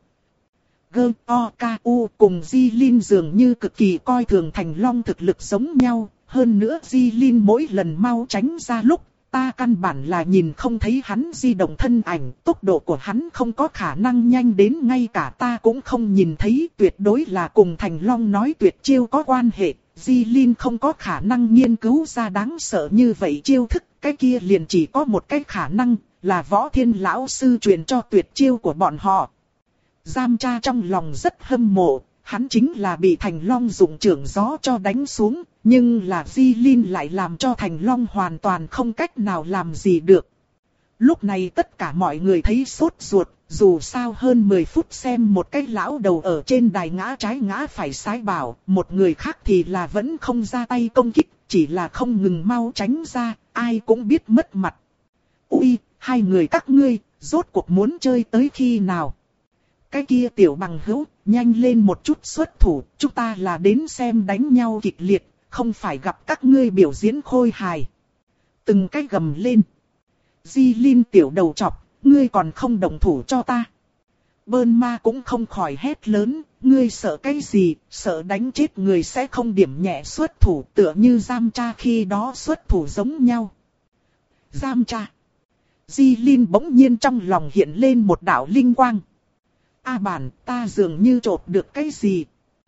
Gơ O K U cùng Di Linh dường như cực kỳ coi thường Thành Long thực lực giống nhau, hơn nữa Di Linh mỗi lần mau tránh ra lúc, ta căn bản là nhìn không thấy hắn di động thân ảnh, tốc độ của hắn không có khả năng nhanh đến ngay cả ta cũng không nhìn thấy, tuyệt đối là cùng Thành Long nói tuyệt chiêu có quan hệ, Di Linh không có khả năng nghiên cứu ra đáng sợ như vậy chiêu thức, cái kia liền chỉ có một cái khả năng, là Võ Thiên lão sư truyền cho tuyệt chiêu của bọn họ. Giam Tra trong lòng rất hâm mộ, hắn chính là bị Thành Long dùng chưởng gió cho đánh xuống, nhưng là Di Linh lại làm cho Thành Long hoàn toàn không cách nào làm gì được. Lúc này tất cả mọi người thấy sốt ruột, dù sao hơn mười phút xem một cái lão đầu ở trên đài ngã trái ngã phải sái bảo, một người khác thì là vẫn không ra tay công kích, chỉ là không ngừng mau tránh ra, ai cũng biết mất mặt. Ui, hai người các ngươi, rốt cuộc muốn chơi tới khi nào? Cái kia tiểu bằng hữu, nhanh lên một chút xuất thủ, chúng ta là đến xem đánh nhau kịch liệt, không phải gặp các ngươi biểu diễn khôi hài. Từng cái gầm lên. Di Linh tiểu đầu chọc, ngươi còn không động thủ cho ta. Bơn ma cũng không khỏi hét lớn, ngươi sợ cái gì, sợ đánh chết người sẽ không điểm nhẹ xuất thủ, tựa như Giam Tra khi đó xuất thủ giống nhau. Giam Tra. Di Linh bỗng nhiên trong lòng hiện lên một đạo linh quang. A bản, ta dường như trộm được cái gì.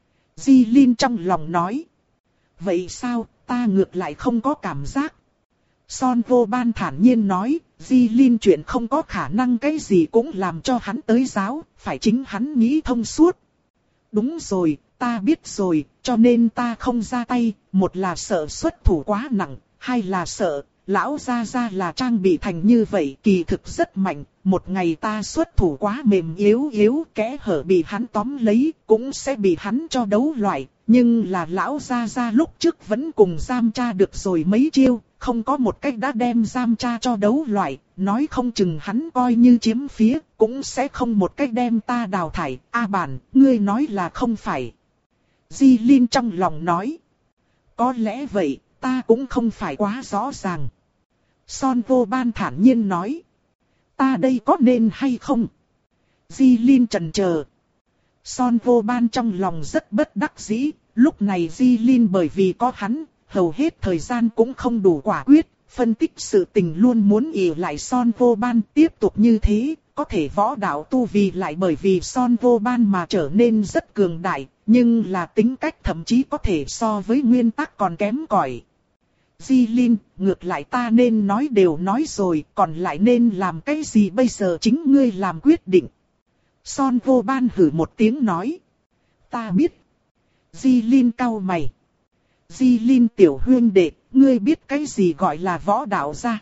Di Linh trong lòng nói. Vậy sao, ta ngược lại không có cảm giác. Son Vô Ban thản nhiên nói, Di Linh chuyện không có khả năng cái gì cũng làm cho hắn tới giáo, phải chính hắn nghĩ thông suốt. Đúng rồi, ta biết rồi, cho nên ta không ra tay, một là sợ xuất thủ quá nặng, hai là sợ, lão gia gia là trang bị thành như vậy kỳ thực rất mạnh, một ngày ta xuất thủ quá mềm yếu yếu, kẽ hở bị hắn tóm lấy, cũng sẽ bị hắn cho đấu loại, nhưng là lão gia gia lúc trước vẫn cùng giam cha được rồi mấy chiêu, không có một cách đã đem giam cha cho đấu loại, nói không chừng hắn coi như chiếm phía, cũng sẽ không một cách đem ta đào thải, A bản, ngươi nói là không phải. Di Linh trong lòng nói, có lẽ vậy, ta cũng không phải quá rõ ràng. Son Vô Ban thản nhiên nói, ta đây có nên hay không? Di Linh chần chờ. Son Vô Ban trong lòng rất bất đắc dĩ, lúc này Di Linh bởi vì có hắn, hầu hết thời gian cũng không đủ quả quyết, phân tích sự tình luôn muốn ỷ lại Son Vô Ban tiếp tục như thế, có thể võ đạo tu vi lại bởi vì Son Vô Ban mà trở nên rất cường đại, nhưng là tính cách thậm chí có thể so với nguyên tắc còn kém cỏi. Di Linh, ngược lại ta nên nói đều nói rồi, còn lại nên làm cái gì bây giờ chính ngươi làm quyết định. Son Vô Ban hử một tiếng nói. Ta biết. Di Linh cau mày. Di Linh tiểu huyên đệ, ngươi biết cái gì gọi là võ đạo gia?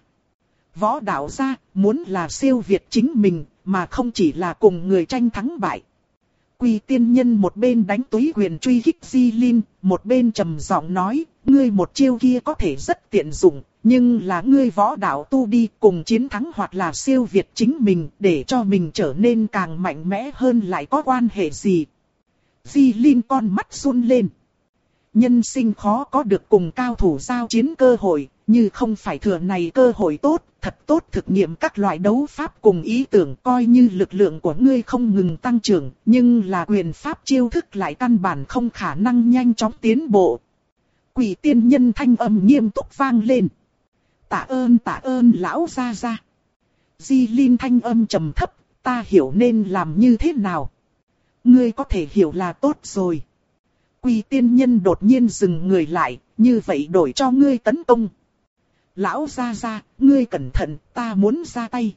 Võ đạo gia, muốn là siêu việt chính mình, mà không chỉ là cùng người tranh thắng bại. Quy tiên nhân một bên đánh túy quyền truy kích Di Linh, một bên trầm giọng nói, ngươi một chiêu kia có thể rất tiện dụng, nhưng là ngươi võ đạo tu đi cùng chiến thắng hoặc là siêu việt chính mình, để cho mình trở nên càng mạnh mẽ hơn lại có quan hệ gì. Di Linh con mắt run lên. Nhân sinh khó có được cùng cao thủ giao chiến cơ hội, như không phải thừa này cơ hội tốt, thật tốt thực nghiệm các loại đấu pháp cùng ý tưởng, coi như lực lượng của ngươi không ngừng tăng trưởng, nhưng là quyền pháp chiêu thức lại căn bản không khả năng nhanh chóng tiến bộ. Quỷ tiên nhân thanh âm nghiêm túc vang lên. Tạ ơn tạ ơn lão gia gia. Di Linh thanh âm trầm thấp, ta hiểu nên làm như thế nào. Ngươi có thể hiểu là tốt rồi. Quỷ tiên nhân đột nhiên dừng người lại, như vậy đổi cho ngươi tấn công. Lão gia gia, ngươi cẩn thận, ta muốn ra tay.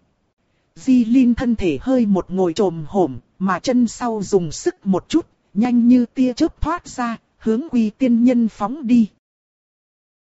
Di Linh thân thể hơi một ngồi trồm hổm, mà chân sau dùng sức một chút, nhanh như tia chớp thoát ra, hướng Quỷ tiên nhân phóng đi.